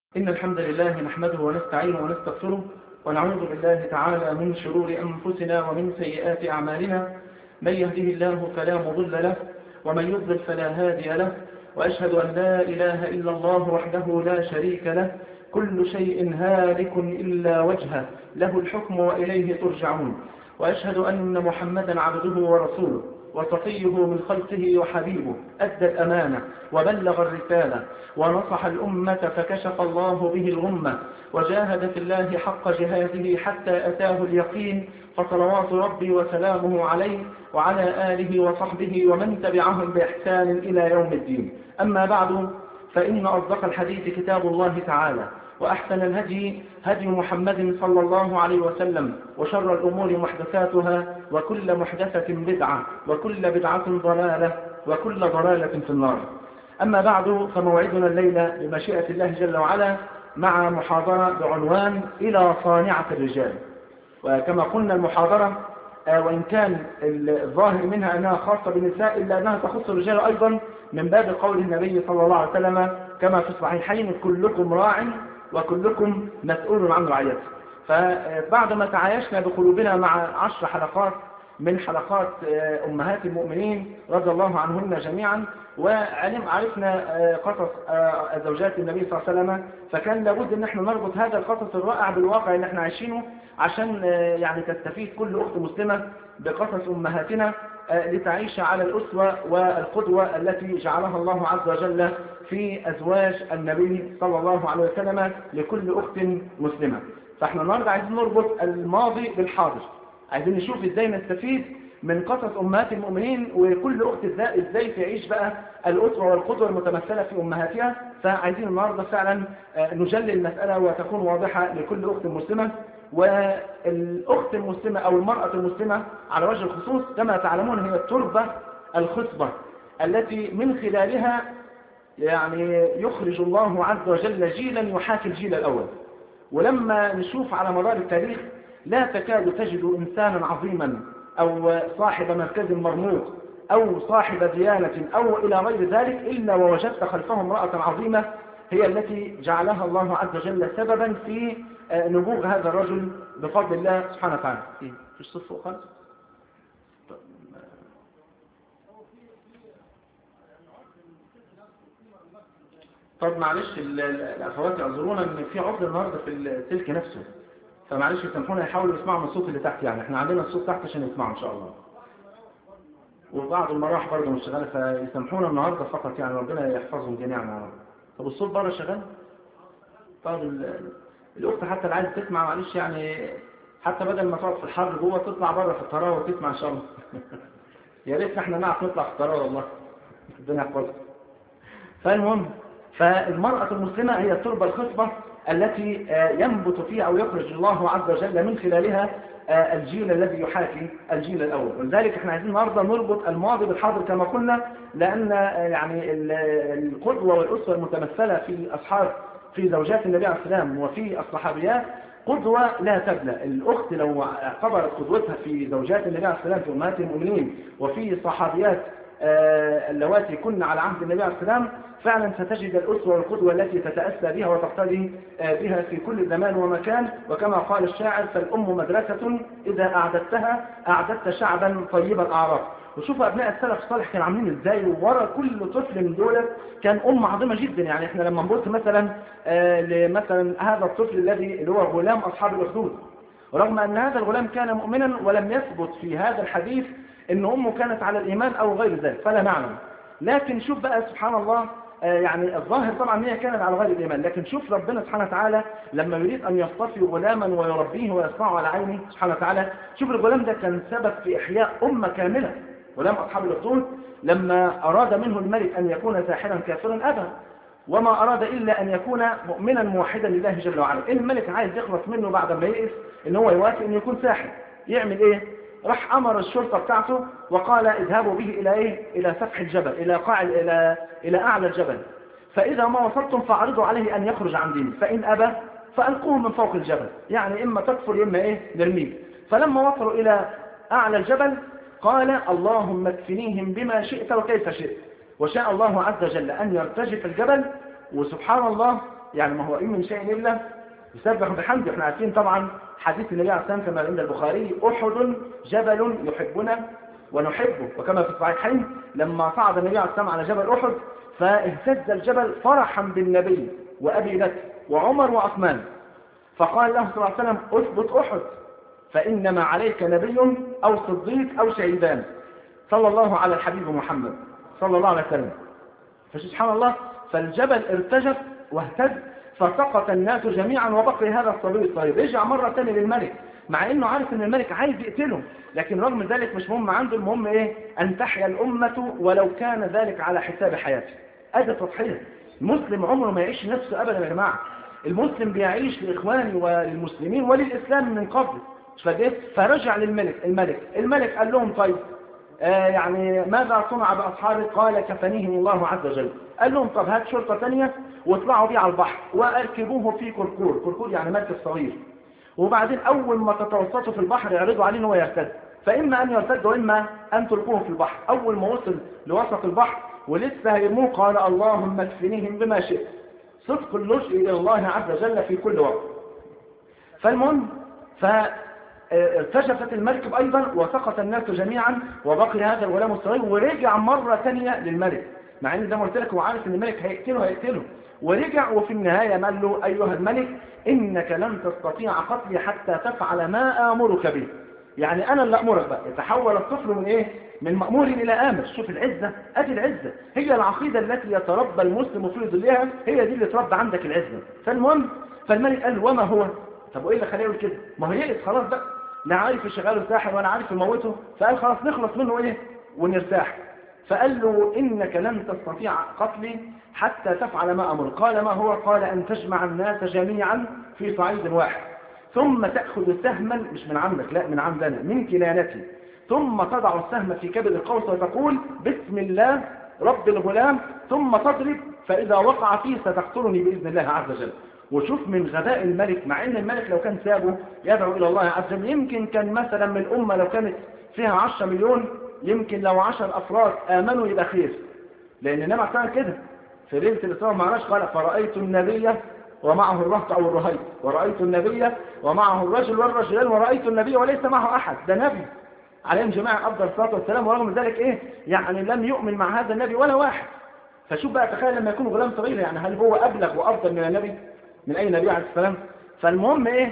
إن الحمد لله نحمده ونستعينه ونستغفره ونعوذ بالله تعالى من شرور أنفسنا ومن سيئات أعمالنا. من يهده الله فلا مضل له ومن يضلل فلا هادي له، وأشهد أن لا إله إلا الله وحده لا شريك له، كل شيء هالك إلا وجهه، له الحكم وإليه ترجعون. وأشهد أن محمدا عبده ورسوله وصفيه من خلقه وحبيبه، أدى الأمانة وبلغ الرسالة ونصح الأمة فكشف الله به الغمة، وجاهد في الله حق جهاده حتى أتاه اليقين، فصلوات ربي وسلامه عليه وعلى آله وصحبه ومن تبعهم بإحسان إلى يوم الدين. أما بعد، فإن أصدق الحديث كتاب الله تعالى، وأحسن الهدي هدي محمد صلى الله عليه وسلم، وشر الأمور محدثاتها، وكل محدثة بدعة، وكل بدعة ضلالة، وكل ضلالة في النار. أما بعد، فموعدنا الليلة بمشيئة الله جل وعلا مع محاضرة بعنوان إلى صانعة الرجال. وكما قلنا المحاضرة وإن كان الظاهر منها أنها خاصة بالنساء، إلا أنها تخص الرجال أيضا، من باب قول النبي صلى الله عليه وسلم كما في الصحيحين: كلكم راع وكلكم مسؤول عن رعيته. فبعدما تعايشنا بقلوبنا مع 10 حلقات من حلقات أمهات المؤمنين رضي الله عنهن جميعا، وعرفنا قصص زوجات النبي صلى الله عليه وسلم، فكان لابد ان احنا نربط هذا القصص الرائع بالواقع اللي احنا عايشينه، عشان يعني تستفيد كل أخت مسلمة بقصص أمهاتنا لتعيش على الأسوة والقدوة التي جعلها الله عز وجل في أزواج النبي صلى الله عليه وسلم لكل أخت مسلمة. فاحنا النهارده عايزين نربط الماضي بالحاضر، عايزين نشوف ازاي نستفيد من قصص أمهات المؤمنين، وكل أخت ازاي تعيش بقى الأسوة والقدوة المتمثلة في أمهاتها. فعايزين النهارده فعلا نجلي المسألة وتكون واضحة لكل أخت مسلمة. والأخت المسلمة أو المرأة المسلمة على وجه الخصوص كما تعلمون هي التربة الخصبة التي من خلالها يعني يخرج الله عز وجل جيلا يحاكي الجيل الأول. ولما نشوف على مدار التاريخ لا تكاد تجد إنسانا عظيما أو صاحب مركز مرموق أو صاحب ديانة أو إلى غير ذلك إلا ووجدت خلفه امرأة عظيمة هي التي جعلها الله عز وجل سببا في نبوغ هذا الرجل بفضل الله سبحانه وتعالى. في الصف فوق خالص. طب معلش الأخوات يعذرونا ان في عطل النهارده في السلك نفسه، فمعلش يسامحونا، يحاولوا يسمعوا من الصوت اللي تحت، يعني احنا عندنا الصوت تحت عشان يسمعوا ان شاء الله. وبعض المراح برضه مش شغاله، فيسامحونا النهارده فقط، يعني ربنا يحفظهم جميعا يا رب. طب الصوت بره شغال؟ طب الاخت حتى اللي عايزه تسمع معلش يعني حتى بدل ما تقعد في الحر جوه تطلع بره في الطراوه وتسمع ان شاء الله. يا ريت احنا نعرف نطلع في الطراوه والله، الدنيا يحفظها. فالمهم، فالمرأة المسلمة هي التربة الخصبة التي ينبت فيها أو يخرج الله عز وجل من خلالها الجيل الذي يحاكي الجيل الأول. ولذلك احنا عايزين النهارده نربط الماضي بالحاضر كما قلنا، لأن يعني القدوة والأسوة المتمثلة في زوجات النبي عليه السلام وفي الصحابيات قدوة لا تبلى. الأخت لو اعتبرت قدوتها في زوجات النبي عليه السلام في أمهات المؤمنين وفي صحابيات اللواتي كن على عهد النبي عليه السلام، فعلا ستجد الأسوة والقدوة التي تتأسى بها وتقتدي بها في كل زمان ومكان. وكما قال الشاعر: فالأم مدرسة إذا أعددتها أعددت شعبا طيب الأعراف. وشوفوا أبناء السلف الصالح كانوا عاملين إزاي، وورا كل طفل من دول كان أم عظيمة جدا. يعني إحنا لما نبص مثلا مثلا هذا الطفل اللي هو غلام أصحاب الأخدود، رغم أن هذا الغلام كان مؤمنا ولم يثبت في هذا الحديث إن أمه كانت على الإيمان أو غير ذلك فلا نعلم، لكن شوف بقى سبحان الله، يعني الظاهر طبعا هي كانت على غير الإيمان، لكن شوف ربنا سبحانه وتعالى لما يريد أن يصطفي غلاما ويربيه ويصنعه على عينه سبحانه وتعالى، شوف الغلام ده كان سبب في إحياء أمة كاملة. غلام أصحاب الأخدود لما أراد منه الملك أن يكون ساحرا كافرا أبى، وما أراد إلا أن يكون مؤمنا موحدا لله جل وعلا. الملك عايز يخلص منه بعد ما يئس إن هو يوافق أن يكون ساحر، يعمل إيه؟ راح أمر الشرطة بتاعته وقال: اذهبوا به إلى إيه؟ إلى سفح الجبل، إلى أعلى الجبل، فإذا ما وصلتم فاعرضوا عليه أن يخرج عن دينه، فإن أبى فألقوه من فوق الجبل، يعني إما تكفر إما إيه؟ نرميه. فلما وصلوا إلى أعلى الجبل قال: اللهم اكفنيهم بما شئت وكيف شئت. وشاء الله عز وجل أن يرتجف الجبل، وسبحان الله يعني ما هو إن من شيء إلا يسبح بحمده. احنا عارفين طبعا حديث النبي عليه الصلاة والسلام كما عند البخاري: أحد جبل يحبنا ونحبه. وكما في الصحيحين لما صعد النبي عليه الصلاة والسلام على جبل أحد فاهتز الجبل فرحا بالنبي وأبي بكر وعمر وعثمان، فقال له صلى الله عليه وسلم: اثبت أحد فإنما عليك نبي أو صديق أو شهيدان. صلى الله على الحبيب محمد صلى الله عليه وسلم. فسبحان الله، فالجبل ارتجف واهتز فسقط الناس جميعا وبقي هذا الصبي الصغير. رجع مرة ثانية للملك مع انه عارف ان الملك عايز يقتله، لكن رغم ذلك مش مهم عنده، المهم ايه؟ ان تحيا الامة ولو كان ذلك على حساب حياته. ادي تضحية. المسلم عمره ما يعيش نفسه ابدا يا جماعة. المسلم بيعيش لاخوانه وللمسلمين وللاسلام من قبل. فرجع للملك. الملك قال لهم: طيب يعني ماذا صنع بأصحابه؟ قال: كفنيهم الله عز وجل. قال لهم: طب هات شرطة ثانية واطلعوا بيه على البحر واركبوه في كركور. كركور يعني مركب صغير، وبعدين أول ما تتوسطوا في البحر يعرضوا عليه أنه يرتد، فإما أن يرتد وإما أن تلقوه في البحر. أول ما وصل لوسط البحر ولسه هيرموه قال: اللهم اكفنيهم بما شئت. صدق اللجء إلى الله عز وجل في كل وقت. فالمهم فارتجفت المركب أيضا وسقط الناس جميعا وبقي هذا الغلام الصغير، ورجع مرة ثانية للملك مع ان زي ما قلت لك هو عارف ان الملك هيقتله. ورجع وفي النهاية قال له: أيها الملك إنك لن تستطيع قتلي حتى تفعل ما آمرك به. يعني أنا اللي أمرك بقى. يتحول الطفل من إيه؟ من مأمور إلى آمر. شوف العزة، أدي العزة هي العقيدة التي يتربى المسلم في ظلها، هي دي اللي تربى عندك العزة. فالمهم فالملك قال: وما هو؟ طب وإيه اللي خليه يقول كده؟ ما هو يئس خلاص بقى، لا عارف يشغله ساحر ولا عارف يموته، فقال خلاص نخلص منه إيه ونرتاح. فقال له: إنك لن تستطيع قتلي حتى تفعل ما أمر. قال: ما هو؟ قال: أن تجمع الناس جميعا في صعيد واحد، ثم تأخذ سهما مش من عندك، لا من عندنا، من كنانتي، ثم تضع السهم في كبد القوس وتقول: بسم الله رب الغلام، ثم تضرب، فإذا وقع فيه ستقتلني بإذن الله عز وجل. وشوف من غباء الملك، مع ان الملك لو كان سابه يدعو إلى الله عز وجل يمكن كان مثلا من الأمة لو كانت فيها 10 مليون، يمكن لو 10 أفراد آمنوا يبقى خير، لأن النبي قال كده في ليلة الإسراء والمعراج، قال: فرأيت النبي ومعه الرهط أو الرهيب، ورأيت النبي ومعه الرجل والرجلان، ورأيت النبي وليس معه أحد. ده نبي عليهم جماعة أفضل الصلاة والسلام، ورغم ذلك إيه؟ يعني لم يؤمن مع هذا النبي ولا واحد. فشوف بقى، تخيل لما يكون غلام صغير، يعني هل هو أبلغ وأفضل من النبي؟ من أي نبي عليه السلام؟ فالمهم إيه؟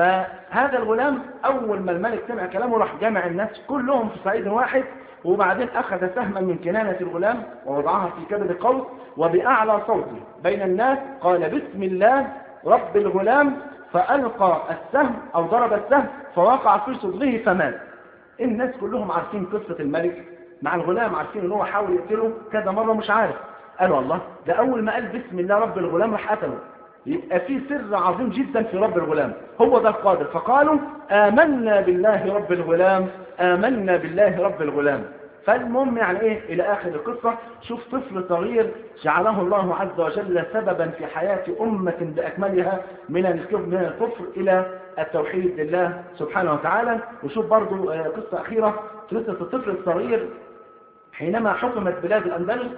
فهذا الغلام أول ما الملك سمع كلامه راح جمع الناس كلهم في صعيد واحد، وبعدين أخذ سهما من كنانة الغلام ووضعها في كبد القوس، وبأعلى صوته بين الناس قال: بسم الله رب الغلام، فألقى السهم أو ضرب السهم فوقع في صدره فمات. الناس كلهم عارفين قصة الملك مع الغلام، عارفين ان هو حاول يقتله كذا مرة مش عارف. قالوا: الله، ده أول ما قال بسم الله رب الغلام راح قتله، يبقى في سر عظيم جدا في رب الغلام، هو ده القادر. فقالوا: آمنا بالله رب الغلام، آمنا بالله رب الغلام. فالمهم يعني ايه الى اخر القصة. شوف طفل صغير جعله الله عز وجل سببا في حياة امة باكملها من الكفر الى التوحيد لله سبحانه وتعالى. وشوف برضو قصة اخيرة، قصة الطفل الصغير حينما حكمت بلاد الاندلس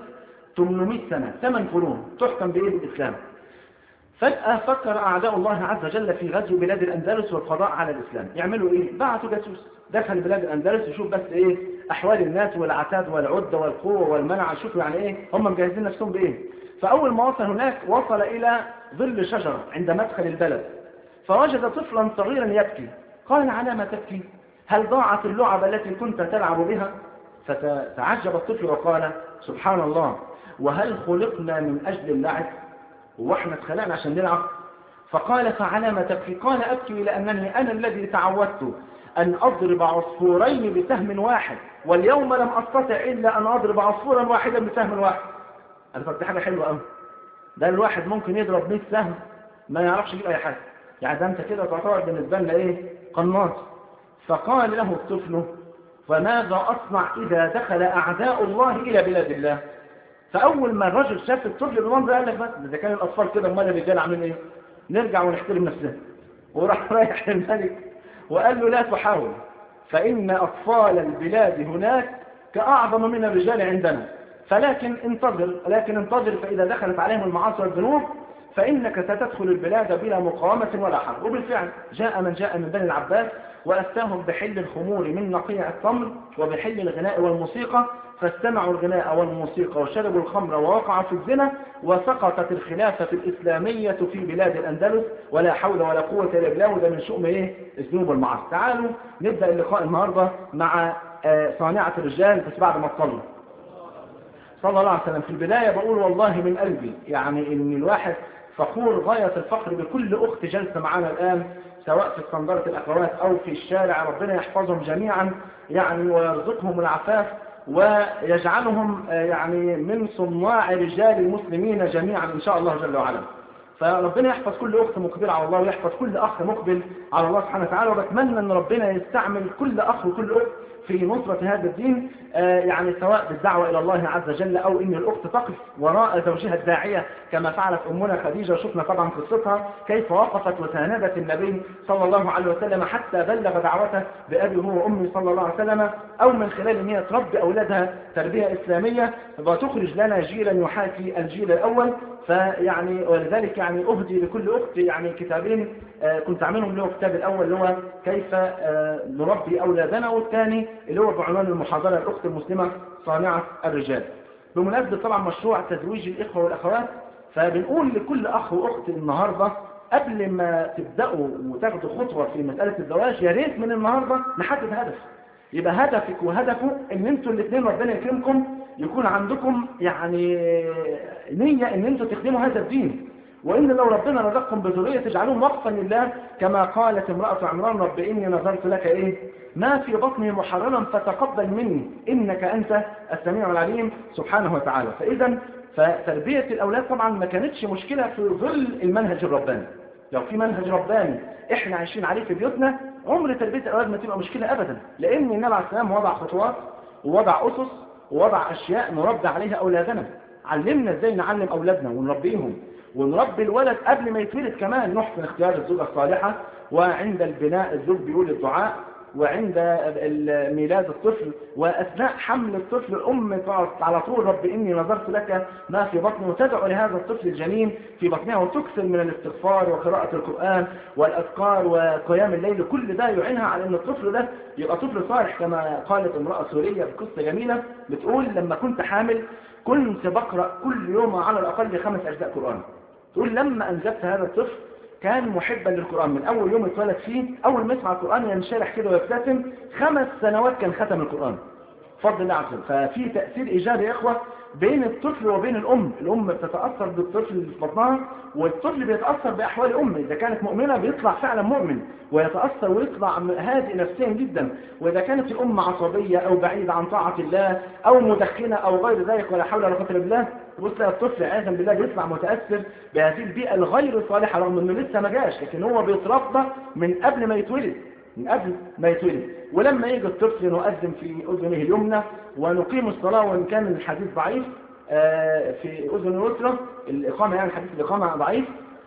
800 سنة 8 قرون تحكم بايه؟ بالاسلام. فجأة فكر أعداء الله عز وجل في غزو بلاد الأندلس والقضاء على الإسلام. يعملوا إيه؟ بعثوا جاسوس دخل بلاد الأندلس يشوف بس إيه أحوال الناس والعتاد والعدة والقوة والمنع، شوفوا يعني إيه هم مجهزين نفسهم بإيه. فأول ما وصل هناك وصل إلى ظل شجرة عند مدخل البلد، فوجد طفلا صغيرا يبكي. قال: على ما تبكي؟ هل ضاعت اللعبة التي كنت تلعب بها؟ فتعجب الطفل وقال: سبحان الله، وهل خلقنا من أجل اللعب؟ واحنا اتخلقنا عشان نلعب؟ فقال: فعلى ما تبكي؟ قال: أبكي لأنني أنا الذي تعودت أن أضرب عصفورين بسهم واحد، واليوم لم أستطع إلا أن أضرب عصفورا واحدا بسهم واحد. أنا فكرت حاجة حلوة أوي، ده الواحد ممكن يضرب 100 سهم ما يعرفش يجيب أي حاجة، يعني ده أنت كده تعتبر بالنسبة لنا إيه؟ قناص. فقال له الطفل: فماذا أصنع إذا دخل أعداء الله إلى بلاد الله؟ فأول ما الرجل شاف الطفل بالمنظر قال لك: بس إذا كان الأطفال كده امال الرجال عاملين إيه؟ نرجع ونحترم نفسنا. وراح رايح الملك وقال له: لا تحاول، فإن أطفال البلاد هناك كأعظم من الرجال عندنا، لكن انتظر فإذا دخلت عليهم المعاصي والذنوب فإنك ستدخل البلاد بلا مقاومة ولا حرب. وبالفعل جاء من جاء من بني العباس وأفتاهم بحل الخمور من نقيع التمر وبحل الغناء والموسيقى، فاستمعوا الغناء والموسيقى وشربوا الخمر ووقعوا في الزنا، وسقطت الخلافة الإسلامية في بلاد الأندلس، ولا حول ولا قوة إلا بالله. وده من شؤم الذنوب والمعاصي. تعالوا نبدأ اللقاء النهاردة مع صانعة الرجال، بس بعد ما تصلوا صلى الله عليه وسلم. في البداية بقول والله من قلبي يعني إن الواحد فخور غاية الفخر بكل أخت جلسة معنا الآن، سواء في صندرة الأخوات أو في الشارع. ربنا يحفظهم جميعا يعني ويرزقهم العفاف ويجعلهم يعني من صناع رجال المسلمين جميعا إن شاء الله جل وعلا. فربنا يحفظ كل أخت مقبلة على الله ويحفظ كل أخ مقبل على الله سبحانه وتعالى. وبتمنى أن ربنا يستعمل كل أخ وكل أخت في نصرة هذا الدين، يعني سواء بالدعوة إلى الله عز وجل أو إن الأخت تقف وراء زوجها الداعية كما فعلت أمنا خديجة. وشفنا طبعا قصتها كيف وقفت وساندت النبي صلى الله عليه وسلم حتى بلغ دعوته بأبي هو وأمي صلى الله عليه وسلم، أو من خلال أن هي تربي أولادها تربية إسلامية وتخرج لنا جيلا يحاكي الجيل الأول. فيعني ولذلك يعني أهدي لكل أخت يعني كتابين كنت أعملهم، اللي هو الكتاب الأول اللي هو كيف نربي أولادنا، والثاني اللي هو بعنوان المحاضرة الأخت المسلمة صانعة الرجال. بمناسبة طبعا مشروع تزويج الإخوة والأخوات، فبنقول لكل أخ وأخت النهاردة قبل ما تبدأوا وتاخدوا خطوة في مسألة الزواج يا ريت من النهاردة نحدد هدف. يبقى هدفك وهدفه ان انتوا الاثنين ربنا يكرمكم يكون عندكم يعني نية ان انتوا تخدموا هذا الدين، وان لو ربنا رزقكم بذرية تجعلوهم وقفا لله كما قالت امرأة عمران رب اني نظرت لك ما في بطني محررا فتقبل مني انك انت السميع العليم سبحانه وتعالى. فاذا فتربية الاولاد طبعا ما كانتش مشكلة في ظل المنهج الرباني. لو في منهج رباني احنا عايشين عليه في بيوتنا عمر تربية الأولاد ما تبقى مشكلة أبدا، لأن النبي عليه السلام وضع خطوات ووضع أسس ووضع أشياء نربي عليها أولادنا. علمنا إزاي نعلم أولادنا ونربيهم، ونربي الولد قبل ما يتولد كمان نحسن اختيار الزوجة الصالحة، وعند البناء الزوج بيقول الدعاء، وعند ميلاد الطفل وأثناء حمل الطفل الأم على طول رب إني نظرت لك ما في بطني، وتدعو لهذا الطفل الجنين في بطنها وتكثر من الاستغفار وقراءة القرآن والأذكار وقيام الليل. كل ده يعينها على أن الطفل ده يبقى طفل صالح. كما قالت امرأة سورية بقصة جميلة بتقول لما كنت حامل كنت بقرأ كل يوم على الأقل 5 أجزاء قرآن. تقول لما أنجبت هذا الطفل كان محبا للقرآن من أول يوم اتولد فيه، أول ما يسمع القرآن ينشرح كده ويبتسم. 5 سنوات كان ختم القرآن بفضل الله عز وجل. ففي تأثير إيجابي يا إخوة بين الطفل وبين الأم. الأم بتتأثر بالطفل اللي في بطنها، والطفل بيتأثر بأحوال أمه. إذا كانت مؤمنة بيطلع فعلا مؤمن ويتأثر ويطلع هادئ نفسيا جدا، وإذا كانت الأم عصبية أو بعيدة عن طاعة الله أو مدخنة أو غير ذلك ولا حول ولا قوة إلا بالله، تبص لها الطفل عياذا بالله بيطلع متأثر بهذه البيئة الغير صالحة رغم إنه لسه ما جاش، لكن هو بيتربى من قبل ما يتولد، من قبل ما يتولد. ولما يجي الطفل نؤذن في أذنه اليمنى ونقيم الصلاة وإن كان الحديث ضعيف في أذن اليسرى، الإقامة يعني حديث الإقامة ضعيف،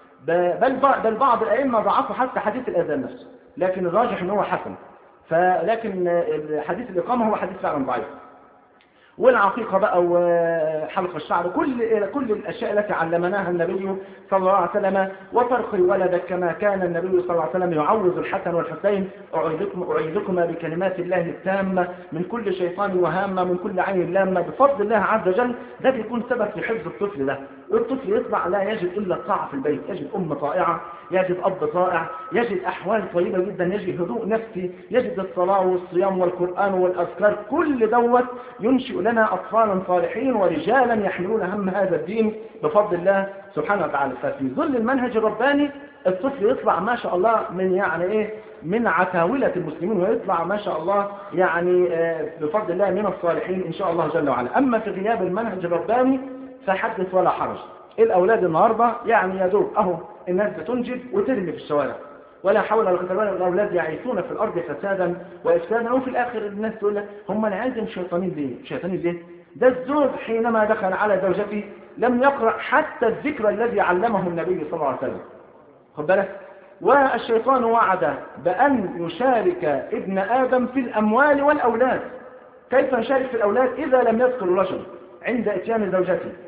بل بعض الأئمة ضعفوا حتى حديث الأذان نفسه، لكن الراجح إن هو حسن. لكن حديث الإقامة هو حديث فعلا ضعيف. والعقيقة بقى وحلق الشعر كل الأشياء التي علمناها النبي صلى الله عليه وسلم، وترقي ولدك كما كان النبي صلى الله عليه وسلم يعوذ الحسن والحسين أعيذكما بكلمات الله التامة من كل شيطان وهامة من كل عين لامة بفضل الله عز وجل. ده بيكون سبب في حفظ الطفل ده، والطفل يطلع لا يجد إلا الطاعة في البيت، يجد أم طائعة، يجد أب طائع، يجد أحوال طيبة جدا، يجد هدوء نفسي، يجد الصلاة والصيام والقرآن والأذكار. كل دوت ينشئ لنا أطفالا صالحين ورجالا يحملون هم هذا الدين بفضل الله سبحانه وتعالى. ففي ظل المنهج الرباني الطفل يطلع ما شاء الله من يعني من عتاولة المسلمين، ويطلع ما شاء الله يعني بفضل الله من الصالحين إن شاء الله جل وعلا. أما في غياب المنهج الرباني فحدث ولا حرج. الأولاد النهاردة يعني يدوب أهو الناس بتنجب وترمي في الشوارع ولا حول ولا قوة إلا بالله. الأولاد يعيثون في الأرض فسادا وإفسادا، وفي الآخر الناس تقول لك هم العازم شيطانين ليه؟ شيطانين ليه؟ ده الزوج حينما دخل على زوجته لم يقرأ حتى الذكر الذي علمه النبي صلى الله عليه وسلم. خد بالك؟ والشيطان وعد بأن يشارك ابن آدم في الأموال والأولاد. كيف نشارك في الأولاد إذا لم يذكر الرجل عند إتيان زوجته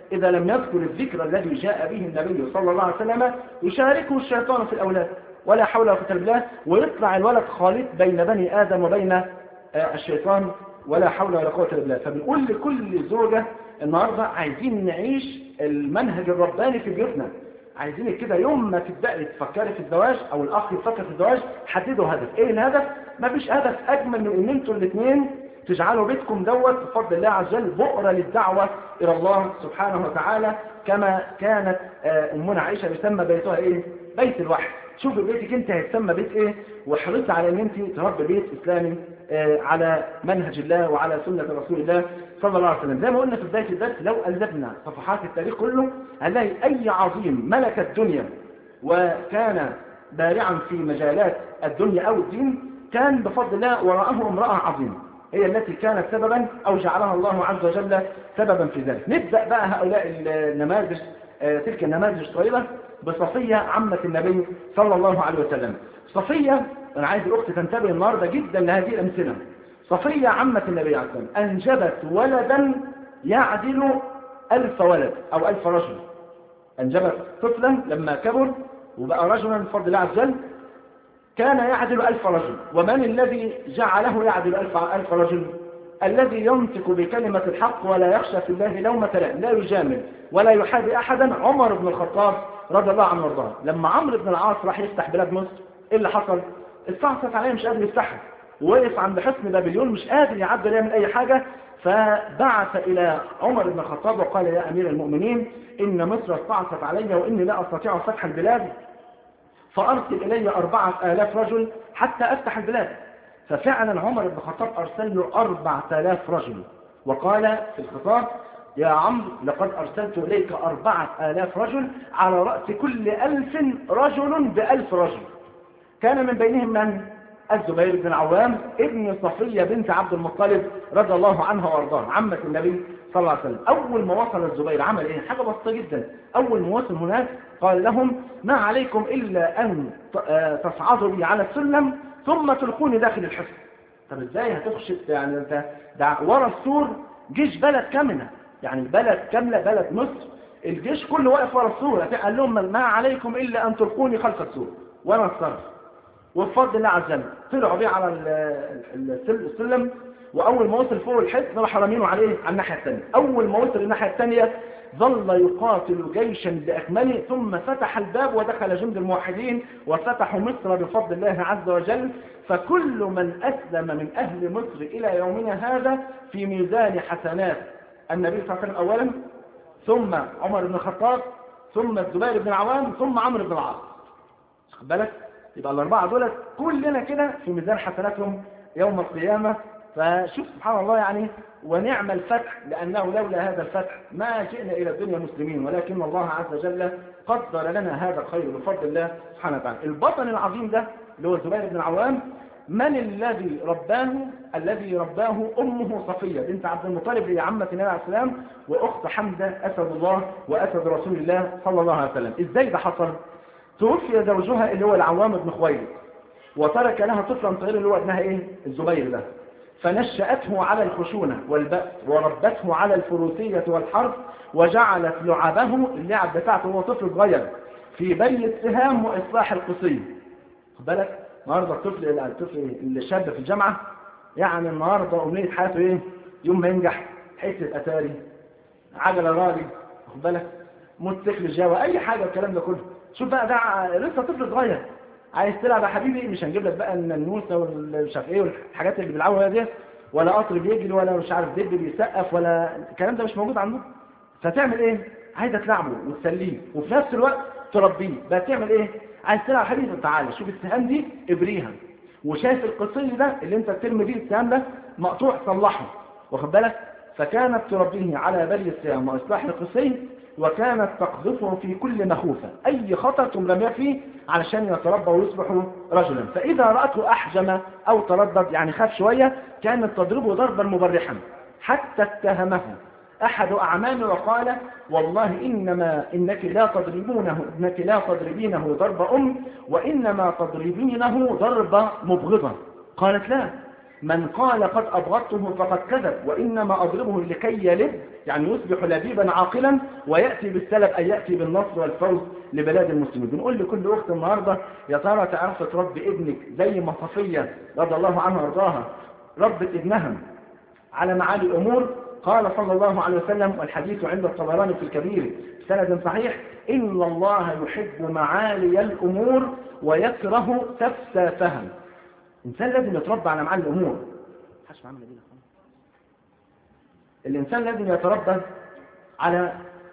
إذا لم يذكر الذكر الذي جاء به النبي صلى الله عليه وسلم يشاركه الشيطان في الأولاد، ولا حول ولا قوة إلا بالله، ويطلع الولد خالط بين بني آدم وبين الشيطان، ولا حول ولا قوة إلا بالله. فبنقول لكل زوجة النهاردة عايزين نعيش المنهج الرباني في بيوتنا، عايزين كده يوم ما تبدأي تفكري في الزواج أو الأخ يفكر في الزواج حددوا هدف. إيه الهدف؟ مفيش هدف أجمل من إن أنتوا الاثنين تجعلوا بيتكم دوت بفضل الله عز وجل بؤرة للدعوة إلى الله سبحانه وتعالى، كما كانت أمنا عائشة بيسمى بيتها إيه؟ بيت الوحي. شوفي بيتك انت هيتسمى بيت ايه، واحرصي على ان انت تربي بيت اسلامي على منهج الله وعلى سنة رسول الله صلى الله عليه وسلم. زي ما قلنا في بداية الدرس، لو ألزمنا صفحات التاريخ كله هنلاقي أي عظيم ملك الدنيا وكان بارعا في مجالات الدنيا أو الدين كان بفضل الله وراءه امرأة عظيمة هي التي كانت سببا أو جعلها الله عز وجل سببا في ذلك. نبدأ بقى هؤلاء النماذج، تلك النماذج الصغيرة بصفية عمة النبي صلى الله عليه وسلم. صفية، أنا عايز الأخت تنتبه النهاردة جدا لهذه الأمثلة. صفية عمة النبي عليه الصلاة والسلام أنجبت ولدا يعدل 1000 ولد أو 1000 رجل. أنجبت طفلا لما كبر وبقى رجلا بفضل الله عز وجل كان يعدل 1000 رجل. ومن الذي جعله يعدل 1000 رجل؟ الذي ينطق بكلمة الحق ولا يخشى في الله لومة لائم، لا يجامل ولا يحابي أحدا. عمر بن الخطاب رضي الله عنه وارضاه، لما عمرو بن العاص راح يفتح بلاد مصر، ايه اللي حصل؟ استعصت عليه مش قادر يفتحها، ووقف عند حصن بابليون مش قادر يعدل يعمل اي حاجة، فبعث الى عمر بن الخطاب وقال يا امير المؤمنين ان مصر استعصت علي واني لا استطيع فتح البلاد، فارسل الي 4000 رجل حتى افتح البلاد. ففعلا عمر بن الخطاب ارسل له 4000 رجل، وقال في الخطاب يا عمرو لقد أرسلت إليك 4000 رجل على رأس كل 1000 رجل ب1000 رجل. كان من بينهم من؟ الزبير بن العوام ابن صفية بنت عبد المطلب رضي الله عنها وارضاها عمة النبي صلى الله عليه وسلم. أول ما وصل الزبير عمل إيه؟ حاجة بسيطة جدا. أول ما وصل هناك قال لهم ما عليكم إلا أن تصعدوا بي على السلم ثم تلقوني داخل الحصن. طب إزاي هتخش يعني أنت ده ورا السور جيش بلد كاملة، يعني بلد كاملة بلد مصر الجيش كله واقف ورا السور. قال لهم ما عليكم إلا أن تلقوني خلف السور وأنا اتصرف. وبفضل الله عز وجل طلعوا بيه على السلم، وأول ما وصل فوق الحصن راح رامينه عليه على الناحية الثانية. أول ما وصل الناحية الثانية ظل يقاتل جيشا بأكمله، ثم فتح الباب ودخل جند الموحدين وفتحوا مصر بفضل الله عز وجل. فكل من أسلم من أهل مصر إلى يومنا هذا في ميزان حسنات النبي صلى الله عليه وسلم أولا، ثم عمر بن الخطاب، ثم الزبير بن العوام، ثم عمرو بن العاص. خد بالك؟ يبقى الأربعة دول كلنا كده في ميزان حسناتهم يوم القيامة. فشوف سبحان الله يعني، ونعم الفتح، لأنه لولا هذا الفتح ما جئنا إلى الدنيا مسلمين، ولكن الله عز وجل قدر لنا هذا الخير بفضل الله سبحانه وتعالى. البطل العظيم ده اللي هو الزبير بن العوام، من الذي رباه؟ الذي رباه أمه صفية بنت عبد المطلب، هي عمة النبي عليه السلام وأخت حمزة أسد الله وأسد رسول الله صلى الله عليه وسلم. إزاي ده حصل؟ توفي زوجها اللي هو العوام بن خويلد، وترك لها طفلا صغير اللي هو ابنها ايه؟ الزبير ده. فنشأته على الخشونة والبأس، وربته على الفروسية والحرب، وجعلت لعبه اللعب بتاعته هو طفل صغير في بي السهام وإصلاح القصي. خد بالك النهارده الطفل الشاب في الجامعة يعني النهارده أمنية حياته ايه؟ يوم ما ينجح حتة أتاري، عجلة رالي، خد بالك موتوسيكل جاوا، أي حاجة الكلام ده كله. شوف بقى ده لسه طفل صغير عايز تلعب يا حبيبي، مش هنجيب لك بقى النوسه والمش عارف ايه والحاجات اللي بيلعبوها دي، ولا قطر بيجري، ولا مش عارف دب بيسقف، ولا الكلام ده مش موجود عنده. فتعمل ايه؟ عايزه تلعبه وتسليه وفي نفس الوقت تربيه. بقى تعمل ايه؟ عايز تلعب يا حبيبي، تعالى شوف السهام دي ابريها، وشايف القصي ده اللي انت بترمي بيه السهام ده مقطوع صلحه، واخد بالك؟ فكانت تربيه على بلي السهام واصلاح القصي، وكانت تقذفه في كل مخوفة، أي خطر تمرميه فيه علشان يتربى ويصبح رجلا. فإذا رأته أحجم أو تردد يعني خاف شوية كانت تضربه ضربا مبرحا، حتى اتهمه أحد أعمامه وقال والله إنك لا تضربينه ضرب أم، وإنما تضربينه ضرب مبغضة. قالت لا، من قال قد أبغضته فقد كذب، وإنما أضربه لكي يلد، يعني يصبح لبيبا عاقلا ويأتي بالسلب أي يأتي بالنصر والفوز لبلاد المسلمين. بنقول لكل أخت النهاردة يا ترى تعرف تربي ابنك زي ما صفية رضي الله عنها وارضاها ربت ابنها على معالي الأمور؟ قال صلى الله عليه وسلم، والحديث عند الطبراني في الكبير سند صحيح: إن الله يحب معالي الأمور ويكره سفسافها. الإنسان لازم يتربى على معالي الأمور. الإنسان لازم يتربى على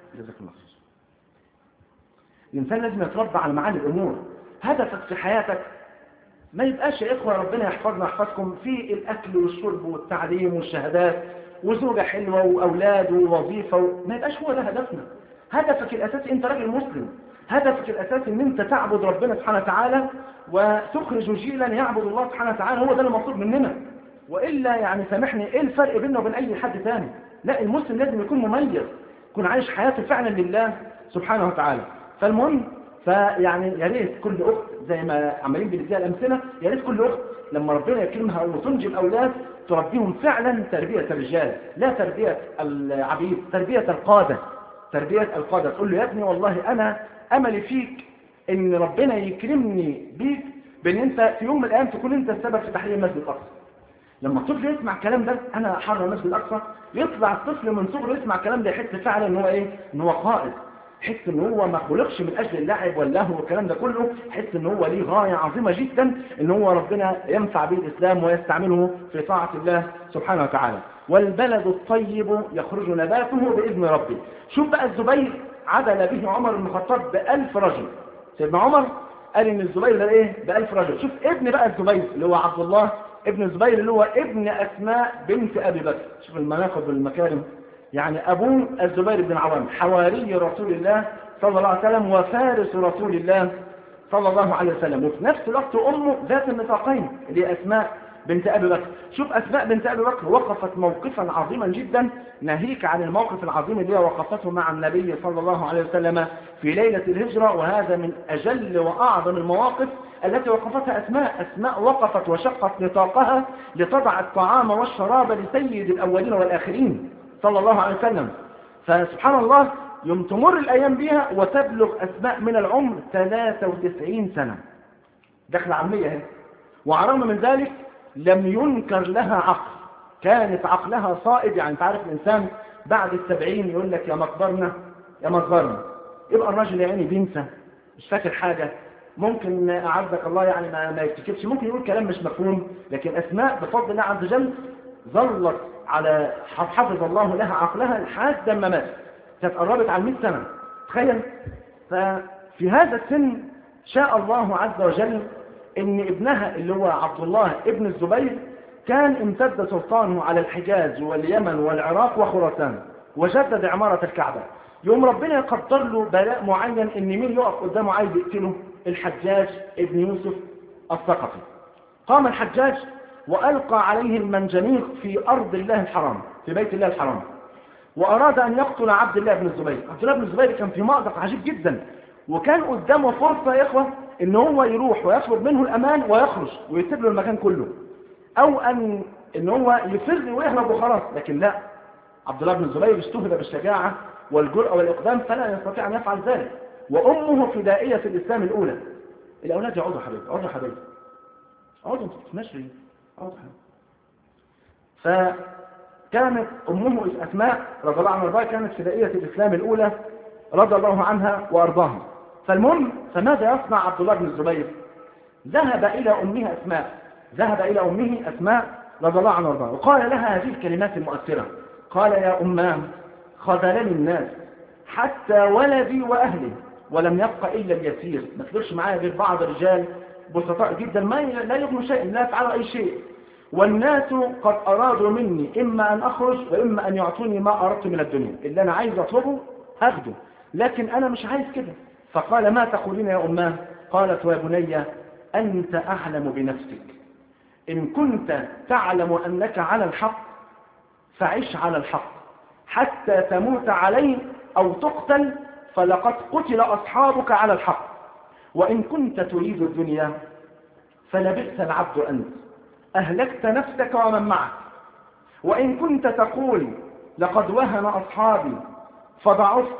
الإنسان لازم يتربى على معالي الأمور. هدفك في حياتك ما يبقاش يا إخوة ربنا يحفظنا يحفظكم في الأكل والشرب والتعليم والشهادات وزوجة حلوة وأولاد ووظيفة ما يبقاش هو ده هدفنا. هدفك الأساسي أنت راجل مسلم، هدفك الأساسي أن أنت تعبد ربنا سبحانه وتعالى وتخرج جيلا يعبد الله سبحانه وتعالى. هو ده المطلوب مننا، وإلا يعني سامحني إيه الفرق بيننا وبين أي حد ثاني؟ لا، المسلم لازم يكون مميز، يكون عايش حياته فعلا لله سبحانه وتعالى. فالمهم فيعني يا ريت كل أخت زي ما عمالين بنديها الأمثلة، يا ريت كل أخت لما ربنا يكرمها وتنجب أولاد تربيهم فعلا تربية الرجال لا تربية العبيد، تربية القادة، تربية القادة. تقول له يا ابني والله أنا أملي فيك إن ربنا يكرمني بيك بأن أنت في يوم من الأيام تكون أنت السبب في تحرير المسجد الأقصى. لما الطفل يسمع الكلام ده أنا أحرر المسجد الأقصى، يطلع الطفل من صغره يسمع الكلام ده يحس فعلا إن هو إيه؟ إن هو قائد، يحس إن هو ما خلقش من أجل اللعب واللهو والكلام ده كله، يحس إن هو ليه غاية عظيمة جدا إن هو ربنا ينفع به الإسلام ويستعمله في طاعة الله سبحانه وتعالى. والبلد الطيب يخرج نباته بإذن ربه. شوف بقى الزبير عدل به عمر بن الخطاب ب1000 رجل. سيدنا عمر قال إن الزبير ده إيه؟ ب1000 رجل. شوف ابن بقى الزبير اللي هو عبد الله ابن الزبير اللي هو ابن أسماء بنت أبي بكر. شوف المناقب والمكارم. يعني أبوه الزبير بن عوام حواري رسول الله صلى الله عليه وسلم وفارس رسول الله صلى الله عليه وسلم، وفي نفس الوقت أمه ذات النطاقين اللي هي أسماء بنت أبي بكر. شوف أسماء بنت أبي بكر وقفت موقفا عظيما جدا، ناهيك عن الموقف العظيم اللي وقفته مع النبي صلى الله عليه وسلم في ليلة الهجرة، وهذا من أجل وأعظم المواقف التي وقفتها أسماء وقفت وشقت نطاقها لتضع الطعام والشراب لسيد الأولين والآخرين صلى الله عليه وسلم. فسبحان الله يوم تمر الأيام بها وتبلغ أسماء من العمر 93 سنة دخل عمية، وعلى الرغم من ذلك لم ينكر لها عقل، كانت عقلها صائب. يعني تعرف الإنسان بعد 70 يقول لك يا مقدرنا يا مصدرنا، يبقى الراجل يعني بينسى مش فاكر حاجة، ممكن أعزك الله يعني ما يفتكرش، ممكن يقول كلام مش مفهوم. لكن أسماء بفضل الله عز وجل ظلت على حفظ الله لها عقلها لحد ما ماتت، كانت قربت على 100 سنة تخيل. ففي هذا السن شاء الله عز وجل ان ابنها اللي هو عبد الله ابن الزبير كان امتد سلطانه على الحجاز واليمن والعراق وخراسان وجدد عمارة الكعبة. يوم ربنا يقدر له بلاء معين ان مين يقف قدامه عايز يقتله؟ الحجاج ابن يوسف الثقفي. قام الحجاج وألقى عليه المنجنيق في أرض الله الحرام في بيت الله الحرام، وأراد أن يقتل عبد الله بن الزبير. عبد الله بن الزبير كان في مأزق عجيب جدا، وكان قدامه فرصة يا إخوة إن هو يروح ويطلب منه الأمان ويخرج ويسيب له المكان كله، أو إن هو يفر ويهرب وخلاص. لكن لا، عبد الله بن الزبير استهدى بالشجاعة والجرأة والإقدام فلا يستطيع أن يفعل ذلك. وأمه فدائية في الإسلام الأولى. الأولاد يقعدوا حبيبي، اقعدوا حبيبي، اقعدوا انتوا بتتمشوا، اقعدوا حبيبي. فكانت أمه أسماء رضي الله عنها وارضاها كانت فدائية الإسلام الأولى رضي الله عنها وأرضاها. فالمهم فماذا يصنع عبد الله بن الزبير؟ ذهب إلى أمه أسماء رضي الله عنها وارضاها وقال لها هذه الكلمات المؤثرة. قال يا أماه خذلني الناس حتى ولدي وأهلي ولم يبق إلا اليسير، ما تقدرش معايا غير بعض الرجال بسطاء جدا ما لا يغنوا شيء، لا يفعلوا أي شيء، والناس قد أرادوا مني إما أن أخرج وإما أن يعطوني ما أردت من الدنيا، اللي أنا عايز أطلبه هاخده، لكن أنا مش عايز كده. فقال ما تقولين يا أماه؟ قالت ويا بني أنت أعلم بنفسك، إن كنت تعلم أنك على الحق فعش على الحق حتى تموت عليه أو تقتل، فلقد قتل أصحابك على الحق، وإن كنت تريد الدنيا فلبئس العبد أنت، أهلكت نفسك ومن معك. وإن كنت تقول لقد وهن أصحابي فضعفت،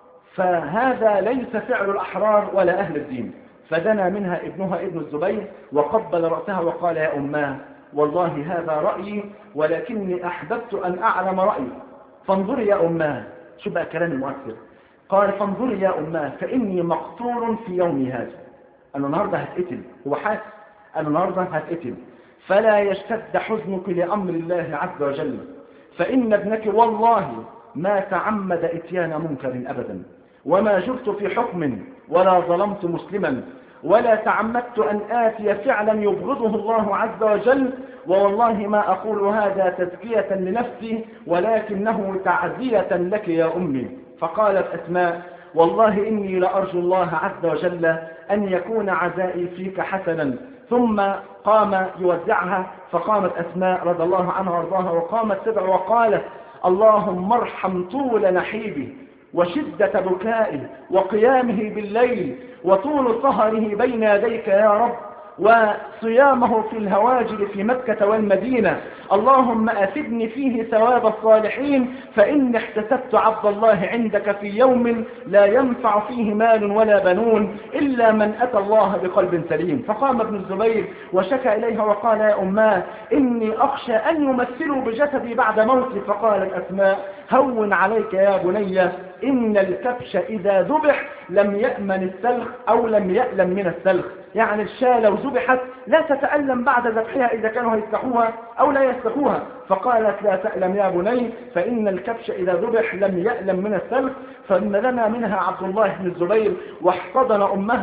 فهذا ليس فعل الأحرار ولا أهل الدين. فدنا منها ابنها ابن الزبير وقبل رأسها وقال يا أماه والله هذا رأيي ولكني أحببت أن أعلم رأيي، فانظري يا أماه. شو بقى كلام المؤثر؟ قال فانظري يا أماه فإني مقتول في يومي هذا. أنا النهاردة هتقتل، هو حاسس أنا النهاردة هتقتل، فلا يشتد حزنك لأمر الله عز وجل، فإن ابنك والله ما تعمد إتيان منكر أبدا، وما جرت في حكم ولا ظلمت مسلما، ولا تعمدت أن آتي فعلا يبغضه الله عز وجل، ووالله ما أقول هذا تزكية لنفسي ولكنه تعزية لك يا أمي. فقالت أسماء والله إني لأرجو الله عز وجل أن يكون عزائي فيك حسنا. ثم قام يودعها، فقامت أسماء رضي الله عنها وارضاها وقامت تدعو وقالت اللهم ارحم طول نحيبي وشدة بكائه وقيامه بالليل وطول سهره بين يديك يا رب، وصيامه في الهواجر في مكة والمدينة. اللهم أفدني فيه ثواب الصالحين، فإني احتسبت عبد الله عندك في يوم لا ينفع فيه مال ولا بنون إلا من أتى الله بقلب سليم. فقام ابن الزبير وشكى إليها وقال يا أماه إني أخشى أن يمثلوا بجسدي بعد موتي. فقالت أسماء هون عليك يا بني، إن الكبش إذا ذبح لم يأمن السلخ أو لم يألم من السلخ، يعني الشاة لو ذبحت لا تتألم بعد ذبحها إذا كانوا يسلخوها أو لا يسلخوها. فقالت لا تألم يا بني، فإن الكبش إذا ذبح لم يألم من السلخ. فنلنا منها عبد الله بن الزبير واحتضن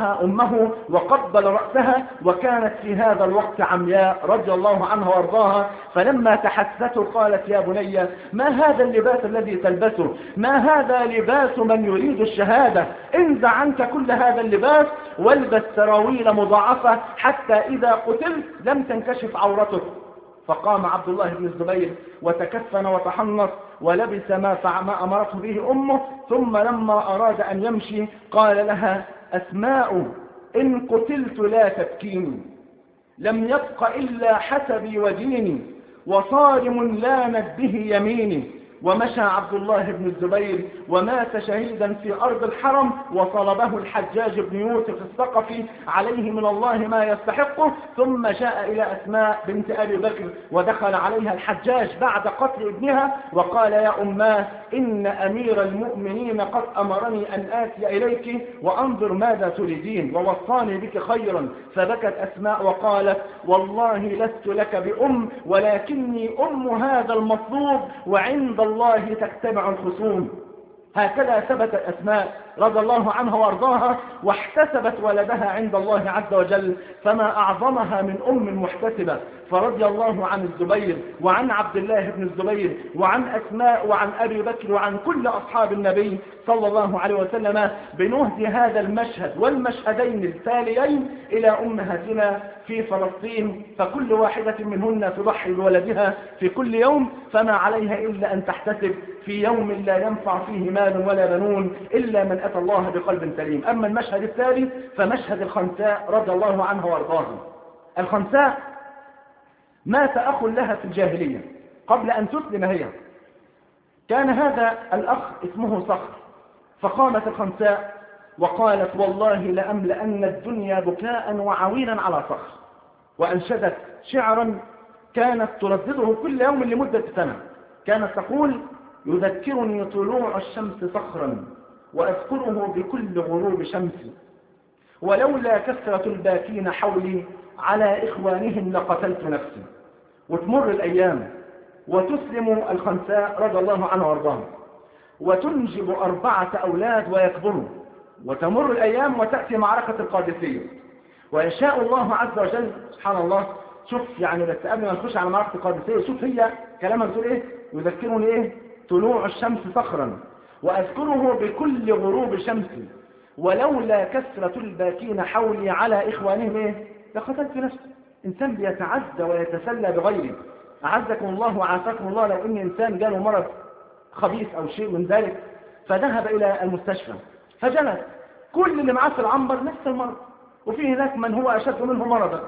أمه وقبل رأسها، وكانت في هذا الوقت عمياء رضي الله عنها وارضاها. فلما تحسته قالت يا بني ما هذا اللباس الذي تلبسه؟ ما هذا لباس من يريد الشهادة؟ انزع عنك كل هذا اللباس والبس سراويل مضاعفة حتى إذا قتلت لم تنكشف عورتك. فقام عبد الله بن الزبير وتكفن وتحنص ولبس ما أمرته به أمه. ثم لما أراد أن يمشي قال لها أسماء إن قتلت لا تبكيني، لم يبق إلا حسبي وديني وصارم لانت به يميني. ومشى عبد الله بن الزبير ومات شهيدا في أرض الحرم، وصلبه الحجاج بن يوسف الثقفي عليه من الله ما يستحقه. ثم جاء إلى أسماء بنت أبي بكر ودخل عليها الحجاج بعد قتل ابنها وقال يا أماه إن أمير المؤمنين قد أمرني أن آتي إليك وأنظر ماذا تريدين ووصاني بك خيرا. فبكت أسماء وقالت والله لست لك بأم ولكني أم هذا المطلوب وعند الله تجتمع الخصوم. هكذا ثبتت أسماء رضي الله عنها وارضاها واحتسبت ولدها عند الله عز وجل، فما أعظمها من أم محتسبة. فرضي الله عن الزبير وعن عبد الله بن الزبير وعن أسماء وعن أبي بكر وعن كل أصحاب النبي صلى الله عليه وسلم بنهدي هذا المشهد والمشهدين التاليين إلى أمهاتنا في فلسطين، فكل واحدة منهن تضحي بولدها في كل يوم، فما عليها إلا أن تحتسب في يوم لا ينفع فيه مال ولا بنون إلا من أتى الله بقلب سليم. أما المشهد الثالث فمشهد الخنساء رضي الله عنها وارضاها. الخنساء مات أخ لها في الجاهلية قبل أن تسلم هي، كان هذا الأخ اسمه صخر. فقامت الخنساء وقالت والله لأملأن الدنيا بكاء وعويلا على صخر، وأنشدت شعرا كانت تردده كل يوم لمدة سنة. كانت تقول يذكرني طلوع الشمس صخرا وأذكره بكل غروب شمس، ولولا كثرة الباكين حولي على إخوانهم لقتلت نفسي. وتمر الأيام وتسلم الخنساء رضي الله عنها وارضاها وتنجب 4 أولاد ويكبروا، وتمر الأيام وتأتي معركة القادسية ويشاء الله عز وجل. سبحان الله، شوف يعني بس قبل ما نخش على معركة القادسية شوف هي كلامها بتقول ايه؟ يذكرني ايه؟ طلوع الشمس صخرا وأذكره بكل غروب شمس، ولولا كثرة الباكين حولي على إخوانهم ايه؟ لقتلت نفسي. إنسان بيتعزى ويتسلى بغيره. أعزكم الله وعافاكم الله لو إن إنسان جاله مرض خبيث أو شيء من ذلك فذهب إلى المستشفى فجلس كل اللي معاه في العنبر نفس المرض، وفي هناك من هو أشد منه مرضا،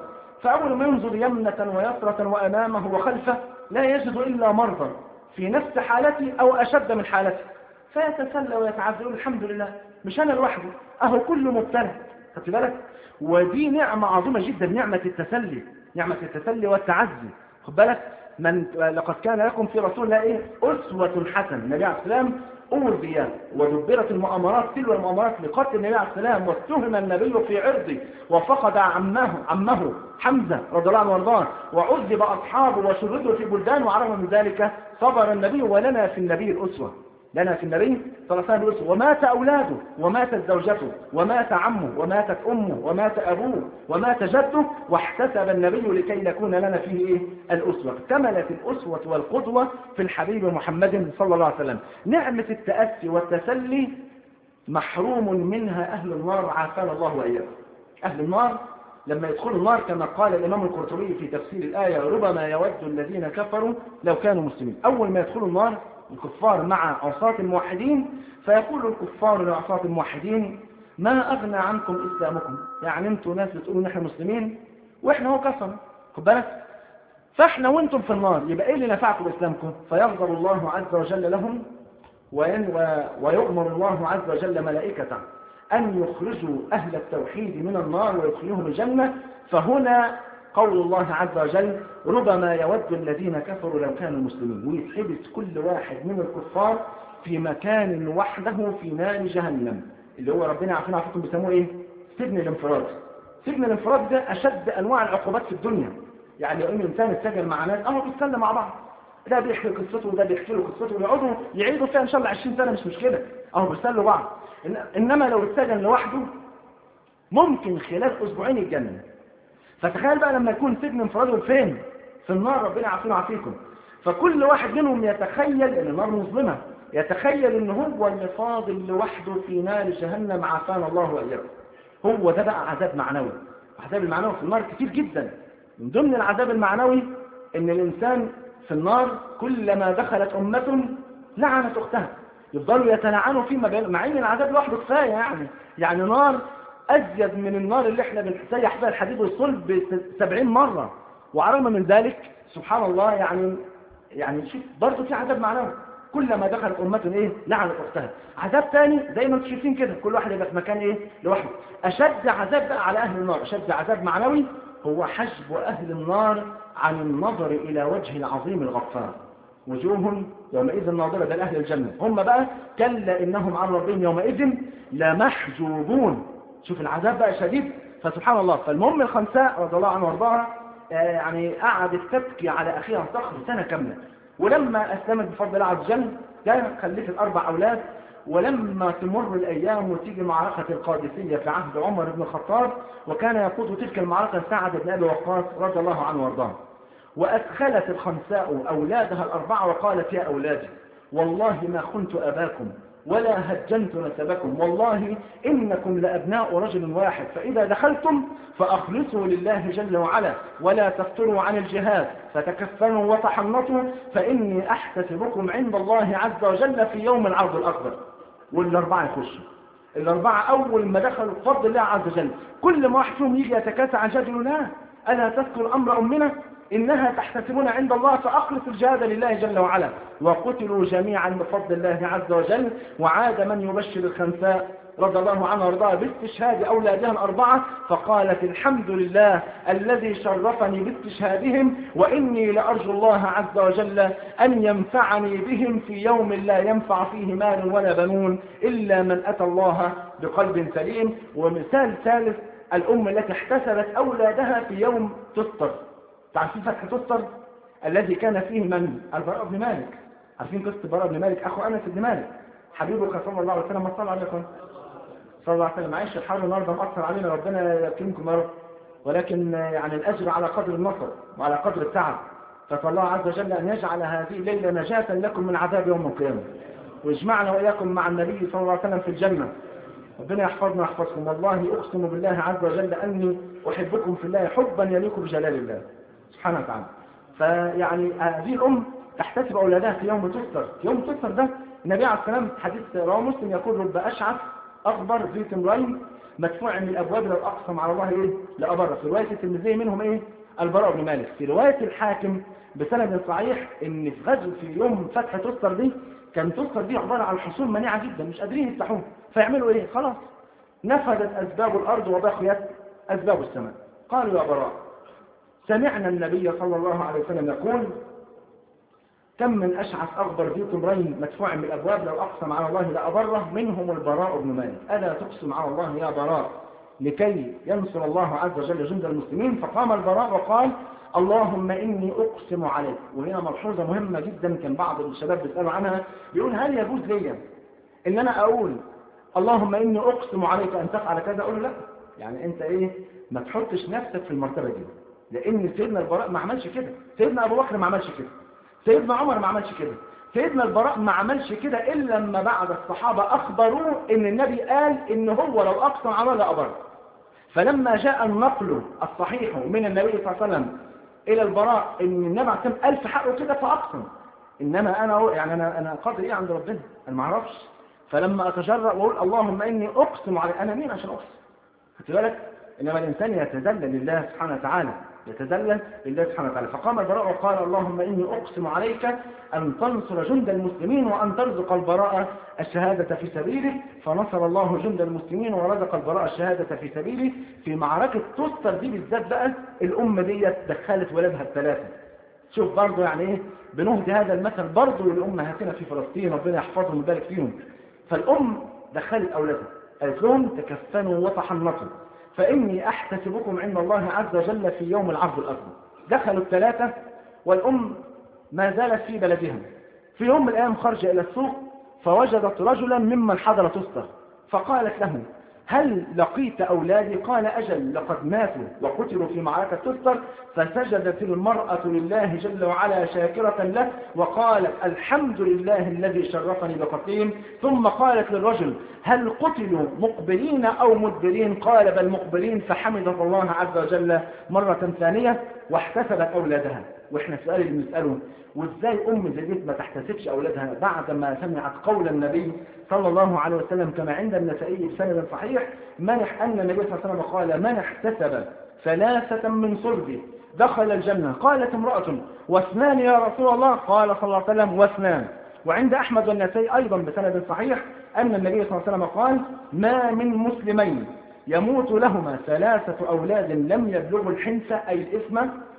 فأول ما ينظر يمنة ويسرة وأمامه وخلفه لا يجد إلا مرضا في نفس حالتي أو أشد من حالتي، فيتسلى ويتعذر يقول الحمد لله مش أنا لوحدي، أهو كله مبتلى. خدت بالك؟ ودي نعمة عظيمة جدا، نعمة التسلي، نعمة التسلي والتعزي. خد بالك؟ لقد كان لكم في رسول الله إيه؟ أسوة حسنة. النبي عليه السلام أوذي ودبرت المؤامرات تلو المؤامرات لقتل النبي عليه السلام، واتهم النبي في عرضه، وفقد عمه حمزة رضي الله عنه وارضاه، وعذب أصحابه وشردوا في بلدان، وعرف من ذلك صبر النبي. ولنا في النبي الأسوة، لنا في النبي صلى الله عليه وسلم. ومات أولاده وماتت زوجته ومات عمه وماتت أمه ومات أبوه ومات جده، واحتسب النبي لكي يكون لنا فيه إيه؟ الأسوة. اكتملت الأسوة والقدوة في الحبيب محمد صلى الله عليه وسلم. نعمة التأسي والتسلي محروم منها أهل النار، عافانا الله وإياكم. أهل النار لما يدخلوا النار كما قال الإمام القرطبي في تفسير الآية: ربما يود الذين كفروا لو كانوا مسلمين. أول ما يدخلوا النار الكفار مع عصاة الموحدين، فيقول الكفار لعصاة الموحدين: ما أغنى عنكم إسلامكم؟ يعني أنتوا ناس بتقولوا نحن مسلمين وإحنا هو كفر، خد بالك، فإحنا وأنتم في النار، يبقى إيه اللي نفعكم إسلامكم؟ فيغضب الله عز وجل لهم، ويؤمر الله عز وجل ملائكته أن يخرجوا أهل التوحيد من النار ويدخلوهم الجنة. فهنا قول الله عز وجل: ربما يود الذين كفروا لو كانوا مسلمين، ويتحبس كل واحد من الكفار في مكان وحده في نار جهنم، اللي هو ربنا عارفين عارفكم بيسموه ايه؟ سجن الانفراد. سجن الانفراد ده أشد أنواع العقوبات في الدنيا. يعني لو ان الانسان اتسجن مع ناس بيتسلى مع بعض، ده بيحكي قصته وده بيحكي له قصته، ويقعدوا يعيدوا فيها ان شاء الله 20 سنه مش مشكله، بيسلوا بعض. انما لو اتسجن لوحده ممكن خلال اسبوعين يتجنن. فتخيل بقى لما يكون سجن انفراد فين؟ في النار، ربنا يعافينا ويعافيكم. فكل واحد منهم يتخيل ان النار مظلمه، يتخيل ان هو اللي فاضل لوحده في نار جهنم، عافانا الله واياكم. هو ده بقى عذاب معنوي. العذاب المعنوي في النار كتير جدا. من ضمن العذاب المعنوي ان الانسان في النار كلما دخلت امه لعنت اختها، يفضلوا يتلعنوا فيما بينهم، مع ان العذاب لوحده كفايه. يعني نار ازيد من النار اللي احنا بنسيح فيها الحديد والصلب 70 مره، وعلى من ذلك سبحان الله يعني شوف برضه في عذاب معنوي، كلما دخلت امه لعنت اختها. عذاب ثاني زي ما انتم شايفين كده، كل واحد يبقى في مكان لوحده. اشد عذاب بقى على اهل النار، اشد عذاب معنوي، هو حجب اهل النار عن النظر الى وجه العظيم الغفار. وجوه يومئذ ناظرة، ده لأهل الجنة. هم بقى كلا إنهم عن ربهم يومئذ لمحجوبون. شوف العذاب بقى شديد. فسبحان الله. فالمهم الخنساء رضي الله عنها وارضاها قعدت تبكي على أخيها صخر سنة كاملة، ولما أسلمت بفضل الله عز وجل كانت خلفت 4 أولاد. ولما تمر الأيام وتيجي معركة القادسية في عهد عمر بن الخطاب، وكان يقود تلك المعركة سعد بن أبي وقاص رضي الله عنه وارضاه، وأدخلت الخنساء أولادها 4 وقالت: يا أولادي والله ما خنت أباكم ولا هجنت نسبكم، والله إنكم لأبناء رجل واحد، فإذا دخلتم فأخلصوا لله جل وعلا ولا تفتروا عن الجهاد، فتكفنوا وتحنطوا، فإني أحتسبكم عند الله عز وجل في يوم العرض الأكبر. وال4 يخشوا. ال4 أول ما دخلوا بفضل الله عز وجل، كل ما واحد فيهم يجي يتكاسى عن جدل: لا ألا تذكر أمر أمنا إنها تحتسبون عند الله، فأخلص الجهاد لله جل وعلا. وقتلوا جميعا بفضل الله عز وجل. وعاد من يبشر الخنساء رضي الله عنها وارضاها باستشهاد أولادها 4، فقالت: الحمد لله الذي شرفني باستشهادهم، وإني لأرجو الله عز وجل أن ينفعني بهم في يوم لا ينفع فيه مال ولا بنون إلا من أتى الله بقلب سليم. ومثال ثالث: الأم التي احتسبت أولادها في يوم تفطر. تعرفين فتح تستر الذي كان فيه من؟ البراء بن مالك. عارفين قصة البراء بن مالك أخو أنس بن مالك حبيبك صلى الله عليه وسلم؟ صلى عليكم صلى الله عليه وسلم. معيش الحر النهارده مأثر علينا، ربنا يكرمكم يا رب، ولكن يعني الأجر على قدر النصر وعلى قدر التعب. فصلى الله عز وجل أن يجعل هذه الليلة نجاة لكم من عذاب يوم القيامة، ويجمعنا وإياكم مع النبي صلى الله عليه وسلم في الجنة. ربنا يحفظنا ويحفظكم. والله أقسم بالله عز وجل أني أحبكم في الله حبا يليق بجلال الله سبحانه وتعالى. فيعني هذه الأم تحتسب أولادها في يوم تستر. يوم تستر ده النبي عليه السلام حديث رواه مسلم يقول: رب أشعث أغبر ذي تمرين مدفوع من الأبواب لو أقسم على الله إيه لأبره. في رواية الترمذي منهم إيه البراء بن مالك. في رواية الحاكم بسند صحيح إن في غزو في يوم فتح تستر دي كان تستر دي عبارة عن حصون منيعة جدا مش قادرين يفتحوها، فيعملوا إيه؟ خلاص نفذت أسباب الأرض وبقيت أسباب السماء. قالوا يا براء سمعنا النبي صلى الله عليه وسلم يقول كم من أشعث أغبر ذي طمرين مدفوع من الأبواب لو أقسم على الله لأبره منهم البراء بن مالك. ألا تقسم على الله يا براء لكي ينصر الله عز وجل جند المسلمين؟ فقام البراء وقال اللهم إني أقسم عليك. وهنا ملحوظة مهمة جدا كان بعض الشباب بيسألوا عنها، بيقول هل يجوز لي إن أنا أقول اللهم إني أقسم عليك أن تفعل كذا؟ أقول له لا، يعني أنت إيه ما تحطش نفسك في المرتبة دي، لأن سيدنا البراء ما عملش كده، سيدنا أبو بكر ما عملش كده، سيدنا عمر ما عملش كده، سيدنا البراء ما عملش كده إلا لما بعد الصحابة أخبروه إن النبي قال إن هو لو أقسم على الله لأبر. فلما جاء النقل الصحيح من النبي صلى الله عليه وسلم إلى البراء إن النبي عليه الصلاة والسلام ألف حقه كده فأقسم. إنما أنا يعني أنا قادر إيه عند ربنا؟ أنا ما أعرفش. فلما أتجرأ وأقول اللهم إني أقسم عليك، أنا مين عشان أقسم؟ خدت بالك؟ إنما الإنسان يتذلل لله سبحانه وتعالى، يتذلل لله سبحانه وتعالى. فقام البراء وقال اللهم إني أقسم عليك أن تنصر جند المسلمين وأن ترزق البراء الشهادة في سبيلك. فنصر الله جند المسلمين ورزق البراء الشهادة في سبيله. في معركة تستر دي بالذات بقى الأمة دي دخلت ولادها الثلاثة. شوف برضو يعني إيه بنهدي هذا المثل برضو لأمهاتنا في فلسطين ربنا يحفظهم ويبارك فيهم. فالأم دخلت أولادها قالت لهم تكفنوا وتحنطوا فإني أحتسبكم عند الله عز وجل في يوم العرض الأكبر. دخلوا الثلاثة والأم ما زالت في بلدها. في يوم من الأيام خرج إلى السوق فوجدت رجلا ممن حضر تستر فقالت له هل لقيت أولادي؟ قال أجل لقد ماتوا وقتلوا في معركة تستر. فسجدت المرأة لله جل وعلا شاكرة له وقالت الحمد لله الذي شرفني بقتلهم. ثم قالت للرجل هل قتلوا مقبلين أو مدبرين؟ قال بل مقبلين. فحمدت الله عز وجل مرة ثانية واحتسبت أولادها. وإحنا السؤال اللي بنسأله وإزاي أم زي دي ما تحتسبش أولادها بعد ما سمعت قول النبي صلى الله عليه وسلم كما عند النسائي بسند صحيح أن النبي صلى الله عليه وسلم قال من احتسب ثلاثة من صلبه دخل الجنة. قالت امرأة واثنان يا رسول الله؟ قال صلى الله عليه وسلم واثنان. وعند أحمد والنسائي أيضا بسند صحيح أن النبي صلى الله عليه وسلم قال ما من مسلمين يموت لهما ثلاثة أولاد لم يبلغوا الحنث أي الإثم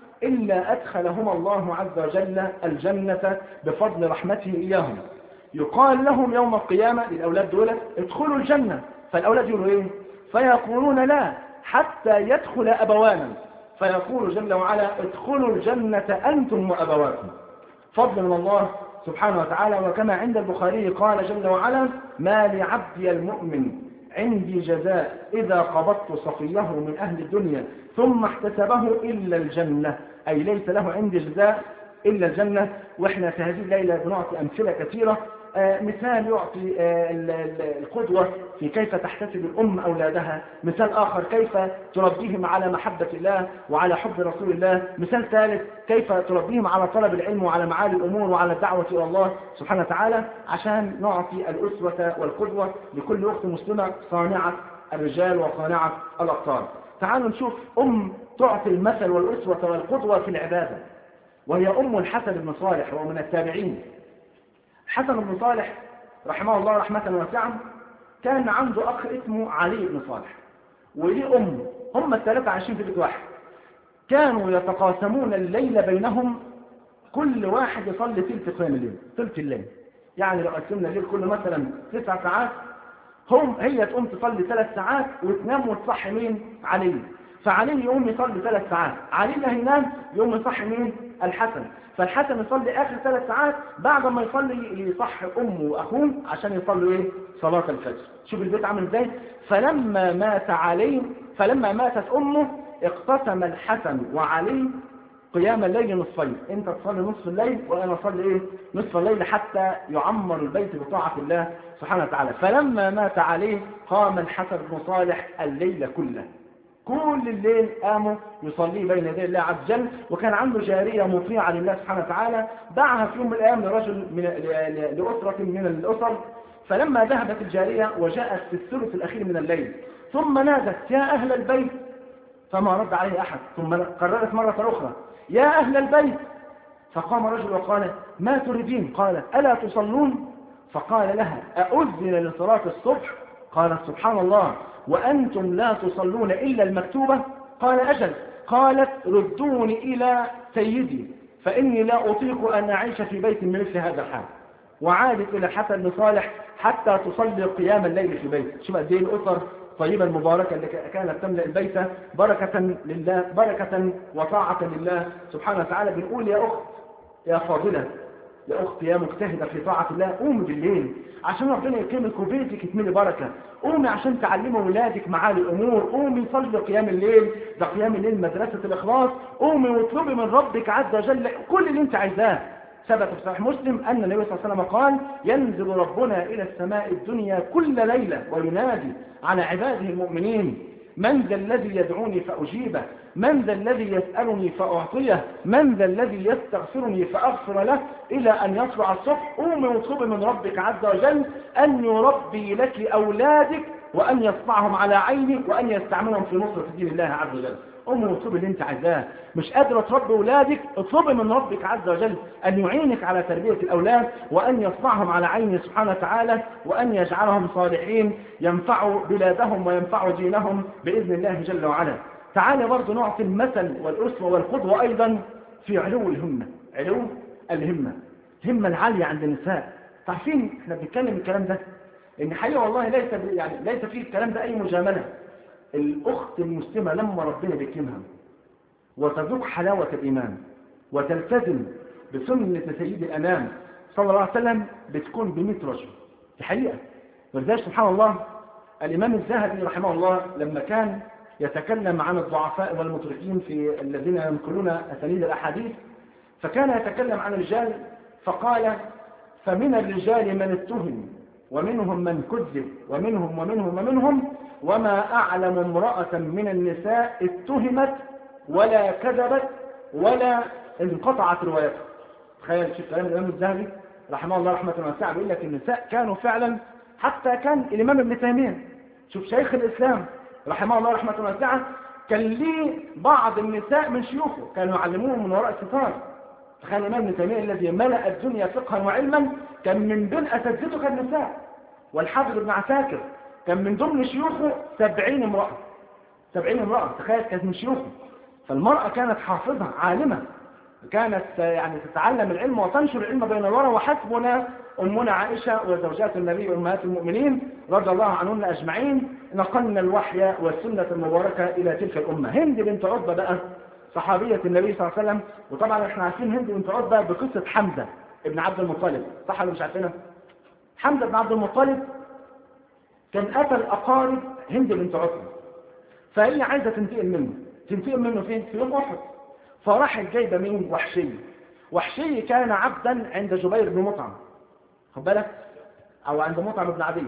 إلا أدخلهما الله عز وجل الجنة بفضل رحمته إياهم. يقال لهم يوم القيامة للأولاد دول ادخلوا الجنة. فالأولاد يقولوا إيه؟ فيقولون لا حتى يدخل أبوانا. فيقول جل وعلا ادخلوا الجنة أنتم وأبواكم. فضل من الله سبحانه وتعالى. وكما عند البخاري قال جل وعلا ما لعبدي المؤمن عندي جزاء إذا قبضت صفيه من أهل الدنيا ثم احتسبه إلا الجنة، أي ليس له عندي جزاء إلا الجنة. وإحنا في هذه الليلة بنعطي أمثلة كثيرة. مثال يعطي القدوة في كيف تحتسب الأم أولادها، مثال آخر كيف تربيهم على محبة الله وعلى حب رسول الله، مثال ثالث كيف تربيهم على طلب العلم وعلى معالي الأمور وعلى الدعوة إلى الله سبحانه وتعالى، عشان نعطي الأسوة والقدوة لكل أخت مسلمة صانعة الرجال وصانعة الأبطال. تعالوا نشوف أم تعطي المثل والأسوة والقدوة في العبادة، وهي أم الحسن بن صالح ومن التابعين. حسن بن صالح رحمه الله رحمة واسعة كان عنده أخ اسمه علي بن صالح وليه أم، هم الثلاثة عايشين في بيت واحد. كانوا يتقاسمون الليل بينهم، كل واحد يصلي ثلث قيام الليل، ثلث الليل. يعني لو قسمنا الليل كله مثلا 9 ساعات، هي تقوم تصلي 3 ساعات وتنام وتصحي مين؟ علي. فعلي يقوم يصلي 3 ساعات، علي اللي هينام يقوم يصحي مين؟ الحسن. فالحسن يصلي آخر 3 ساعات، بعد ما يصلي يصحي أمه وأخوه عشان يصلوا إيه؟ صلاة الفجر. شوف البيت عامل إزاي. فلما ماتت أمه اقتسم الحسن وعلي قيام الليل نصفين، انت تصلي نصف الليل وانا اصلي ايه؟ نصف الليل، حتى يعمر البيت بطاعة الله سبحانه وتعالى. فلما مات عليه قام الحسن بن صالح الليل كله، كل الليل قاموا يصلي بين يدي الله عز وجل. وكان عنده جارية مطيعة لله سبحانه وتعالى، باعها في يوم من الأيام لرجل لأسرة من الأسر. فلما ذهبت الجارية وجاءت في الثلث الأخير من الليل ثم نادت يا أهل البيت فما رد عليه أحد، ثم قررت مرة أخرى يا أهل البيت، فقام رجل وقال ما تريدين؟ قالت ألا تصلون؟ فقال لها أؤذن لصلاة الصبح؟ قالت سبحان الله وأنتم لا تصلون إلا المكتوبة؟ قال أجل. قالت ردوني إلى سيدي فإني لا أطيق أن أعيش في بيت من مثل هذا الحال. وعادت إلى حسن بن صالح حتى تصلي قيام الليل في بيت. شوف قد ايه الأسر طيبة المباركة اللي كانت تملأ البيت بركة لله، بركة وطاعة لله سبحانه وتعالى. بنقول يا أخت يا فاضلة، يا أخت يا مجتهدة في طاعة الله، قومي بالليل عشان ربنا يكرمك وبيتك يتملي بركة. قومي عشان تعلمي ولادك معالي الأمور. قومي صلي قيام الليل، ده قيام الليل مدرسة الإخلاص. قومي واطلبي من ربك عز وجل كل اللي انت عايزاه. ثبت في صحيح مسلم أن النبي صلى الله عليه وسلم قال ينزل ربنا إلى السماء الدنيا كل ليلة وينادي على عباده المؤمنين من ذا الذي يدعوني فأجيبه، من ذا الذي يسألني فأعطيه، من ذا الذي يستغفرني فأغفر له، إلى أن يطلع الصبح. قومي واطلبي من ربك عز وجل أن يربي لك أولادك وأن يصنعهم على عيني وأن يستعملهم في نصرة دين الله عز وجل. قومي واطلبي اللي انت عايزاه. مش قادرة تربي أولادك، اطلبي من ربك عز وجل أن يعينك على تربية الأولاد وأن يصنعهم على عينه سبحانه وتعالى وأن يجعلهم صالحين ينفعوا بلادهم وينفعوا دينهم بإذن الله جل وعلا. تعالى برضو نعطي المثل والأسوة والقدوة أيضا في علو الهمة، علو الهمة، الهمة العالية عند النساء. تعرفين احنا بنتكلم الكلام ده ان حقيقة والله ليس فيه الكلام ده أي مجاملة. الأخت المسلمة لما ربنا بيكرمها وتذوق حلاوة الإيمان وتلتزم بسنة سيد الأنام صلى الله عليه وسلم بتكون ب100 رجل في حقيقة. ولذلك سبحان الله الإمام الذهبي رحمه الله لما كان يتكلم عن الضعفاء والمتركين في الذين ينقلون أسانيد الأحاديث فكان يتكلم عن الرجال فقال فمن الرجال من اتهم ومنهم من كذب ومنهم وما أعلم امرأة من النساء اتهمت ولا كذبت ولا انقطعت روايتها. تخيل شوف كلام الإمام الذهبي رحمه الله رحمة واسعة بيقول لك النساء كانوا فعلا، حتى كان الإمام ابن تيمية شوف شيخ الإسلام رحمه الله رحمة واسعة كان ليه بعض النساء من شيوخه كانوا يعلموهم من وراء الستار. تخيل الإمام ابن تيمية الذي ملأ الدنيا فقها وعلما كان من بين أساتذته كان النساء. والحافظ ابن عساكر كان من ضمن شيوخه 70 امرأة، 70 امرأة تخيل كانت من شيوخه. فالمرأة كانت حافظة عالمة، كانت يعني تتعلم العلم وتنشر العلم بين الورى. وحسبنا أمنا عائشة وزوجات النبي وأمهات المؤمنين رضي الله عنهن أجمعين نقلنا الوحي والسنة المباركة إلى تلك الأمة. هند بنت عتبة بقى صحابية النبي صلى الله عليه وسلم. وطبعا احنا عارفين هند بنت عتبة بقصة حمزة ابن عبد المطلب، صح ولا مش عارفينها؟ حمزة بن عبد المطلب كان قتل أقارب هند بنت عتبة، فهي عايزة تنتقم منه فين؟ في يوم أحد. فراحت جايبة مين؟ وحشي كان عبدا عند جبير بن مطعم، خد بالك، أو عند مطعم بن عدي.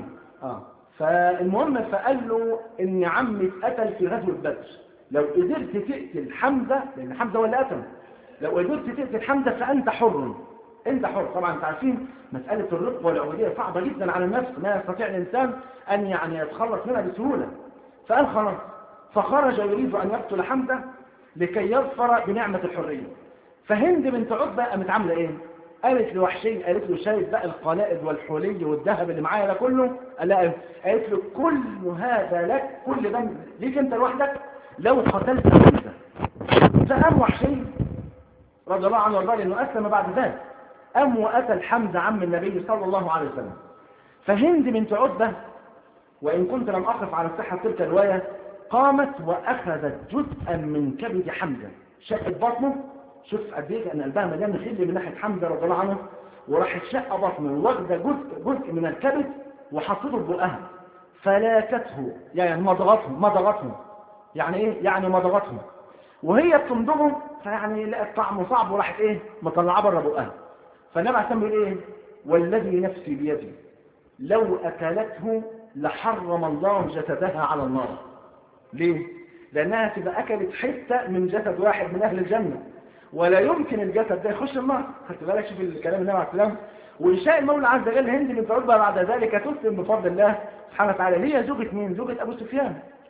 فالمهم فقال له إن عمي اتقتل في غزوة بدر، لو قدرت تقتل حمزة، لأن حمزة هو اللي قتله، لو قدرت تقتل حمزة فأنت حر، انت حر. طبعا انت عارفين مسألة الرق والعبودية صعبة جدا على النفس، ما يستطيع الإنسان أن يعني يتخلص منها بسهولة. فقال خلاص، فخرج يريد أن يقتل حمزة لكي يظفر بنعمة الحرية. فهند بنت عتبة قامت عاملة ايه؟ قالت لوحشي، قالت له شايف بقى القلائد والحلي والذهب اللي معايا ده كله؟ قالت له كل هذا لك، كل ده ليك انت لوحدك لو قتلت حمزة. فقام وحشي رضي الله عنه وارضاه لانه اسلم بعد ذلك، قام وقتل حمزة عم النبي صلى الله عليه وسلم. فهند بنت عتبة وإن كنت لم أقف على صحة تلك الرواية قامت وأخذت جزءا من كبد حمزة، شقت بطنه، شوف قد ايه كان قلبها مليان خل من ناحية حمزة رضي الله عنه، وراحت شق بطنه واخده جزء من الكبد وحطته في بقها فلاكته، يعني مضغته يعني ايه؟ يعني مضغته وهي بتمضغه، فيعني لقت طعمه صعب وراحت ايه؟ مطلعاه بره بقها. فالنبي عليه الصلاه ايه؟ والذي نفسي بيدي لو اكلته لحرم الله جسدها على النار. ليه؟ لانها تبقى اكلت حته من جسد واحد من اهل الجنه، ولا يمكن الجسد ده يخش النار. خدت بالك شوف الكلام النبي عليه السلام. وإنشاء المولى عز وجل هند بنت عتبة بعد ذلك تسلم بفضل الله سبحانه وتعالى. هي زوجة مين؟ زوجة أبو سفيان،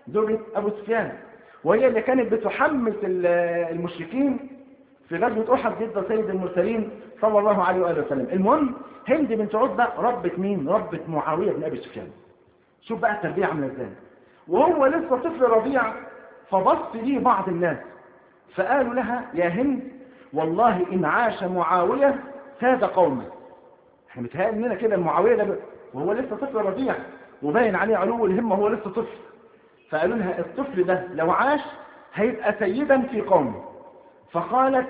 زوجة أبو سفيان، وهي اللي كانت بتحمس المشركين في غزوة أحد ضد سيد المرسلين صلى الله عليه وآله وسلم. المهم هند بنت عتبة ربت مين؟ ربت معاوية بن أبي سفيان. شوف بقى التربية عاملة ازاي. وهو لسه طفل رضيع فبص ليه بعض الناس فقالوا لها يا هند والله إن عاش معاوية ساد قومه. احنا متهيأ لنا كده معاوية ده وهو لسه طفل رضيع وباين عليه علو الهمة وهو لسه طفل. فقالوا لها الطفل ده لو عاش هيبقى سيدا في قومه. فقالت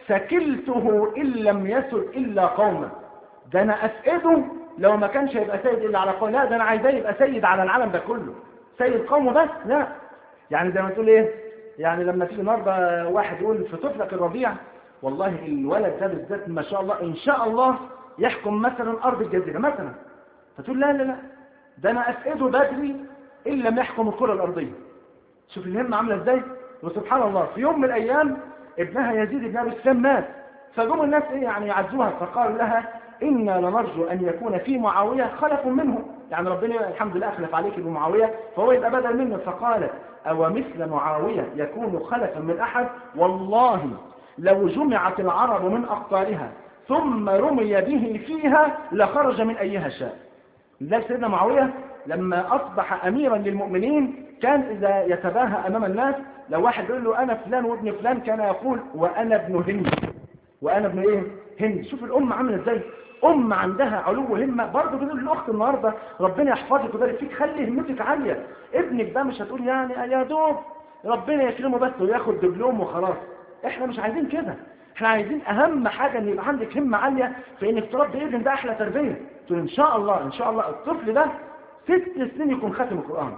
سكلته إن لم يسد إلا قومه. ده أنا أفقده لو ما كانش هيبقى سيد إلا على قومه. لا ده أنا عايزاه يبقى سيد على العالم ده كله. سيد قومه بس لا. يعني زي ما تقول إيه؟ يعني لما تيجي النهارده واحد يقول في طفلك الرضيع والله الولد ده بالذات ما شاء الله إن شاء الله يحكم مثلا أرض الجزيرة مثلا. فتقول لا لا لا ده أنا أفقده بدري إن لم يحكم الكرة الأرضية. شوف الهمة عاملة إزاي. وسبحان الله في يوم من الأيام ابنها يزيد بن أبي سفيان مات. فجم الناس إيه يعني يعزوها فقالوا لها إنا لنرجو أن يكون في معاوية خلف منه. يعني ربنا الحمد لله أخلف عليك بمعاوية فهو يبقى بدل منه. فقالت أو مثل معاوية يكون خلفا من أحد والله لو جمعت العرب من أقطارها ثم رمي به فيها لخرج من أيها شاء. لذلك سيدنا معاوية لما أصبح أميرا للمؤمنين كان إذا يتباهى أمام الناس لو واحد يقول له أنا فلان وابن فلان كان يقول وأنا ابن هند. وأنا ابن إيه؟ هند. شوف الأم عاملة إزاي. أم عندها علو همة. برضه بنقول للأخت النهاردة ربنا يحفظك ويبارك فيك خلي همتك عالية. ابنك ده مش هتقول يعني يا دوب ربنا يكرمه بس وياخد دبلوم وخلاص. إحنا مش عايزين كده. إحنا عايزين أهم حاجة إن يبقى عندك همة عالية في إنك تربي ابن ده أحلى تربية. تقول إن شاء الله إن شاء الله الطفل ده 6 سنين يكون ختم القرآن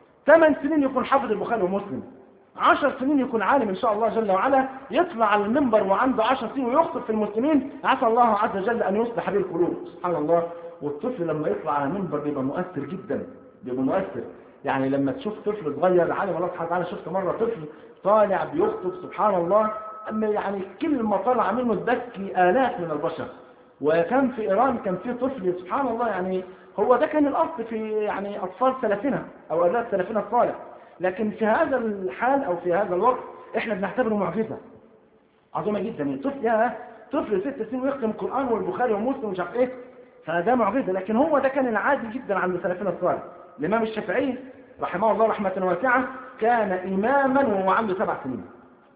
8 سنين يكون حافظ البخاري ومسلم 10 سنين يكون عالم إن شاء الله جل وعلا يطلع على المنبر وعنده 10 سنين ويخطب في المسلمين عسى الله عز وجل أن يصلح به القلوب. سبحان الله. والطفل لما يطلع على المنبر بيبقى مؤثر جدا. بيبقى مؤثر. يعني لما تشوف طفل صغير عالم الله سبحانه وتعالى شفت مرة طفل طالع بيخطب سبحان الله أما يعني كلمة طالعة منه تبكي آلاف من البشر. وكان في إيران كان في طفل سبحان الله يعني هو ده كان الأصل في يعني أطفال سلفنا أو أولاد سلفنا الصالح. لكن في هذا الحال أو في هذا الوقت إحنا بنعتبره معجزة عظيمة جدا. يعني طفل 6 سنين ويختم القرآن والبخاري ومسلم ومش عارف إيه فده معجزة. لكن هو ده كان العادي جدا عند سلفنا الصالح. الإمام الشافعي رحمه الله رحمة واسعة كان إماما وهو عنده 7 سنين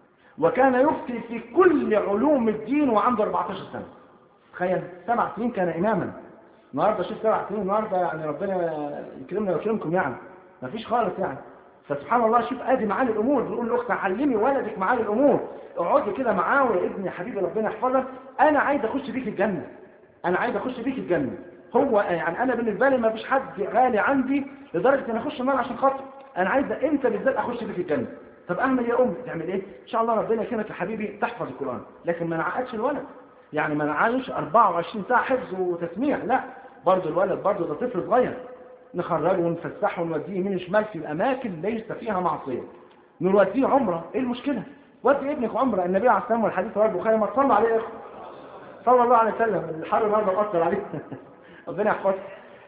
وكان يفتي في كل علوم الدين وعنده 14 سنة. تخيل 7 سنين كان إماما. النهارده شوف 7 سنين النهارده يعني ربنا يكرمنا ويكرمكم يعني ما فيش خالص يعني. فسبحان الله شوف ادي معالي الامور. بيقول لاختي علمي ولدك معالي الامور اقعدي كده معاه يا ابني يا حبيبي ربنا يحفظك انا عايز اخش بيك الجنه. انا عايز اخش بيك الجنه. هو يعني انا بالنسبه لي ما فيش حد غالي عندي لدرجه ان اخش النار عشان خاطر انا عايز انت بالذات اخش بيك الجنه. طب اعمل يا ام تعمل ايه ان شاء الله ربنا يكرمك يا حبيبي تحفظ القران لكن ما نعقدش الولد. يعني ما نعقدش 24 ساعه حفظ وتسميع لا. برضه الولد برضه ده طفل صغير نخرجه ونفسحه ونوديه يمين شمال في الاماكن ليس فيها معصيه. نوديه عمره ايه المشكله. ودي ابنك عمره. النبي عليه الصلاه والسلام والحديث رواه البخاري ما تصلى عليه يا اخي صلى الله عليه وسلم. الحر النهارده مأثر عليه ربنا يحفظك.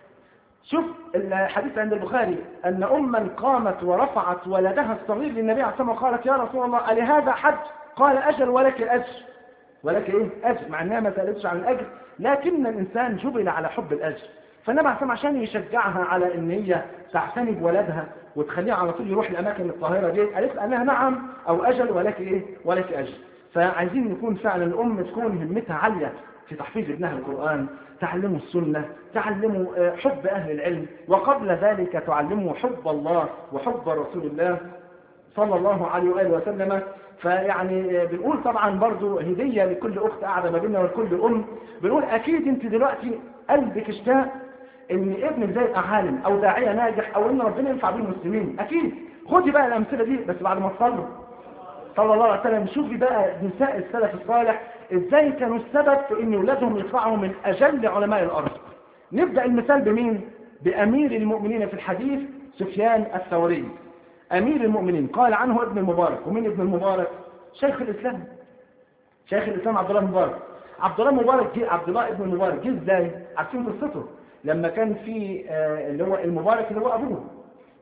شوف الحديث عند البخاري ان اما قامت ورفعت ولدها الصغير للنبي عليه الصلاه والسلام وقالت يا رسول الله ألهذا حج قال اجل ولك الاجر. ولك ايه اجر مع انها ما سالتش عن الاجر لكن الانسان جبل على حب الاجر. فالنبي عليه الصلاه عشان يشجعها على ان هي تعتني بولدها وتخليها على طول يروح الاماكن الطاهره دي قالت لها نعم او اجل ولك ايه ولك اجر. فعايزين نكون فعلا الام تكون همتها عاليه في تحفيظ ابنها القران تعلموا السنه تعلموا حب اهل العلم وقبل ذلك تعلموا حب الله وحب رسول الله صلى الله عليه واله وسلم. فيعني بنقول طبعا برضو هديه لكل اخت قاعده ما بيننا ولكل ام. بنقول اكيد انت دلوقتي قلبك اشتاق ان ابنك ده يبقى عالم او داعيه ناجح او ان ربنا ينفع بيه المسلمين. اكيد خدي بقى الامثله دي بس بعد ما تصلوا صلى الله عليه وسلم. شوفي بقى نساء السلف الصالح ازاي كانوا السبب في ان اولادهم يطلعوا من اجل علماء الارض. نبدا المثال بمين؟ بامير المؤمنين في الحديث سفيان الثوري. امير المؤمنين قال عنه ابن المبارك. ومين ابن المبارك؟ شيخ الاسلام. شيخ الاسلام عبد الله المبارك. عبد الله المبارك جه عبد الله ابن المبارك جه ازاي؟ عارفين قصته لما كان في اللي هو المبارك اللي هو ابوه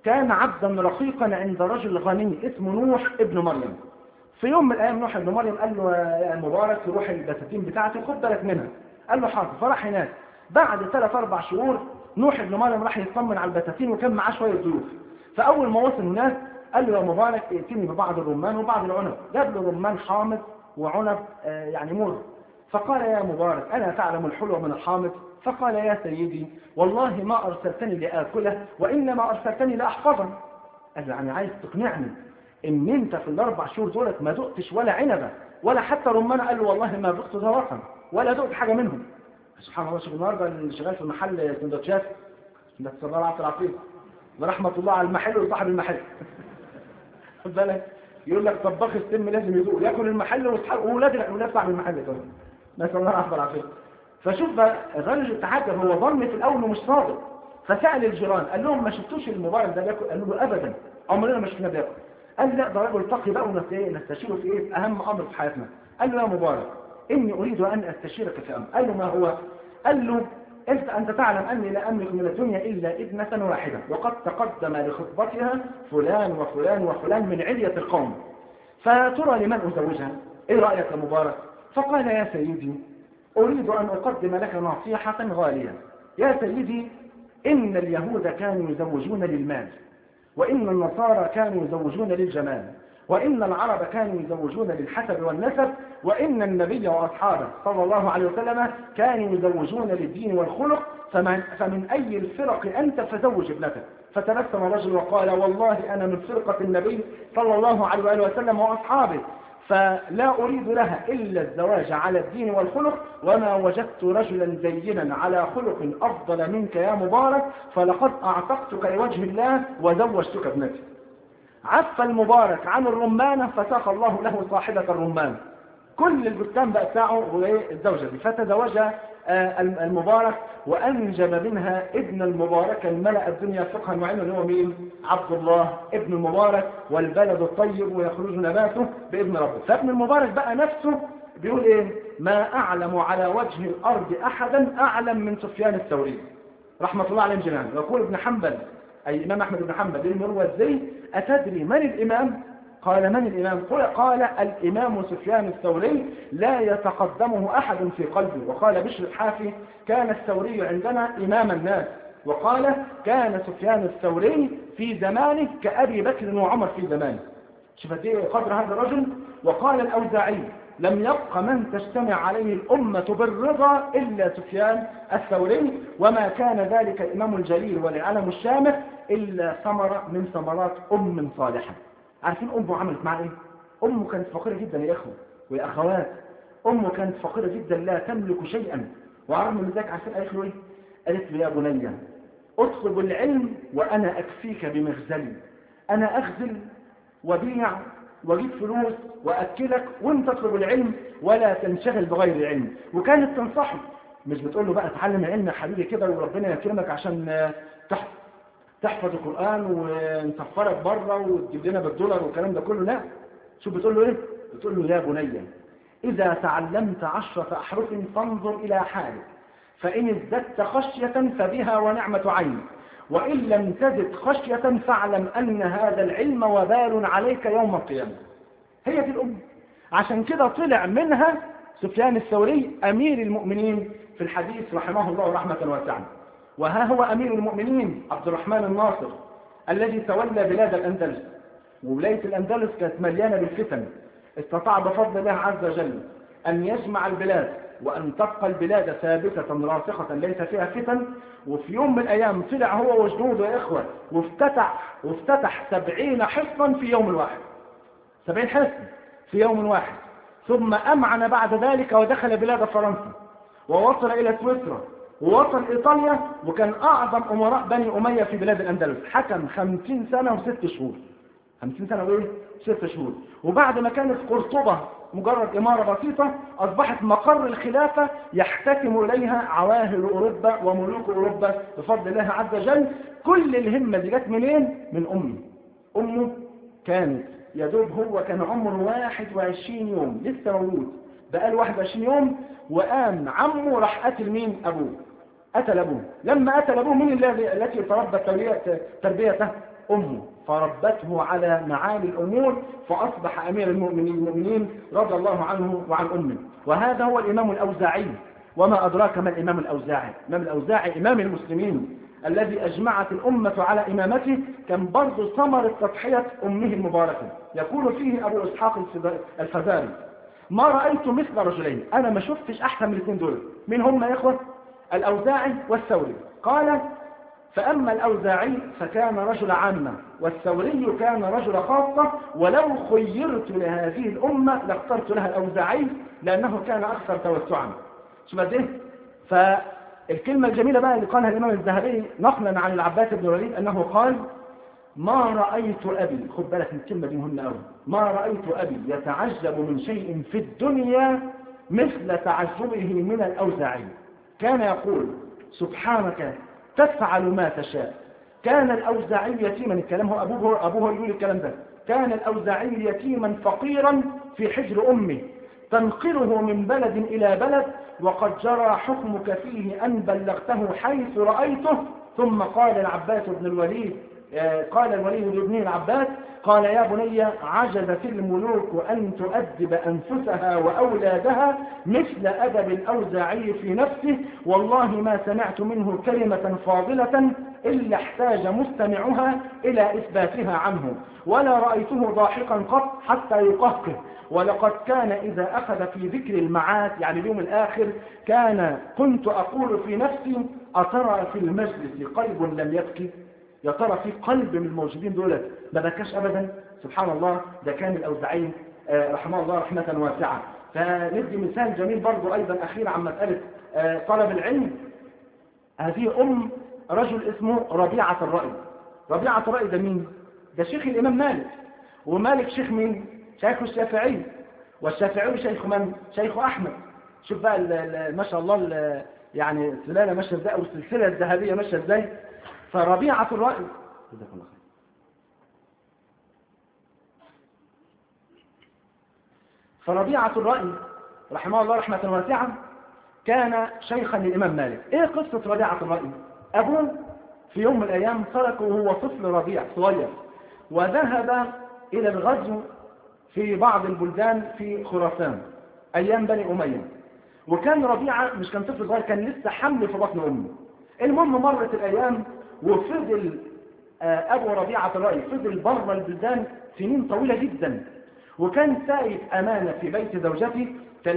كان عبدا رقيقا عند رجل غني اسمه نوح ابن مريم. في يوم من الأيام نوح ابن مريم قال له يا مبارك روح البساتين بتاعتي خد بالك منها. قال له حاضر. فراح هناك. بعد 3-4 شهور نوح ابن مريم راح يطمن على البساتين وكان معاه شوية ضيوف. فأول ما وصل هناك قال له يا مبارك ائتني ببعض الرمان وبعض العنب. جاب له رمان حامض وعنب يعني مر. فقال يا مبارك ألا تعلم الحلو من الحامض؟ فقال يا سيدي والله ما أرسلتني لآكله وإنما أرسلتني لأحفظه. قال له يعني عايز تقنعني إن أنت في ال4 شهور دولت ما دقتش ولا عنبة ولا حتى رمان؟ قال له والله ما دقت ذواقا ولا دقت حاجة منهم. سبحان الله. شوف النهارده اللي شغال في محل سندوتشات ده تصبر عبد العفيف ورحمة الله على المحل وصاحب المحل خد بالك يقول لك طباخ السم لازم يدوق ياكل المحل وولاد صاحب المحل كمان نسأل الله عبد العفيف. فشوف بقى الراجل تعجب، هو ظن في الاول مش صادق. فسأل الجيران قال لهم ما شفتوش المبارك ده بياكل؟ قالوا له ابدا عمرنا ما شفناه بياكل. قال لا ده راجل تقي بقى ونستشيره في ايه؟ اهم امر في حياتنا. قال له يا مبارك اني اريد ان استشيرك في امر. قال له ما هو؟ قال له أنت تعلم أني لا أملك من الدنيا إلا ابنة واحدة وقد تقدم لخطبتها فلان وفلان وفلان من علية القوم، فترى لمن أزوجها؟ إيه رأيك يا مبارك؟ فقال يا سيدي أريد أن أقدم لك نصيحة غالية. يا سيدي إن اليهود كانوا يزوجون للمال، وإن النصارى كانوا يزوجون للجمال، وإن العرب كانوا يزوجون للحسب والنسب، وإن النبي وأصحابه صلى الله عليه وسلم كانوا يزوجون للدين والخلق، فمن أي الفرق أنت فزوج ابنتك. فتبسم الرجل وقال والله أنا من فرقة النبي صلى الله عليه وآله وسلم وأصحابه، فلا أريد لها إلا الزواج على الدين والخلق، وما وجدت رجلا زينا على خلق أفضل منك يا مبارك، فلقد أعتقتك لوجه الله وزوجتك ابنتي. عف المبارك عن الرمانة فساق الله له صاحبة الرمان. كل البستان بقى بتاعه الزوجة دي. فتزوج المبارك وأنجب منها ابن المبارك الملأ الدنيا فقها وعلما اللي هو مين؟ عبد الله ابن المبارك. والبلد الطيب ويخرج نباته بإذن ربه. فابن المبارك بقى نفسه بيقول ايه؟ ما أعلم على وجه الأرض أحدا أعلم من سفيان الثوري رحمة الله عليه جميعا. يقول ابن حنبل أي الإمام أحمد بن حنبل للمروزي أتدري من الإمام؟ قال من الإمام؟ قال الإمام سفيان الثوري لا يتقدمه أحد في قلبه. وقال بشر الحافي كان الثوري عندنا إمام الناس. وقال كان سفيان الثوري في زمانه كأبي بكر وعمر في زمانه. شفت قدر هذا الرجل. وقال الأوزاعي لم يبق من تجتمع عليه الأمة بالرضا إلا سفيان الثوري، وما كان ذلك الإمام الجليل والعالم الشامخ إلا ثمرة من ثمرات أم صالحة. عارفين أمه عملت معه إيه؟ أمه كانت فقيرة جدا يا إخوة ويا أخوات. أمه كانت فقيرة جدا لا تملك شيئا، وعرض من ذلك عارفين قالت له إيه؟ قالت له يا بني اطلب العلم وأنا أكفيك بمغزلي. أنا أغزل وبيع واجيب فلوس وأكلك وانت تطلب العلم ولا تنشغل بغير العلم. وكانت تنصحه، مش بتقول له بقى اتعلم العلم يا حبيبي كده وربنا يكرمك عشان تحفظ القرآن ونسفرك بره وتجيب لنا بالدولار والكلام ده كله. لا، شو بتقول له ايه؟ بتقول له يا بني إذا تعلمت 10 أحرف فانظر إلى حالك، فإن ازددت خشية فبها ونعمة عين، وإن لم تزد خشية فاعلم أن هذا العلم وبال عليك يوم القيامة. هي دي الأم. عشان كده طلع منها سفيان الثوري أمير المؤمنين في الحديث رحمه الله رحمة واسعة. وها هو أمير المؤمنين عبد الرحمن الناصر الذي تولى بلاد الأندلس. وولاية الأندلس كانت مليانة بالفتن. استطاع بفضل الله عز وجل أن يجمع البلاد وأن تبقى البلاد ثابتة راسخة ليس فيها فتن. وفي يوم من الأيام طلع هو وجنوده يا إخوة وافتتح 70 حصنا في يوم واحد. 70 حصن في يوم واحد. ثم أمعن بعد ذلك ودخل بلاد فرنسا ووصل إلى سويسرا ووصل إيطاليا، وكان أعظم أمراء بني أمية في بلاد الأندلس. حكم 50 سنة و6 شهور. 50 سنة وإيه؟ 6 شهور. وبعد ما كانت قرطبة مجرد إمارة بسيطة أصبحت مقر الخلافة يحتكم إليها عواهل أوروبا وملوك أوروبا بفضل الله عز وجل. كل الهمة دي جت منين؟ من أمه. أمه كانت يدوب هو كان عمره 21 يوم لسه مولود، بقى له 21 يوم وقام عمه راح قتل مين؟ أبوه. قتل أبوه. لما قتل أبوه مين التي تربت تربيته؟ أمه فربته على معالي الأمور فأصبح أمير المؤمنين رضي الله عنه وعن أمه. وهذا هو الإمام الأوزاعي. وما أدراك ما الإمام الأوزاعي؟ الإمام الأوزاعي إمام المسلمين الذي أجمعت الأمة على إمامته، كان برضه ثمرة تضحية أمه المباركة. يقول فيه أبو إسحاق الفزاري: ما رأيت مثل رجلين، أنا ما شفتش أحسن من الاثنين دول. من هم يا إخوة؟ الأوزاعي والثوري. قال: فأما الأوزاعي فكان رجل عامة، والثوري كان رجل خاصة، ولو خيرت لهذه الأمة لاخترت لها الأوزاعي لأنه كان أكثر توسعا. شو ده؟ فالكلمة الجميلة بقى اللي قالها الإمام الذهبي نقلا عن العباس بن الوليد أنه قال: ما رأيت أبي، خد بالك من الكلمة دي مهمة أوي، ما رأيت أبي يتعجب من شيء في الدنيا مثل تعجبه من الأوزاعي. كان يقول: سبحانك تفعل ما تشاء. كان الأوزاعي يتيما، الكلام هو أبوه يقول الكلام ده، كان الأوزاعي يتيما فقيرا في حجر أمه، تنقله من بلد إلى بلد، وقد جرى حكمك فيه أن بلغته حيث رأيته. ثم قال العباس بن الوليد، قال الوليد لابنه العباس: قال يا بني، عجزت الملوك أن تؤدب أنفسها وأولادها مثل أدب الأوزاعي في نفسه، والله ما سمعت منه كلمة فاضلة إلا احتاج مستمعها إلى إثباتها عنه، ولا رأيته ضاحكا قط حتى يقهقه، ولقد كان إذا أخذ في ذكر المعاد يعني اليوم الآخر كنت أقول في نفسي: أترى في المجلس قلب لم يبكي؟ يا ترى في قلب من الموجودين دول ما بكاش أبدا؟ سبحان الله. ده كان الأوزاعي رحمه الله رحمة واسعة. فندي مثال جميل برضو أيضا أخيرا عن مسألة طلب العلم. هذه أم رجل اسمه ربيعة الرأي. ربيعة الرأي ده مين؟ ده شيخ الإمام مالك، ومالك شيخ مين؟ شيخ الشافعي، والشافعي شيخ من؟ شيخ أحمد. شوف بقى ما شاء الله يعني السلالة ماشية ازاي، أو السلسلة الذهبية ماشية ازاي. فربيعة الرأي فربيعة الرأي رحمه الله رحمة واسعة كان شيخا للإمام مالك. ايه قصة ربيعة الرأي؟ أبوه في يوم من الأيام تركه وهو طفل رضيع صغير، وذهب إلى الغزو في بعض البلدان في خراسان أيام بني أمية. وكان ربيعة مش كان طفل صغير، كان لسه حمل في بطن أمه. المهم مرت الأيام وفضل أبو ربيعة الرأي فضل بره البلدان سنين طويلة جدا، وكان سايب أمانة في بيت زوجته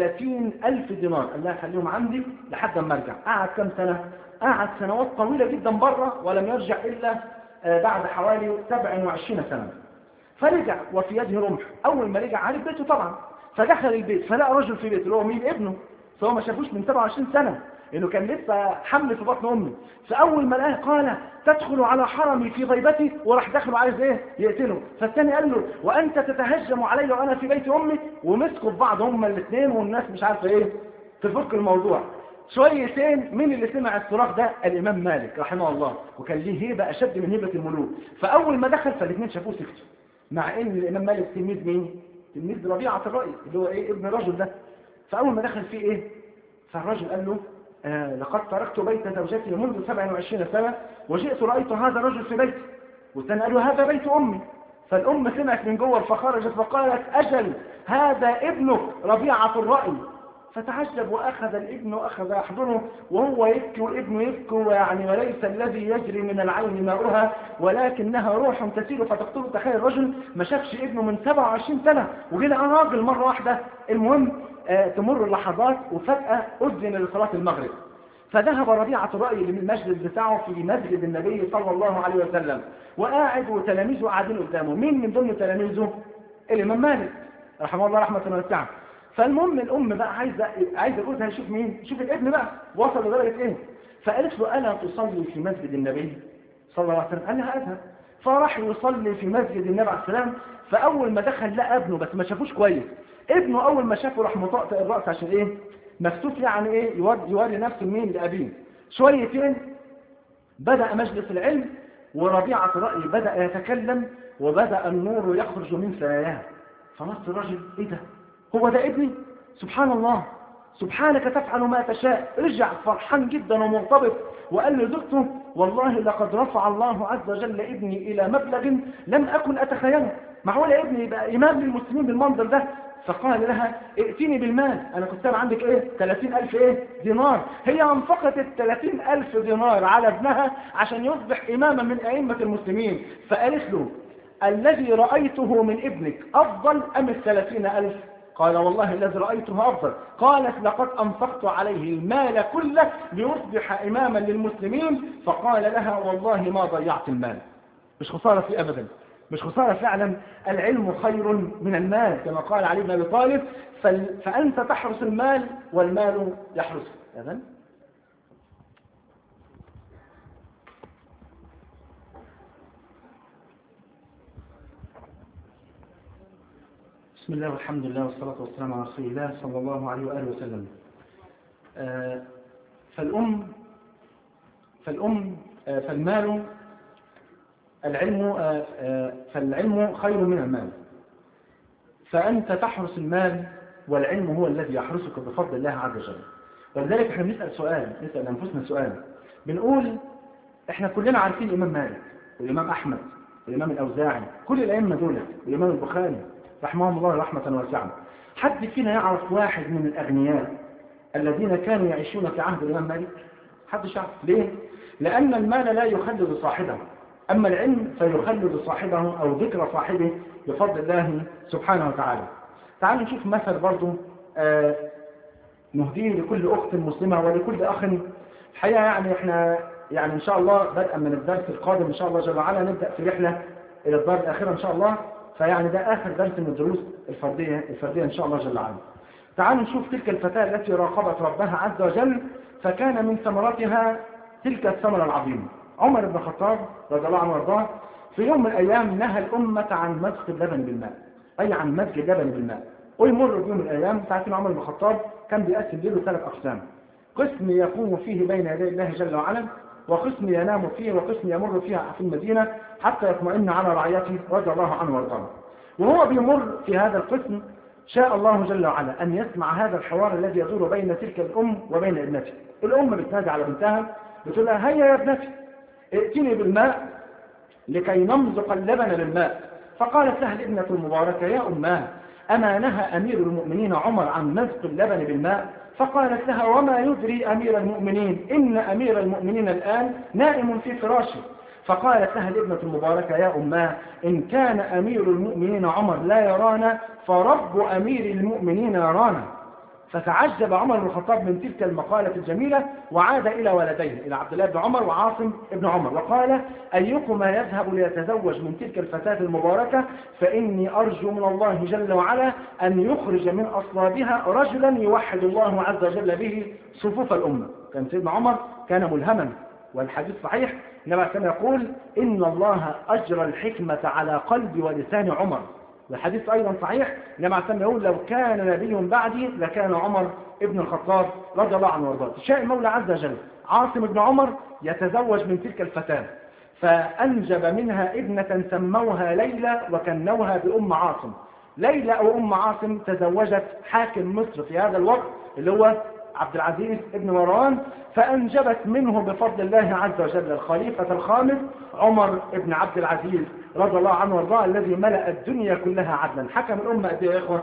30,000 دينار، قال لها خليهم عندي لحد ما ارجع. قعد كم سنة؟ قعد سنوات طويلة جدا بره، ولم يرجع إلا بعد حوالي 27 سنة. فرجع وفي يده رمح. أول ما رجع عارف بيته طبعا، فدخل البيت فلقى رجل في بيته اللي هو مين؟ ابنه. فهو ما شافوش من 27 سنة لأنه كان لسه حمل في بطن أمه. فأول ما لقاه قال: تدخل على حرمي في غيبتي، وراح دخله عايز إيه؟ يقتله. فالثاني قال له: وأنت تتهجم علي وأنا في بيت أمي. ومسكوا في بعض هما الاثنين، والناس مش عارفة إيه تفك الموضوع. شويتين مين اللي سمع الصراخ ده؟ الإمام مالك رحمه الله، وكان ليه هيبة أشد من هيبة الملوك. فأول ما دخل فالاثنين شافوه سكتوا، مع إن الإمام مالك تلميذ مين؟ تلميذ ربيعة الرأي اللي هو إيه؟ ابن الرجل ده. فأول ما دخل فيه إيه؟ فالرجل قال له: لقد تركت بيت زوجتي منذ 27 سنة وجئت رأيت هذا الرجل في بيتي. والثاني قال له: هذا بيت أمي. فالأم سمعت من جوه فخرجت فقالت: أجل هذا ابنك ربيعة الرأي. فتعجب وأخذ الابن وأخذ يحضنه وهو يبكي والابن يبكي، ويعني وليس الذي يجري من العين ماؤها ولكنها روح تسيل فتقتله. تخيل الرجل ما شافش ابنه من 27 سنة وجي لقى راجل مرة واحدة. المهم تمر اللحظات وفجأة أذن لصلاة المغرب، فذهب ربيعة الرأي للمسجد بتاعه في مسجد النبي صلى الله عليه وسلم، وقاعد وتلاميذه قاعدين قدامه. مين من ضمن تلاميذه؟ الإمام مالك رحمه الله رحمة واسعة. فالمهم الأم بقى عايزة جوزها يشوف مين؟ يشوف الابن بقى وصل لدرجة إيه؟ فقالت له: ألا تصلي في مسجد النبي صلى الله عليه وسلم؟ قال لها: أذهب. فراح يصلي في مسجد النبي عليه السلام. فأول ما دخل لقى ابنه بس ما شافوش كويس. ابنه أول ما شافه راح مطأطئ الرأس عشان إيه؟ مكتوف يعني إيه؟ يوري نفسه مين؟ لأبيه. شويتين بدأ مجلس العلم وربيعة الرأي بدأ يتكلم وبدأ النور يخرج من ثناياه. فنص الرجل: إيه ده؟ هو ده ابني؟ سبحان الله. سبحانك تفعل ما تشاء. رجع فرحان جدا ومرتبط وقال لزوجته والله لقد رفع الله عز وجل ابني إلى مبلغ لم أكن أتخيله، معقول ابني يبقى إمام للمسلمين بالمنظر ده؟ فقال لها ائتيني بالمال، أنا كنت عندك إيه 30,000 إيه دينار. هي أنفقت 30,000 دينار على ابنها عشان يصبح إماما من أئمة المسلمين. فقالت له الذي رأيته من ابنك أفضل أم 30,000؟ قال والله الذي رأيته أفضل. قالت لقد أنفقت عليه المال كله ليصبح إماما للمسلمين. فقال لها والله ما ضيعت المال، مش خسارة فيه أبدا، مش خسارة فعلا. العلم خير من المال كما قال علي بن أبي طالب، فأنت تحرس المال والمال يحرسك. أذن بسم الله والحمد لله والصلاة والسلام على رسول الله صلى الله عليه وآله وسلم. فالمال فالعلم خير من المال، فأنت تحرس المال والعلم هو الذي يحرسك بفضل الله عز وجل. ولذلك احنا نسأل أنفسنا سؤال، بنقول احنا كلنا عارفين الإمام مالك والإمام أحمد والإمام الأوزاعي، كل الأئمة دول، والإمام البخاري رحمهم الله رحمة واسعة. حد فينا يعرف واحد من الأغنياء الذين كانوا يعيشون في عهد الإمام مالك؟ حدش يعرف. ليه؟ لأن المال لا يخلد صاحبه، أما العلم فيخلد صاحبه أو ذكر صاحبه بفضل الله سبحانه وتعالى. تعالوا نشوف مثل برضو نهديه لكل أخت مسلمة ولكل أخ. الحقيقة يعني احنا يعني إن شاء الله بدءا من الدرس القادم إن شاء الله جل وعلا نبدأ في رحلة إلى الدار الآخرة إن شاء الله، فيعني ده آخر درس من الدروس الفردية إن شاء الله جل وعلا. تعالوا نشوف تلك الفتاة التي راقبت ربها عز وجل، فكان من ثمرتها تلك الثمرة العظيمة. عمر بن الخطاب رضي الله عنه وارضاه في يوم من الأيام نهى الأمة عن مزج اللبن بالماء، أي عن مزج اللبن بالماء. ويمر بيوم من الأيام تعرفين عمر بن الخطاب كان بيقسم له 3 أقسام، قسم يقوم فيه بين يدي الله جل وعلا، وقسم ينام فيه، وقسم يمر فيها في المدينة حتى يطمئن على رعيته رضي الله عنه وارضاه. وهو بيمر في هذا القسم شاء الله جل وعلا أن يسمع هذا الحوار الذي يدور بين تلك الأم وبين ابنتها. الأم بتنادي على بنتها بتقول لها هيا يا ابنتي ائتني بالماء لكي نمزق اللبن بالماء. فقالت لها الابنة المباركة يا أماه أما نهى أمير المؤمنين عمر عن مزق اللبن بالماء؟ فقالت لها وما يدري أمير المؤمنين إن أمير المؤمنين الآن نائم في فراشه. فقالت لها الابنة المباركة يا أماه إن كان أمير المؤمنين عمر لا يرانا فرب أمير المؤمنين يرانا. فتعجب عمر بن الخطاب من تلك المقالة الجميلة وعاد إلى ولديه، إلى عبد الله بن عمر وعاصم بن عمر، وقال أيكما يذهب ليتزوج من تلك الفتاة المباركة فإني أرجو من الله جل وعلا أن يخرج من أصلابها رجلا يوحد الله عز وجل به صفوف الأمة. كان سيدنا عمر كان ملهما، والحديث صحيح إنما كان يقول إن الله أجرى الحكمة على قلب ولسان عمر. والحديث أيضا صحيح إنما كان يقول لو كان نبي بعدي لكان عمر ابن الخطاب رضي الله عنه وارضاه. شاء المولى عز وجل عاصم بن عمر يتزوج من تلك الفتاة، فأنجب منها ابنة سموها ليلى وكنوها بأم عاصم. ليلى أو أم عاصم تزوجت حاكم مصر في هذا الوقت اللي هو عبد العزيز ابن مروان، فأنجبت منه بفضل الله عز وجل الخليفة الخامس عمر ابن عبد العزيز رضي الله عنه وارضاه الذي ملأ الدنيا كلها عدلا. حكم الأمة قد ايه يا إخوة؟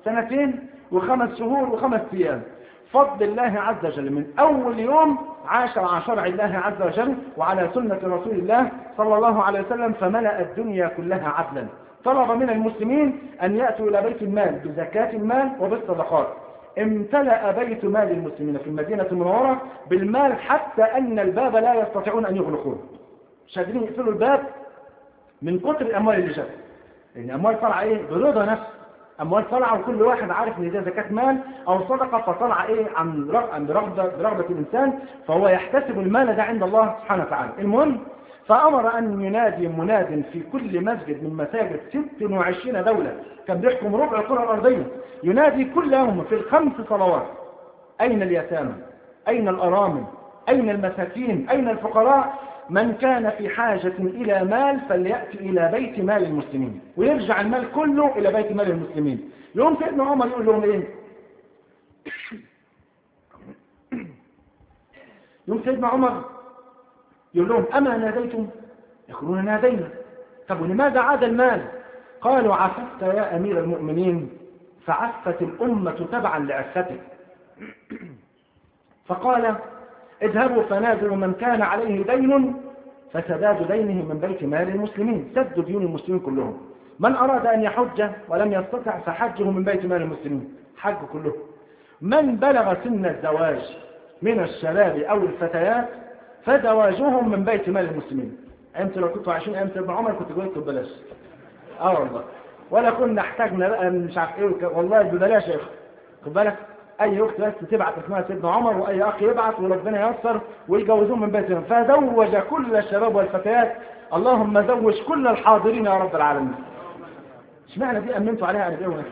2 و5 شهور و5 أيام. فضل الله عز وجل من أول يوم عاش على شرع الله عز وجل وعلى سنة رسول الله صلى الله عليه وسلم، فملأ الدنيا كلها عدلا. طلب من المسلمين أن يأتوا إلى بيت المال بزكاة المال وبالصدقات. امتلأ بيت مال المسلمين في المدينة المنورة بالمال حتى أن الباب لا يستطيعون أن يغلقوه، مش قادرين يقفلوا الباب من كتر الأموال اللي جت. يعني أموال طلع إيه برضا نفس، أموال طلع وكل واحد عارف إن ده زكاة مال أو صدقة، فطلع إيه عن برغبة الإنسان، فهو يحتسب المال ده عند الله سبحانه وتعالى. المهم فأمر أن ينادي مناد في كل مسجد من مساجد 26 دولة كان بيحكم ربع الكرة الأرضية، ينادي كل يوم في ال5 صلوات أين اليتامى، أين الأرامل، أين المساكين، أين الفقراء، من كان في حاجة إلى مال فليأتي إلى بيت مال المسلمين، ويرجع المال كله إلى بيت مال المسلمين. يوم سيدنا عمر يقول لهم إيه؟ يوم سيدنا عمر يقول لهم أما ناديتم؟ يقولون نادينا. طب ولماذا عاد المال؟ قالوا عففت يا أمير المؤمنين، فعفت الأمة تبعا لعفتك. فقال اذهبوا فنادوا من كان عليه دين فسداد دينه من بيت مال المسلمين، سدوا ديون المسلمين كلهم. من أراد أن يحج ولم يستطع فحجه من بيت مال المسلمين، حج كله. من بلغ سن الزواج من الشباب أو الفتيات فزواجهم من بيت مال المسلمين. أنت لو كنتوا عايشين أيام سيدنا عمر كنت قلتوا ببلاش. والله ولا كنا احتاجنا بقى مش عارف ايه والله ببلاش يا اخي. خد بالك اي اخت بس تبعت اسمها سيدنا عمر واي اخ يبعت وربنا ييسر ويجوزوهم من بيتهم. فزوج كل الشباب والفتيات، اللهم زوج كل الحاضرين يا رب العالمين. اشمعنى دي امنتوا عليها انا ايه؟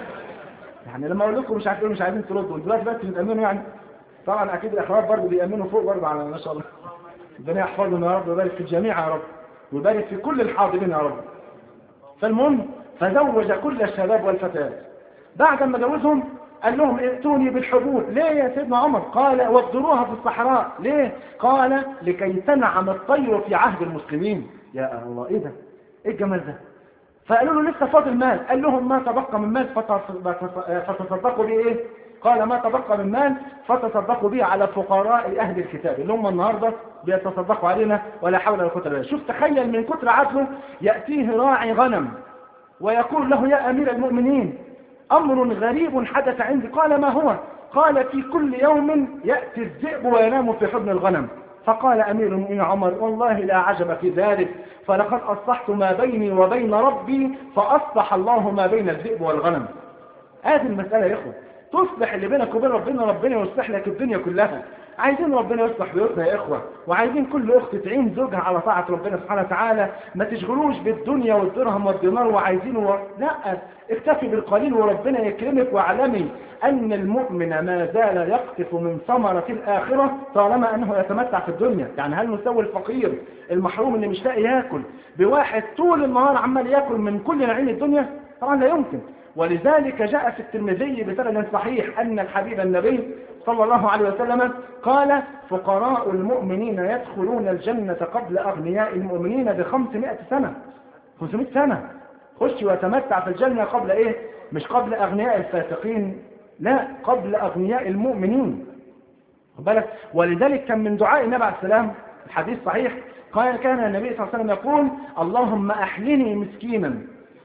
يعني لما اقول لكم مش عارف ايه مش عايزين تردوا دلوقتي بس بتامنوا يعني. طبعا اكيد الاخوات برضه بيامنوا فوق برضه على ما شاء الله. ربنا يحفظهم يا رب ويبارك في الجميع يا رب ويبارك في كل الحاضرين يا رب. فالمهم فزوج كل الشباب والفتيات. بعد ما جوزهم قال لهم ائتوني بالحبوب. ليه يا سيدنا عمر؟ قال وابذروها في الصحراء. ليه؟ قال لكي تنعم الطير في عهد المسلمين. يا الله ايه ده؟ ايه الجمال ده؟ فقالوا له لسه فاضل مال. قال لهم ما تبقى من مال فتصدقوا به ايه؟ قال ما تبقى من مال فتصدقوا به على فقراء اهل الكتاب اللي هم النهارده بيتصدقوا علينا ولا حول ولا قوه الا بالله. شوف تخيل من كتر عدله ياتيه راعي غنم ويقول له يا امير المؤمنين امر غريب حدث عندي. قال ما هو؟ قال في كل يوم ياتي الذئب وينام في حضن الغنم. فقال امير المؤمنين عمر والله لا عجب في ذلك، فلقد اصلحت ما بيني وبين ربي فاصلح الله ما بين الذئب والغنم. هذه المساله يا اخوه، تصلح اللي بينك وبين ربنا، ربنا يصلح لك الدنيا كلها. عايزين ربنا يصلح بيوتنا يا اخوه، وعايزين كل اخت تعين زوجها على طاعه ربنا سبحانه وتعالى، ما تشغلوش بالدنيا والدرهم والدينار وعايزين لا، اكتفي بالقليل وربنا يكرمك. واعلمي ان المؤمن ما زال يقطف من ثمره الاخره طالما انه يتمتع في الدنيا. يعني هل نسوي الفقير المحروم اللي مش لاقي ياكل بواحد طول النهار عمال ياكل من كل نعيم الدنيا؟ طبعا لا يمكن. ولذلك جاء في الترمذي بسند صحيح أن الحبيب النبي صلى الله عليه وسلم قال فقراء المؤمنين يدخلون الجنة قبل أغنياء المؤمنين ب500 سنة. 500 سنة خش وتمتع في الجنة قبل إيه؟ مش قبل أغنياء الفاسقين، لا قبل أغنياء المؤمنين. بالك. ولذلك كان من دعاء النبي عليه السلام الحديث صحيح قال كان النبي صلى الله عليه وسلم يقول اللهم أحلني مسكينا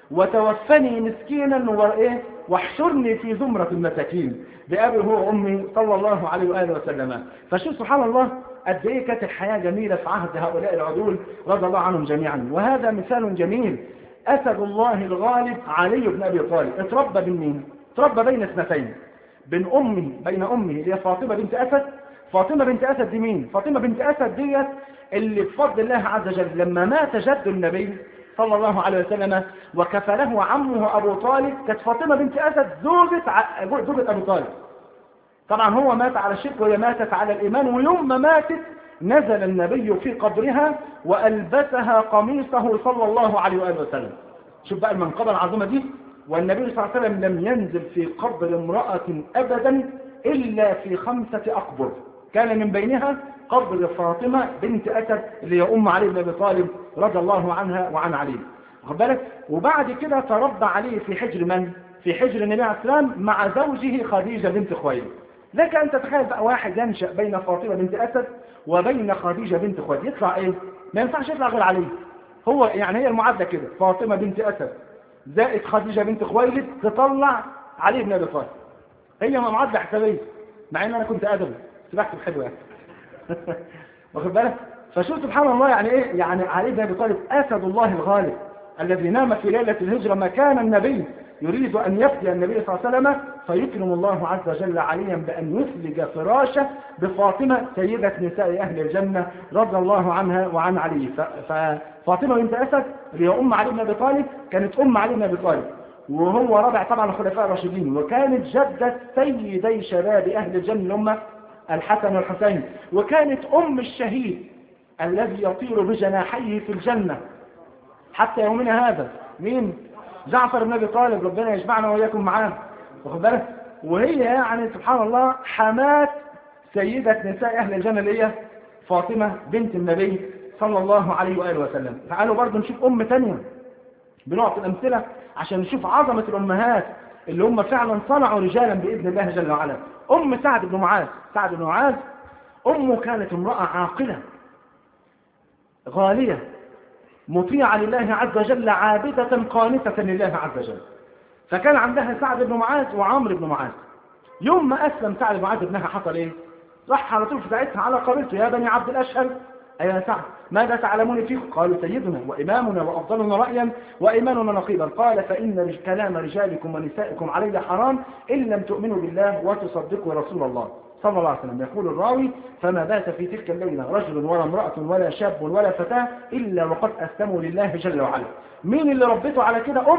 وتوفني مسكينا واحشرني في زمرة المساكين بأبي هو وأمي صلى الله عليه وآله وسلم. فشوف سبحان الله قد ايه كانت الحياة جميلة في عهد هؤلاء العدول رضي الله عنهم جميعا. وهذا مثال جميل. أسد الله الغالب علي بن أبي طالب اتربى بين مين؟ اتربى بين اثنتين، بين أمه اللي هي فاطمة بنت أسد. فاطمة بنت أسد دي مين؟ فاطمة بنت أسد ديت اللي بفضل الله عز وجل لما مات جد النبي صلى الله عليه وسلم وكفله عمه أبو طالب كانت فاطمة بنت أسد زوجة أبو طالب. طبعا هو مات على الشرك وهي ماتت على الإيمان. ويوم ما ماتت نزل النبي في قبرها وألبسها قميصه صلى الله عليه وآله وسلم. شوف بقى المنقبة العظيمة دي. والنبي صلى الله عليه وسلم لم ينزل في قبر امرأة أبدا إلا في 5 أقبر، كان من بينها قبر فاطمة بنت أسد اللي هي أم علي بن أبي طالب رضي الله عنها وعن علي. واخد بالك. وبعد كده تربى علي في حجر من؟ في حجر النبي عليه السلام مع زوجه خديجة بنت خويلد. لك أن تتخيل بقى واحد ينشأ بين فاطمة بنت أسد وبين خديجة بنت خويلد، يطلع إيه؟ ما ينفعش يطلع غير علي. هو يعني هي المعادلة كده، فاطمة بنت أسد زائد خديجة بنت خويلد تطلع علي بن أبي طالب. هي معادلة حسابية، مع إن أنا كنت أدبي بكتب حلوة يعني. واخد بالك. فشوف سبحان الله يعني ايه؟ يعني علي بن ابي طالب اسد الله الغالب الذي نام في ليله الهجره مكان النبي يريد ان يفدي النبي صلى الله عليه وسلم، فيكرم الله عز وجل عليا بان يثلج فراشه بفاطمه سيده نساء اهل الجنه رضي الله عنها وعن علي. ففاطمه بنت اسد اللي هي ام علي بن ابي طالب كانت ام علي بن ابي طالب، وهو رابع طبعا الخلفاء الراشدين، وكانت جده سيدي شباب اهل الجنه اللي هم الحسن والحسين، وكانت أم الشهيد الذي يطير بجناحيه في الجنة حتى يومنا هذا. مين؟ جعفر بن أبي طالب، ربنا يجمعنا وإياكم معاه. واخد بالك. وهي يعني سبحان الله حماة سيدة نساء أهل الجنة اللي هي فاطمة بنت النبي صلى الله عليه وآله وسلم. تعالوا برضو نشوف أم تانية، بنعطي الأمثلة عشان نشوف عظمة الأمهات اللي هم فعلا صنعوا رجالا بإذن الله جل وعلا. أم سعد بن معاذ. سعد بن معاذ أمه كانت امرأة عاقلة غالية مطيعة لله عز وجل، عابدة قانتة لله عز وجل. فكان عندها سعد بن معاذ وعمرو بن معاذ. يوم ما أسلم سعد بن معاذ ابنها حصل إيه؟ راح على طول في ساعتها على قبيلته: يا بني عبد الأشهل، أيها سعد ماذا تعلمون فيه؟ قالوا: سيدنا وإمامنا وأفضلنا رأيا وإيماننا نقيبا. قال: فإن كلام رجالكم ونسائكم علي حرام إن لم تؤمنوا بالله وتصدقوا رسول الله صلى الله عليه وسلم. يقول الراوي: فما بات في تلك الليلة رجل ولا امرأة ولا شاب ولا فتاة إلا وقد أسلموا لله جل وعلا. مين اللي ربته على كده؟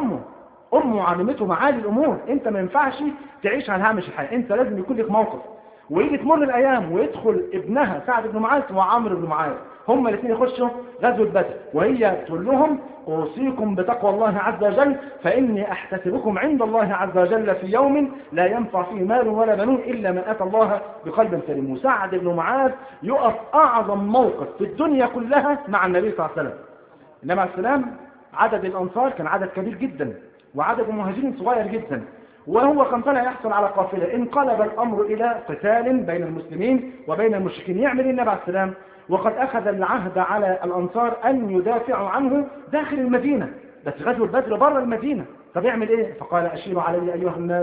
أمه علمته معالي الأمور. أنت ما ينفعش تعيش على هامش الحياة، أنت لازم يكون لك موقف. ويجي تمر الأيام ويدخل ابنها سعد بن معاذ وعمرو بن معاذ، هما الاثنين يخشوا غزوة بدر، وهي تقول لهم: أوصيكم بتقوى الله عز وجل فإني أحتسبكم عند الله عز وجل في يوم لا ينفع فيه مال ولا بنون إلا من أتى الله بقلب سليم. وسعد بن معاذ يقف أعظم موقف في الدنيا كلها مع النبي صلى الله عليه وسلم. النبي عليه السلام عدد الأنصار كان عدد كبير جدا، وعدد المهاجرين صغير جدا، وهو كان طالع يحصل على قافلة. انقلب الأمر إلى قتال بين المسلمين وبين المشركين. يعمل النبي عليه السلام وقد أخذ العهد على الأنصار أن يدافعوا عنه داخل المدينة، بس غزوة بدر بره المدينة. طب يعمل إيه؟ فقال: أشيروا علي أيها الناس.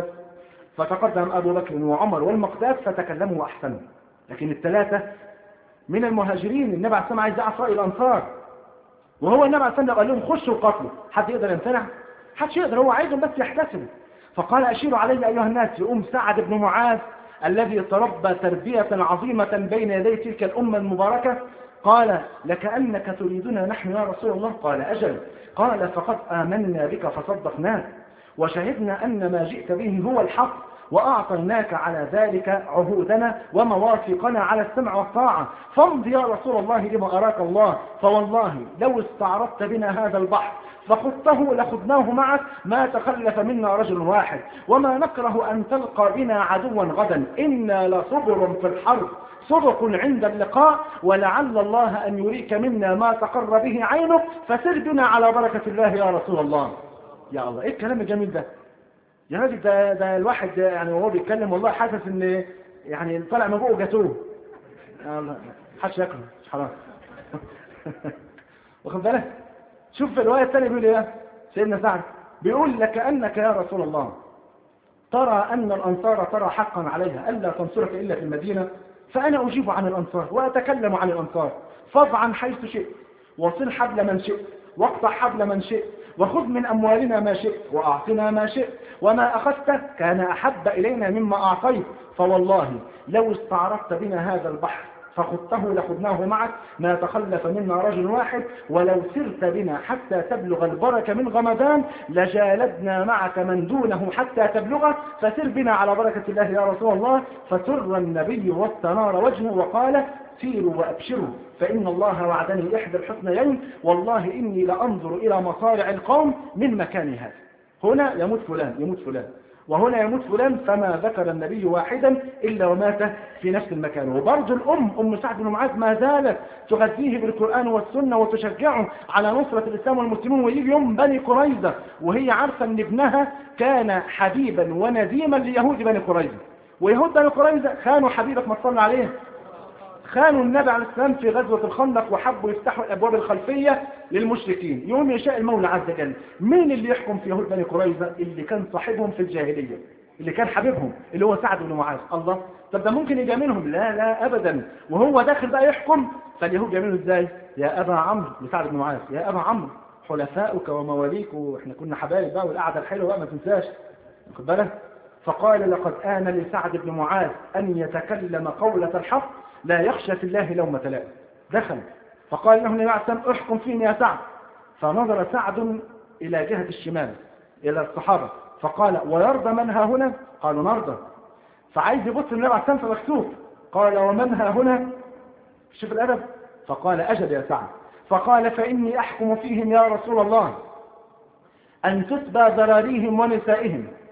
فتقدم أبو بكر وعمر والمقداد فتكلموا وأحسنوا. لكن الثلاثة من المهاجرين النبي عليه السلام عايز يعصى الأنصار، وهو النبي عليه السلام قال لهم: خشوا قتلوا. حد يقدر يمتنع؟ حدش يقدر، هو عايزهم بس يحتسبوا. فقال: أشيروا علي أيها الناس. يقوم سعد بن معاذ الذي تربى تربية عظيمة بين يدي تلك الأمة المباركة قال: لكأنك تريدنا نحن يا رسول الله؟ قال: أجل. قال: فقد آمنا بك فصدقناك وشهدنا أن ما جئت به هو الحق وأعطيناك على ذلك عهودنا ومواثيقنا على السمع والطاعة، فامض يا رسول الله لما أراك الله، فوالله لو استعرضت بنا هذا البحر فخذته لخذناه معك ما تخلف منا رجل واحد، وما نكره أن تلقى بنا عدوا غدا، إنا لصبر في الحرب صدق عند اللقاء، ولعل الله أن يريك منا ما تقر به عينك، فسر بنا على بركة الله يا رسول الله. يا الله، إيه الكلام الجميل ده يا راجل؟ ده الواحد يعني وهو بيتكلم والله حاسس ان يعني طلع من بقه جاتوه. يا الله، محدش ياكله، مش حرام. واخد بالك؟ شوف في الروايه الثانيه بيقول ايه سيدنا سعد؟ بيقول: لكأنك يا رسول الله ترى ان الانصار ترى حقا عليها الا تنصرك الا في المدينه، فانا اجيب عن الانصار واتكلم عن الانصار، فاض عن حيث شئت وصل حبل من شئت واقطع حبل من شئت وخذ من أموالنا ما شئت وأعطنا ما شئت، وما أخذت كان أحب إلينا مما أعطيت، فوالله لو استعرضت بنا هذا البحر فخذته لخذناه معك ما تخلف منا رجل واحد، ولو سرت بنا حتى تبلغ البركة من غمدان لجالدنا معك من دونه حتى تبلغه، فسر بنا على بركة الله يا رسول الله. فسر النبي واستنار وجهه وقال: سيروا وأبشروا فإن الله وعدني إحدى الحسنيين، والله إني لأنظر إلى مصارع القوم من مكان هذا. هنا يموت فلان وهنا يموت فلان، فما ذكر النبي واحدا إلا ومات في نفس المكان. وبرضه أم سعد بن معاذ ما زالت تغذيه بالقرآن والسنة وتشجعه على نصرة الإسلام والمسلمين. ويجي يوم بني قريظة وهي عارفة أن ابنها كان حبيبا ونديما ليهود بني قريظة، ويهود بني قريظة خانوا حبيبك ما صلى عليه، خانوا النبي عليه السلام في غزوة الخندق وحبوا يفتحوا الأبواب الخلفية للمشركين. يوم يشاء المولى عز وجل مين اللي يحكم في يهود بني قريظة؟ اللي كان صاحبهم في الجاهلية، اللي كان حبيبهم، اللي هو سعد بن معاذ. الله، طب ده ممكن يجاملهم؟ لا أبدا. وهو داخل بقى يحكم، فاليهود جاملوا ازاي؟ يا أبا عمرو، لسعد بن معاذ: يا أبا عمرو حلفاؤك ومواليك، واحنا كنا حبايب بقى، والقعدة الحلوة بقى ما تنساش، واخد بالك؟ فقال: لقد آن لسعد بن معاذ أن يتكلم قولة الحق لا يخشى في الله لومة لائم. دخل فقال له النبي عليه الصلاة والسلام: احكم فيني يا سعد. فنظر سعد إلى جهة الشمال إلى الصحابة فقال: ويرضى من ها هنا؟ قالوا: نرضى. فعايز يبص النبي عليه الصلاة والسلام فمكسوف، قال: ومن ها هنا؟ شوف الأدب. فقال: أجل يا سعد. فقال: فإني أحكم فيهم يا رسول الله أن تتبى ذراريهم ونسائهم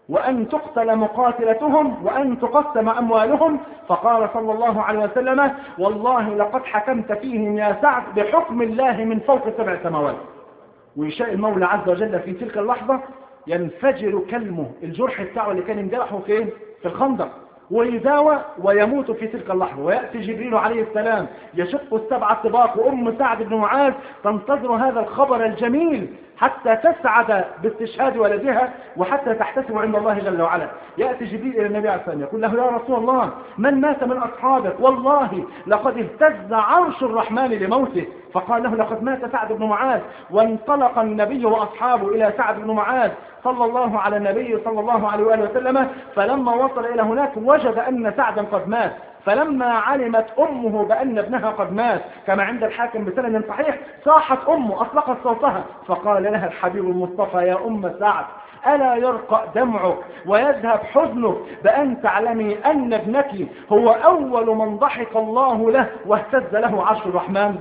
وأن تقتل مقاتلتهم وأن تقسم أموالهم. فقال صلى الله عليه وسلم: والله لقد حكمت فيهم يا سعد بحكم الله من فوق 7 سماوات. ويشاء المولى عز وجل في تلك اللحظة ينفجر كلمه، الجرح بتاعه اللي كان انجرحه فين؟ في الخندق، ويداوى ويموت في تلك اللحظة. ويأتي جبريل عليه السلام يشق 7 طباق، وأم سعد بن معاذ تنتظر هذا الخبر الجميل حتى تسعد باستشهاد ولدها وحتى تحتسب عند الله جل وعلا. يأتي جبريل إلى النبي عليه الصلاة والسلام يقول له: يا رسول الله، من مات من أصحابك؟ والله لقد اهتز عرش الرحمن لموته. فقال له: لقد مات سعد بن معاذ. وانطلق النبي وأصحابه إلى سعد بن معاذ صلى الله على النبي صلى الله عليه وآله وسلم. فلما وصل إلى هناك وجد أن سعدا قد مات. فلما علمت أمه بأن ابنها قد مات كما عند الحاكم بسند صحيح، صاحت أمه، أطلقت صوتها، فقال لها الحبيب المصطفى: يا أم سعد، ألا يرقى دمعك ويذهب حزنك بأن تعلمي أن ابنك هو أول من ضحك الله له واهتز له عرش الرحمن؟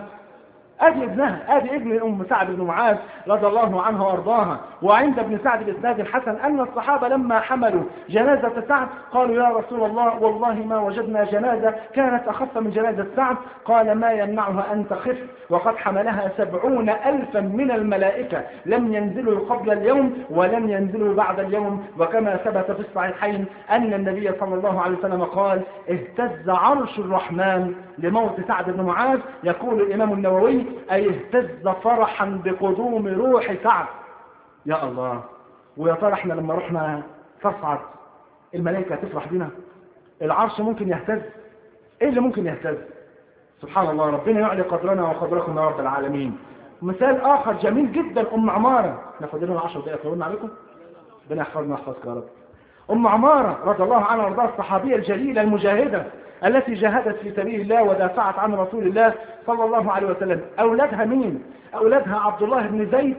ادي ابنها، ادي ابن ام سعد بن معاذ رضي الله عنها وارضاها. وعند ابن سعد بإسناد الحسن ان الصحابه لما حملوا جنازه سعد قالوا: يا رسول الله، والله ما وجدنا جنازه كانت اخف من جنازه سعد. قال: ما يمنعها ان تخف، وقد حملها 70,000 من الملائكه، لم ينزلوا قبل اليوم ولم ينزلوا بعد اليوم. وكما ثبت في الصحيحين ان النبي صلى الله عليه وسلم قال: اهتز عرش الرحمن لموت سعد بن معاذ. يقول الامام النووي: أي اهتز فرحا بقدوم روح سعد. يا الله، ويا ترى احنا لما رحنا تصعد الملائكة تفرح بنا؟ العرش ممكن يهتز؟ ايه اللي ممكن يهتز؟ سبحان الله، ربنا يعلي قدرنا وقدركم يا رب العالمين. مثال آخر جميل جدا، أم عمارة. ناخد لنا 10 دقائق طولنا عليكم؟ ربنا يحفظنا ويحفظك يا رب. أم عمارة رضي الله عنها وارضاها، الصحابية الجليلة المجاهدة التي جاهدت في سبيل الله ودافعت عن رسول الله صلى الله عليه وسلم. أولادها مين؟ أولادها عبد الله بن زيد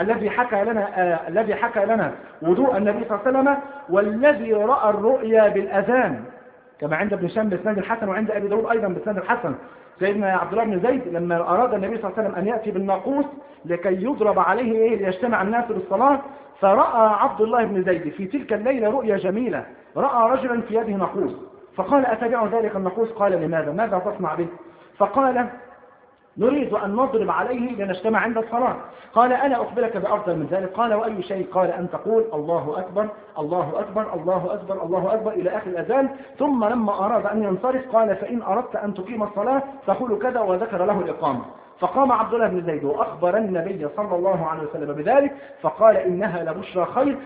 الذي حكى لنا وضوء النبي صلى الله عليه وسلم، والذي رأى الرؤيا بالأذان كما عند ابن هشام بإسناد الحسن، وعند أبي داود أيضا بإسناد الحسن. سيدنا عبد الله بن زيد لما أراد النبي صلى الله عليه وسلم أن يأتي بالناقوس لكي يضرب عليه ليجتمع الناس للصلاة، فرأى عبد الله بن زيد في تلك الليلة رؤيا جميلة، رأى رجلا في يده ناقوس، فقال: أتبع ذلك الناقوس؟ قال: لماذا؟ ماذا تصنع به؟ فقال: نريد أن نضرب عليه لنجتمع عند الصلاة. قال: أنا أخبرك بأفضل من ذلك. قال: وأي شيء؟ قال: أن تقول الله أكبر الله أكبر الله أكبر الله أكبر إلى آخر الأذان. ثم لما أراد أن ينصرف قال: فإن أردت أن تقيم الصلاة فقول كذا، وذكر له الإقامة. فقام عبد الله بن زيد وأخبر النبي صلى الله عليه وسلم بذلك، فقال: إنها لبشرى خير،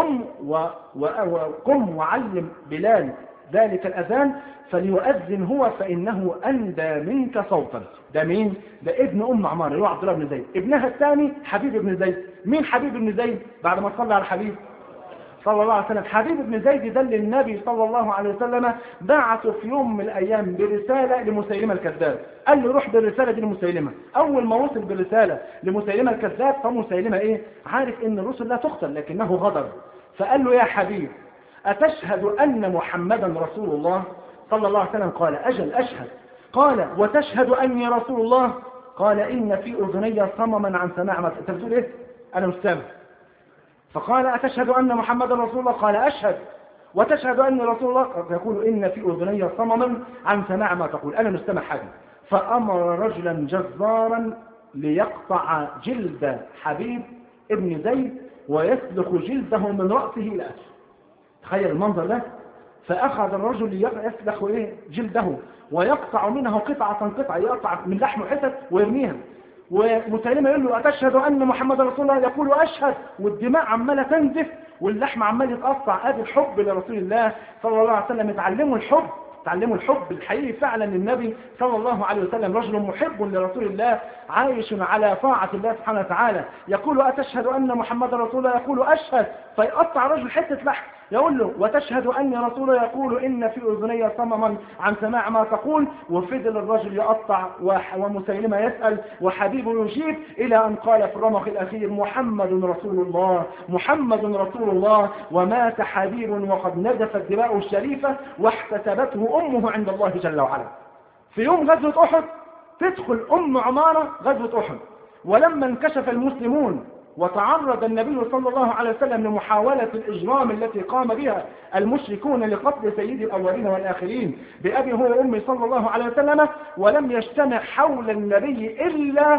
قم وعلم بلال ذلك الأذان فليؤذن هو فإنه أندى منك صوتا. ده مين؟ ده ابن أم عمار اللي هو عبد الله بن زيد. ابنها الثاني حبيب بن زيد. مين حبيب بن زيد؟ بعد ما صلى على الحبيب صلى الله عليه وسلم، حبيب بن زيد ده اللي النبي صلى الله عليه وسلم بعثه في يوم من الأيام برسالة لمسيلمة الكذاب. قال له: روح بالرسالة دي لمسيلمة. أول ما وصل بالرسالة لمسيلمة الكذاب فمسيلمة إيه؟ عارف إن الرسل لا تقتل لكنه غدر، فقال له: يا حبيب، أتشهد أن محمدا رسول الله صلى الله عليه وسلم؟ قال: أجل أشهد. قال: وتشهد أني رسول الله؟ قال: إن في أذني صمما عن سماع ما أنت بتقول إيه؟ أنا مش سامع. فقال: أتشهد أن محمدا رسول الله؟ قال: أشهد. وتشهد أني رسول الله؟ يقول: إن في أذني صمما عن سماع ما تقول، أنا مش سامع حاجة. فأمر رجلا جزارا ليقطع جلد حبيب ابن زيد ويسلخ جلده من رأسه إلى أسفل. تخيل المنظر ده. فأخذ الرجل يسلخ جلده ويقطع منه قطعة يقطع من لحمه حتت ويرميها. ومسيلمة يقول له: أتشهد أن محمد رسول الله؟ يقول: أشهد. والدماء عمالة تنزف واللحم عمال يتقطع. ادي الحب لرسول الله صلى الله عليه وسلم. تعلموا الحب الحقيقي فعلا للنبي صلى الله عليه وسلم. رجل محب لرسول الله عايش على طاعة الله سبحانه وتعالى. يقول: أتشهد أن محمد رسول الله؟ يقول: أشهد. فيقطع رجل حتة لحم. يقول له: وتشهد أني رسول الله؟ يقول: إن في أذني صمما عن سماع ما تقول. وفضل الرجل يقطع ومسيلمة يسأل وحبيب يجيب إلى أن قال في الرمق الأخير: محمد رسول الله محمد رسول الله. ومات حبيب وقد نزفت دماؤه الشريفة واحتسبته أمه عند الله جل وعلا. في يوم غزوة أحد تدخل أم عمارة غزوة أحد، ولما انكشف المسلمون وتعرض النبي صلى الله عليه وسلم لمحاولة الإجرام التي قام بها المشركون لقتل سيد الأولين والآخرين بأبي هو وأمي صلى الله عليه وسلم، ولم يجتمع حول النبي إلا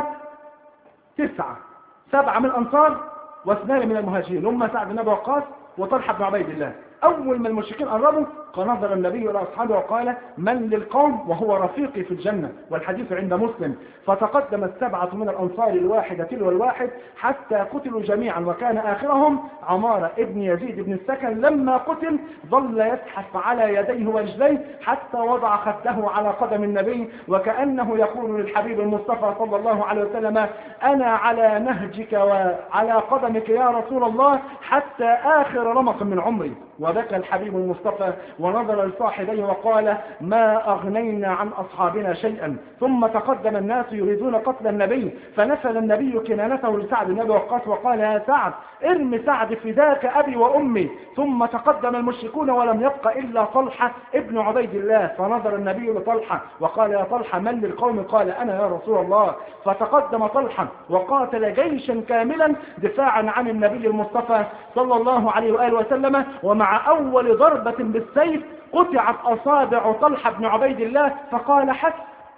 7 من الأنصار و2 من المهاجرين، هم سعد بن أبي وقاص وطلحة بن عبيد الله. أول ما المشركين قربوا فنظر النبي إلى أصحابه وقال: من للقوم وهو رفيقي في الجنة، والحديث عند مسلم. فتقدم 7 من الأنصار الواحد تلو الواحد حتى قتلوا جميعا، وكان آخرهم عمارة ابن يزيد بن السكن. لما قتل ظل يزحف على يديه ورجليه حتى وضع خده على قدم النبي، وكأنه يقول للحبيب المصطفى صلى الله عليه وسلم: أنا على نهجك وعلى قدمك يا رسول الله حتى آخر رمق من عمري. وبكى الحبيب المصطفى ونظر لصاحبيه وقال: ما أغنينا عن أصحابنا شيئا. ثم تقدم الناس يريدون قتل النبي، فنفل النبي كنانته لسعد بن أبي وقاص وقال: يا سعد ارم سعد فداك أبي وأمي. ثم تقدم المشركون ولم يبق إلا طلحة ابن عبيد الله، فنظر النبي لطلحة وقال: يا طلحة من للقوم؟ قال: أنا يا رسول الله. فتقدم طلحة وقاتل جيشا كاملا دفاعا عن النبي المصطفى صلى الله عليه وآله وسلم. ومع أول ضربة بالسيف قطعت أصابع طلحة بن عبيد الله، فقال: حس،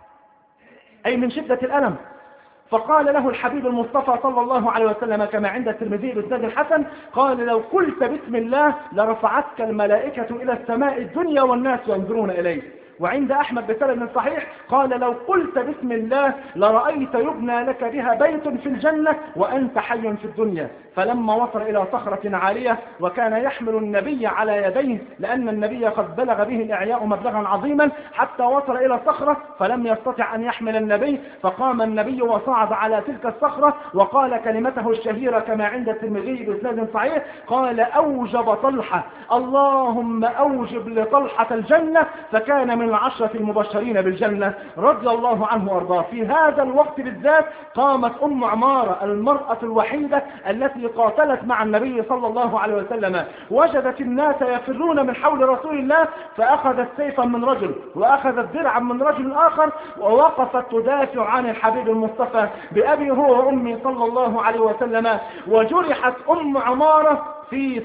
أي من شدة الألم. فقال له الحبيب المصطفى صلى الله عليه وسلم كما عند الترمذي بإسناد الحسن، قال: لو قلت بسم الله لرفعتك الملائكة إلى السماء الدنيا والناس ينظرون إليك. وعند أحمد بسند صحيح قال: لو قلت بسم الله لرأيت يبنى لك بها بيت في الجنة وأنت حي في الدنيا. فلما وصل إلى صخرة عالية وكان يحمل النبي على يديه، لأن النبي قد بلغ به الإعياء مبلغا عظيما، حتى وصل إلى الصخرة فلم يستطع أن يحمل النبي، فقام النبي وصعد على تلك الصخرة وقال كلمته الشهيرة كما عند الترمذي بإسناد صحيح، قال: أوجب طلحة، اللهم أوجب لطلحة الجنة، فكان من 10 المبشرين بالجنة رضي الله عنه وارضاه. في هذا الوقت بالذات قامت أم عمارة المرأة الوحيدة التي قاتلت مع النبي صلى الله عليه وسلم، وجدت الناس يفرون من حول رسول الله، فأخذت سيفا من رجل وأخذت درعا من رجل آخر، ووقفت تدافع عن الحبيب المصطفى بأبي هو وأمي صلى الله عليه وسلم. وجرحت أم عمارة في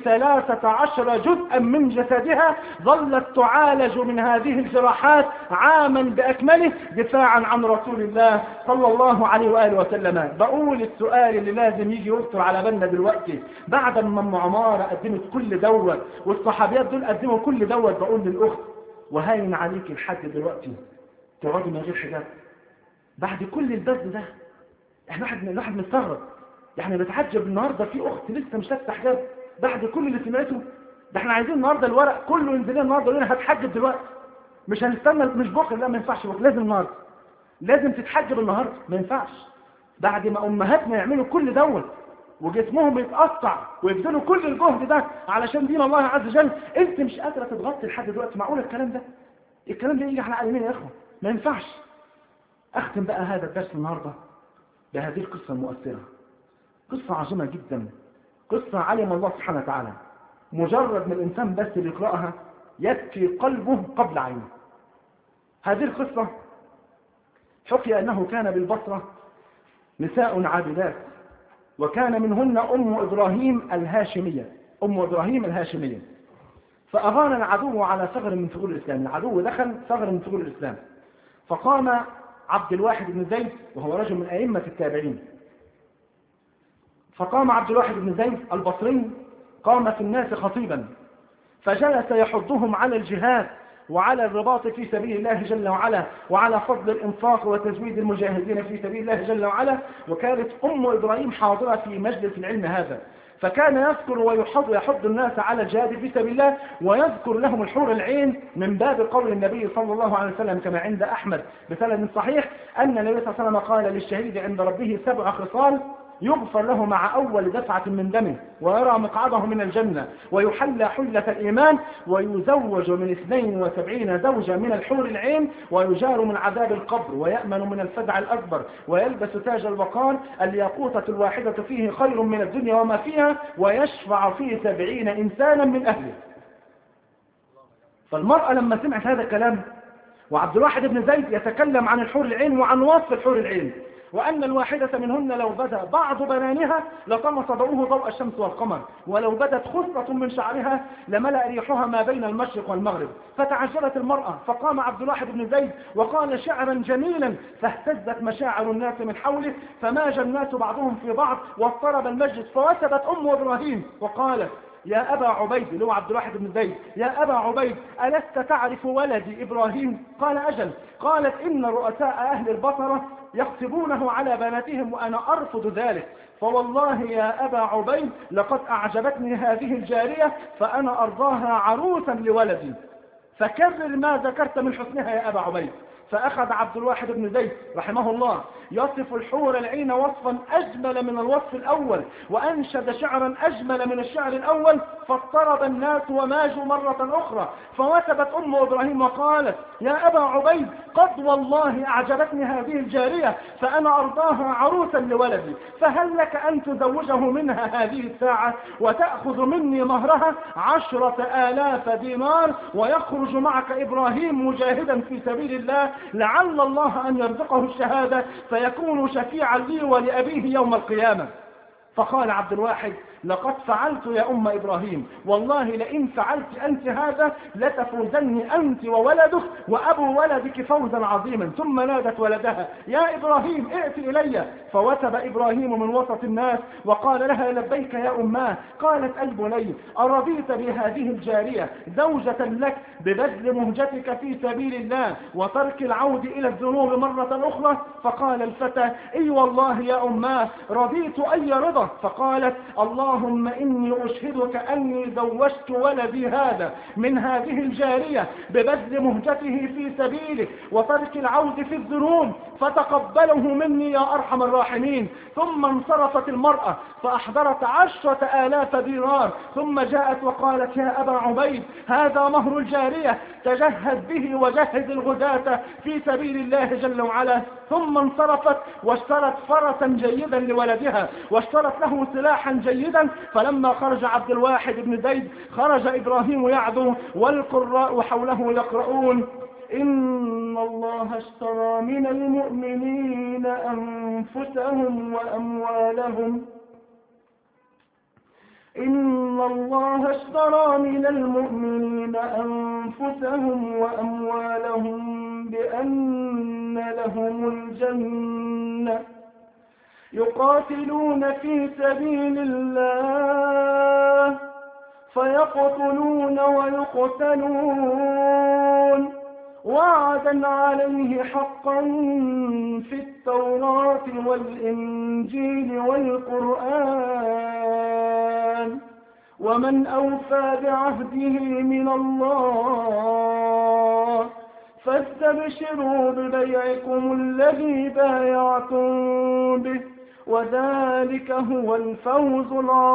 13 جزءا من جسدها، ظلت تعالج من هذه الجراحات عاما بأكمله دفاعا عن رسول الله صلى الله عليه وآله وسلم. بقول السؤال اللي لازم يجي يخطر على بالنا دلوقتي، بعد ما أم عمارة قدمت كل دوت والصحابيات دول قدموا كل دوت، بقول للأخت: وهاين عليك لحد دلوقتي تقعدي من غير حجاب بعد كل البذل ده؟ الواحد مستغرب، يعني بتعجب النهارده في أخت لسه مش لابسه حجاب بعد كل اللي سمعته ده. احنا عايزين النهارده الورق كله ينزل لنا النهارده يقول لنا هتحجب دلوقتي، مش هنستنى، مش بكره، لا ما ينفعش بكره، لازم النهارده، لازم تتحجب النهارده، ما ينفعش. بعد ما امهاتنا يعملوا كل دوت وجسمهم يتقطع ويبذلوا كل الجهد ده علشان دين الله عز وجل، انت مش قادره تتغطي لحد دلوقتي؟ معقول الكلام ده يجي على قلبنا يا اخوه؟ ما ينفعش. اختم بقى هذا الدرس النهارده بهذه القصه المؤثره، قصه عظيمه جدا، قصة علم الله سبحانه وتعالى مجرد من الإنسان بس اللي يقرأها يبكي قلبه قبل عينه. هذه القصة حكي أنه كان بالبصرة نساء عابدات، وكان منهن أم إبراهيم الهاشمية. فأغان العدو على ثغر من ثغور الإسلام، العدو دخل ثغر من ثغور الإسلام، فقام عبد الواحد بن زيد وهو رجل من أئمة التابعين، فقام عبد الواحد بن زيد البصري قام في الناس خطيبا، فجلس يحضهم على الجهاد وعلى الرباط في سبيل الله جل وعلا، وعلى فضل الإنفاق وتزويد المجاهدين في سبيل الله جل وعلا. وكانت أم إبراهيم حاضرة في مجلس العلم هذا، فكان يذكر ويحض الناس على الجهاد في سبيل الله، ويذكر لهم الحور العين من باب قول النبي صلى الله عليه وسلم كما عند أحمد بسند صحيح أن النبي صلى الله عليه وسلم قال للشهيد عند ربه 7 خصال يغفر له مع أول دفعة من دمه، ويرى مقعده من الجنة، ويحلى حلة الإيمان، ويزوج من 72 زوجة من الحور العين، ويجار من عذاب القبر، ويأمن من الفزع الأكبر، ويلبس تاج الوقار، الياقوتة الواحدة فيه خير من الدنيا وما فيها، ويشفع فيه 70 إنسانا من أهله. فالمرأة لما سمعت هذا الكلام وعبد الواحد بن زيد يتكلم عن الحور العين وعن وصف الحور العين وأن الواحدة منهن لو بدا بعض بنانها لطمس ضوءه ضوء الشمس والقمر، ولو بدت خصلة من شعرها لملأ ريحها ما بين المشرق والمغرب. فتعجبت المرأة، فقام عبد الواحد بن زيد وقال شعرا جميلا، فاهتزت مشاعر الناس من حوله، فماج الناس بعضهم في بعض واضطرب المجلس. فوثبت أم إبراهيم وقالت يا أبا عبيد، اللي هو عبد الواحد بن زيد، يا أبا عبيد ألست تعرف ولدي إبراهيم؟ قال أجل. قالت إن رؤساء أهل البصرة يخطبونه على بناتهم وأنا أرفض ذلك، فوالله يا أبا عبيد لقد أعجبتني هذه الجارية فأنا أرضاها عروسا لولدي، فكرر ما ذكرت من حسنها يا أبا عبيد. فأخذ عبد الواحد بن زيد رحمه الله يصف الحور العين وصفا أجمل من الوصف الأول، وأنشد شعرا أجمل من الشعر الأول، فاضطرب الناس وماجوا مرة أخرى. فوثبت أم إبراهيم وقالت يا أبا عبيد قد والله أعجبتني هذه الجارية فأنا أرضاها عروسا لولدي، فهل لك أن تزوجه منها هذه الساعة وتأخذ مني مهرها 10,000 دينار، ويخرج معك إبراهيم مجاهدا في سبيل الله لعل الله أن يرزقه الشهادة فيكون شفيعا لي ولأبيه يوم القيامة. فقال عبد الواحد لقد فعلت يا أم إبراهيم، والله لئن فعلت أنت هذا لتفوزن أنت وولدك وأبو ولدك فوزا عظيما. ثم نادت ولدها يا إبراهيم ائت إلي، فوثب إبراهيم من وسط الناس وقال لها لبيك يا أماه. قالت أي بني أرضيت بهذه الجارية زوجة لك ببذل مهجتك في سبيل الله وترك العود إلى الذنوب مرة أخرى؟ فقال الفتى اي والله يا أماه رضيت أي رضا. فقالت اللهم إني أشهدك أني زوجت ولدي هذا من هذه الجارية ببذل مهجته في سبيلك وترك العود في الذنوب فتقبله مني يا أرحم الراحمين. ثم انصرفت المرأة فأحضرت 10,000 دينار، ثم جاءت وقالت يا أبا عبيد هذا مهر الجارية تجهز به وجهز الغداة في سبيل الله جل وعلا. ثم انصرفت واشترت فرسا جيدا لولدها واشترت له سلاحا جيدا. فلما خرج عبد الواحد بن زيد خرج إبراهيم يعدو والقراء حوله يقرؤون إن الله اشترى من المؤمنين أنفسهم وأموالهم إن الله اشترى من المؤمنين أنفسهم وأموالهم بأن لهم الجنة يقاتلون في سبيل الله فيقتلون ويقتلون وعدا عليه حقا في التوراة والإنجيل والقرآن ومن أوفى بعهده من الله فاستبشروا ببيعكم الذي بايعتم به وذلك هو الفوز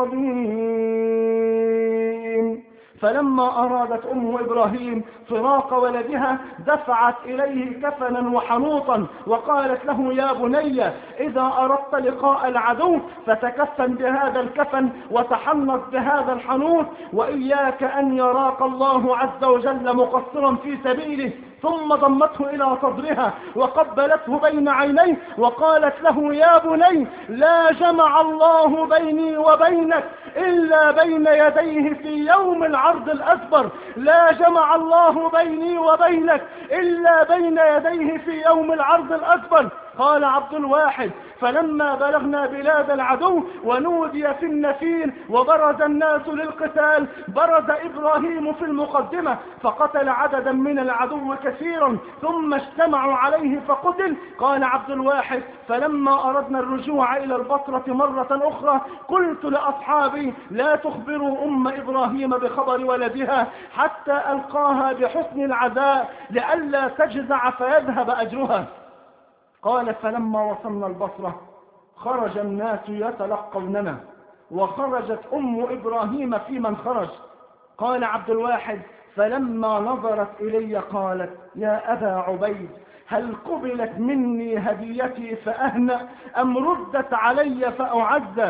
العظيم. فلما أرادت أم إبراهيم فراق ولدها دفعت إليه كفنا وحنوطا وقالت له يا بني إذا أردت لقاء العدو فتكفن بهذا الكفن وتحنط بهذا الحنوط وإياك أن يراك الله عز وجل مقصرا في سبيله. ثم ضمته إلى صدرها وقبلته بين عينيه وقالت له يا بني لا جمع الله بيني وبينك إلا بين يديه في يوم العرض الأكبر، لا جمع الله بيني وبينك إلا بين يديه في يوم العرض الأكبر. قال عبد الواحد فلما بلغنا بلاد العدو ونودي في النفير وبرز الناس للقتال برز إبراهيم في المقدمة فقتل عددا من العدو كثيرا ثم اجتمعوا عليه فقتل. قال عبد الواحد فلما أردنا الرجوع إلى البصرة مرة أخرى قلت لأصحابي لا تخبروا أم إبراهيم بخبر ولدها حتى ألقاها بحسن العزاء لئلا تجزع فيذهب أجرها. قال فلما وصلنا البصرة خرج الناس يتلقوننا وخرجت أم إبراهيم في من خرج. قال عبد الواحد فلما نظرت إلي قالت يا أبا عبيد هل قبلت مني هديتي فأهنأ أم ردت علي فأعزى؟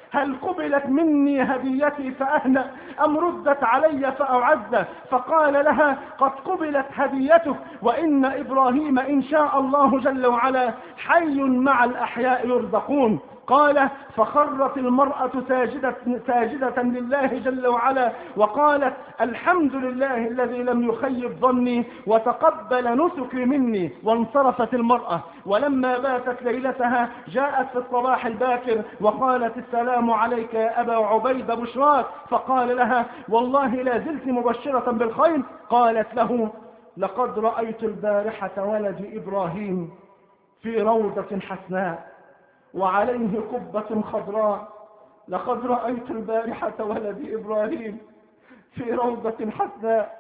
هل قبلت مني هديتي فأهنأ أم ردت علي فأعز؟ فقال لها قد قبلت هديتك، وإن إبراهيم إن شاء الله جل وعلا حي مع الأحياء يرزقون. قال فخرت المرأة ساجدة لله جل وعلا وقالت الحمد لله الذي لم يخيب ظني وتقبل نسكي مني. وانصرفت المرأة، ولما باتت ليلتها جاءت في الصباح الباكر وقالت السلام عليك يا أبا عبيد بشراك. فقال لها والله لا زلت مبشرة بالخير. قالت له لقد رأيت البارحة ولد إبراهيم في روضة حسناء وعليه قبة خضراء. لقد رأيت البارحة ولد إبراهيم في روضة حسناء.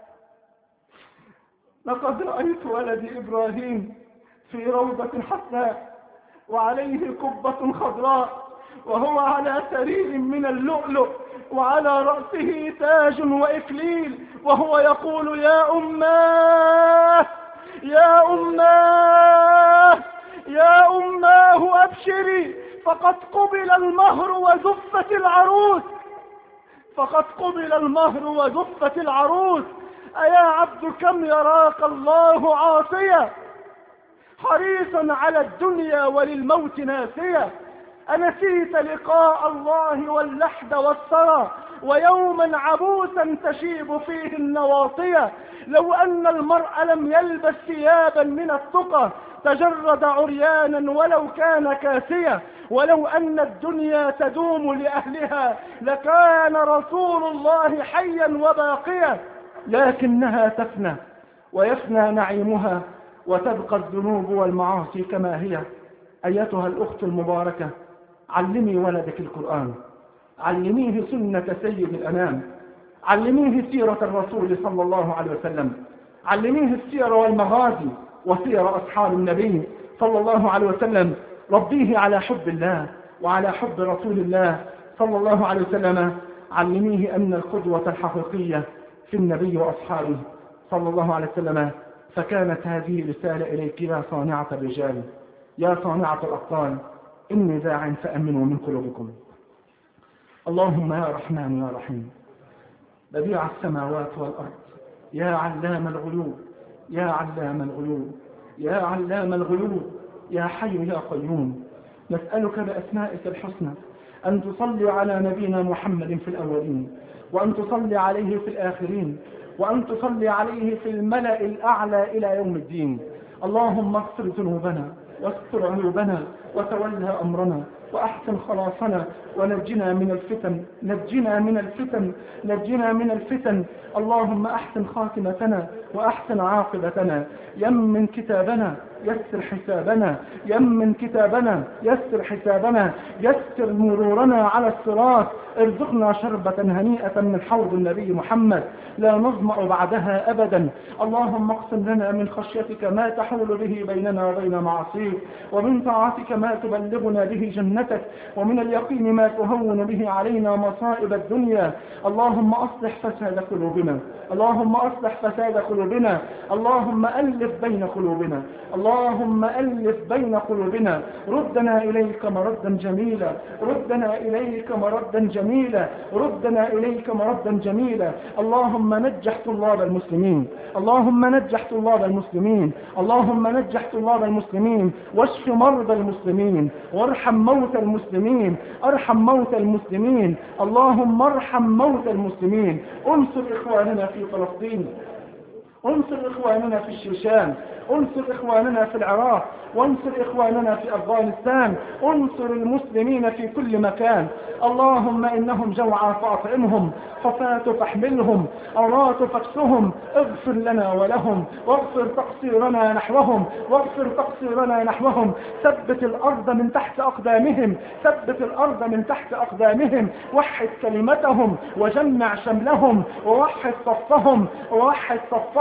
لقد رأيت ولد إبراهيم في روضة حسناء وعليه قبة خضراء وهو على سرير من اللؤلؤ وعلى رأسه تاج وإكليل وهو يقول يا أماه يا أماه يا أماه أبشري فقد قبل المهر وزفت العروس. فقد قبل المهر وزفت العروس. أيا عبد كم يراك الله عاصيا حريصا على الدنيا وللموت ناسيا. أنسيت لقاء الله واللحد والثرى ويوما عبوسا تشيب فيه النواصية. لو أن المرء لم يلبس ثيابا من التقى تجرد عريانا ولو كان كاسيا. ولو أن الدنيا تدوم لأهلها لكان رسول الله حيا وباقيا. لكنها تفنى ويفنى نعيمها وتبقى الذنوب والمعاصي كما هي. أيتها الأخت المباركة علمي ولدك القرآن، علميه سنة سيد الأنام، علميه سيرة الرسول صلى الله عليه وسلم، علميه السير والمغازي وسير أصحاب النبي صلى الله عليه وسلم. ربيه على حب الله وعلى حب رسول الله صلى الله عليه وسلم. علميه أن القدوة الحقيقية في النبي وأصحابه صلى الله عليه وسلم. فكانت هذه رسالة إليك يا صانعة الرجال، يا صانعة الأبطال، إني داع فأمنوا من قلوبكم. اللهم يا رحمن يا رحيم بديع السماوات والأرض، يا علام الغيوب، يا علام الغيوب، يا علام الغيوب، يا حي يا قيوم، نسألك بأسمائك الحسنى أن تصلي على نبينا محمد في الأولين، وأن تصلي عليه في الآخرين، وأن تصلي عليه في الملأ الأعلى إلى يوم الدين. اللهم اغفر ذنوبنا واستر عيوبنا وتولى أمرنا وأحسن خلاصنا ونجنا من الفتن، نجنا من الفتن، نجنا من الفتن. اللهم أحسن خاتمتنا وأحسن عاقبتنا. يمن كتابنا يسر حسابنا، يمن كتابنا يسر حسابنا، يسر مرورنا على الصراط. ارزقنا شربة هنيئة من حوض النبي محمد لا نظمأ بعدها أبدا. اللهم اقسم لنا من خشيتك ما تحول به بيننا وبين معصيك، ومن طاعتك ما تبلغنا به جنتك، ومن اليقين ما تهون به علينا مصائب الدنيا. اللهم أصلح فساد قلوبنا، اللهم أصلح فساد قلوبنا، اللهم ألف بين قلوبنا، اللهم ألف بين قلوبنا. ردنا إليك مردا جميلا، ردنا إليك مردا جميلا، ردنا إليك مردا جميلا. اللهم نجح طلاب المسلمين، اللهم نجح طلاب المسلمين، اللهم نجح طلاب المسلمين، واشف مرضى المسلمين، وارحم موتى المسلمين، ارحم موتى المسلمين. اللهم ارحم موتى المسلمين. انصر إخواننا في فلسطين، انصر إخواننا في الشيشان، انصر إخواننا في العراق، وانصر إخواننا في أفغانستان، انصر المسلمين في كل مكان. اللهم إنهم جوعى فأطعمهم، حفاة فاحملهم، عراة فاكسهم. اغفر لنا ولهم، واغفر تقصيرنا نحوهم، واغفر تقصيرنا نحوهم. ثبت الأرض من تحت أقدامهم، ثبت الأرض من تحت أقدامهم. وحد كلمتهم وجمع شملهم، ووحد صفهم، ووحد صفهم.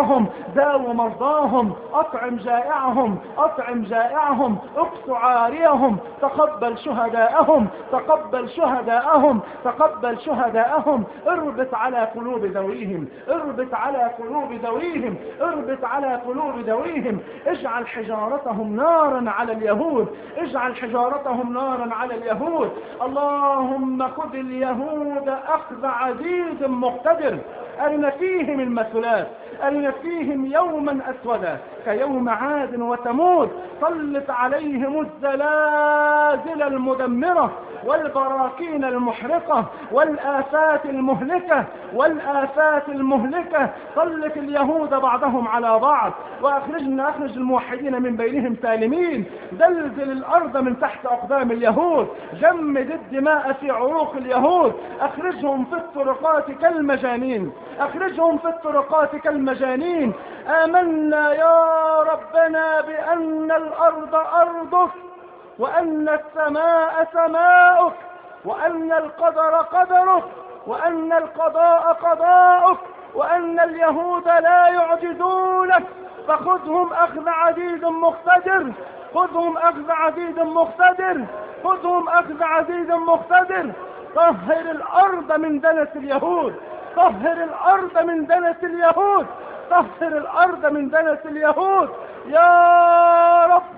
مرضاهم، داو مرضاهم، أطعم جائعهم، أطعم جائعهم، اقص عاريهم، تقبل شهداءهم، تقبل شهداءهم، تقبل شهداءهم. اربط على قلوب ذويهم، اربط على قلوب ذويهم، اربط على قلوب ذويهم. اجعل حجارتهم نارا على اليهود، اجعل حجارتهم نارا على اليهود. اللهم خذ اليهود أخذ عزيز مقتدر. أرنا فيهم المثلات، أرنا فيهم يوما أسودا كيوم عاد وثمود. سلط عليهم الزلازل المدمرة والبراكين المحرقة والآفات المهلكة، والآفات المهلكة. سلط اليهود بعضهم على بعض، وأخرجنا، أخرج الموحدين من بينهم سالمين. زلزل الأرض من تحت أقدام اليهود، جمد الدماء في عروق اليهود. أخرجهم في الطرقات كالمجانين، أخرجهم في الطرقات كالمجانين. آمنا يا ربنا بأن الأرض أرضك، وأن السماء سماؤك، وأن القدر قدرك، وأن القضاء قضاؤك، وأن اليهود لا يعجزونك. فخذهم أخذ عزيز مقتدر، خذهم أخذ عزيز مقتدر، خذهم أخذ عزيز مقتدر. طهر الأرض من دنس اليهود، طهر الأرض من دنس اليهود، طهر الأرض من دنس اليهود يا رب.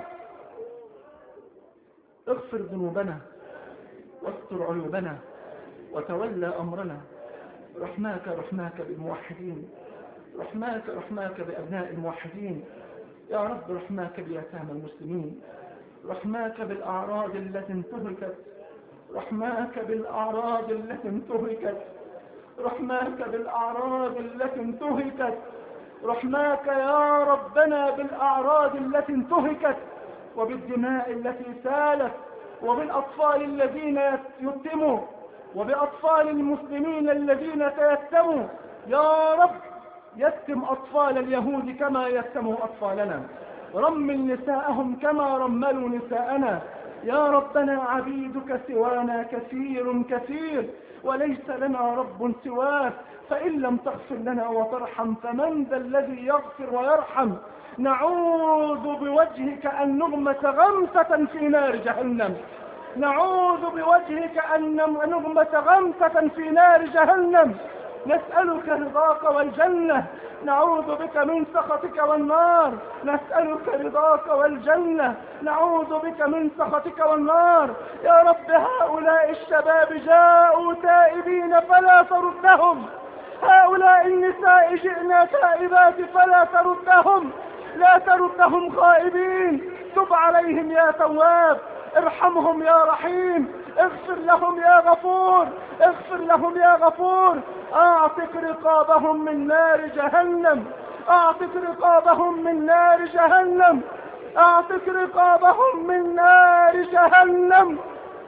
اغفر ذنوبنا واستر عيوبنا وتولى أمرنا. رحماك رحماك بالموحدين، رحماك رحماك بأبناء الموحدين يا رب. رحماك بيتامى المسلمين، رحماك بالأعراض التي انتهكت، رحماك بالأعراض التي انتهكت، رحماك بالأعراض التي انتهكت، رحماك يا ربنا بالأعراض التي انتهكت، وبالدماء التي سالت، وبالأطفال الذين يتموا، وبأطفال المسلمين الذين تيتموا. يا رب يتم أطفال اليهود كما يتموا أطفالنا، رمل نساءهم كما رملوا نساءنا. يا ربنا عبيدك سوانا كثير كثير، وليس لنا رب سواك. فإن لم تغفر لنا وترحم فمن ذا الذي يغفر ويرحم؟ نعوذ بوجهك أن نغمس غمسة في نار جهنم، نعوذ بوجهك أن نغمس غمسة في نار جهنم. نسألك رضاك والجنة، نعوذ بك من سخطك والنار. نسألك رضاك والجنة، نعوذ بك من سخطك والنار. يا رب هؤلاء الشباب جاءوا تائبين فلا تردهم، هؤلاء النساء جئنا تائبات فلا تردهم، لا تردهم خائبين. تب عليهم يا تواب، ارحمهم يا رحيم، اغفر لهم يا غفور، اغفر لهم يا غفور. اعتق رقابهم من نار جهنم، اعتق رقابهم من نار جهنم، اعتق رقابهم من نار جهنم.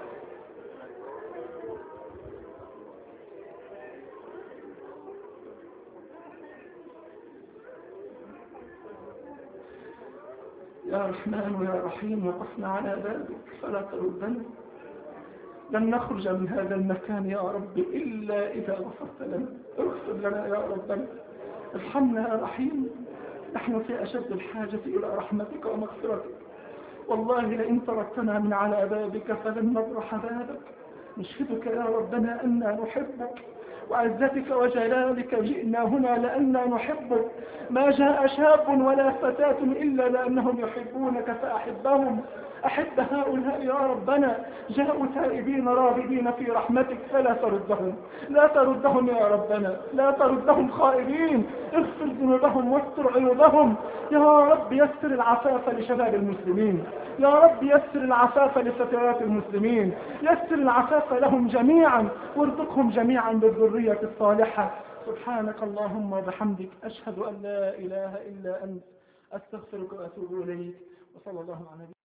يا رحمن يا رحيم وقفنا على بابك فلا تردنا. لن نخرج من هذا المكان يا رب إلا إذا غفرت لنا. اغفر لنا يا ربنا، ارحمنا يا رحيم. نحن في أشد الحاجة إلى رحمتك ومغفرتك. والله لئن تركتنا من على بابك فلن نبرح بابك. نشهدك يا ربنا أننا نحبك، وعزتك وجلالك جئنا هنا لأننا نحبك. ما جاء شاب ولا فتاة إلا لأنهم يحبونك فأحبهم. أحب هؤلاء يا ربنا، جاءوا تائبين راغبين في رحمتك فلا تردهم، لا تردهم يا ربنا، لا تردهم خائبين. اغفر ذنوبهم واستر عيوبهم. يا رب يسر العفاف لشباب المسلمين، يا رب يسر العفاف لفتيات المسلمين، يسر العفاف لهم جميعا، وارزقهم جميعا بالذرية الصالحة. سبحانك اللهم وبحمدك، أشهد أن لا إله إلا أنت، أستغفرك وأتوب إليك. وصلى الله على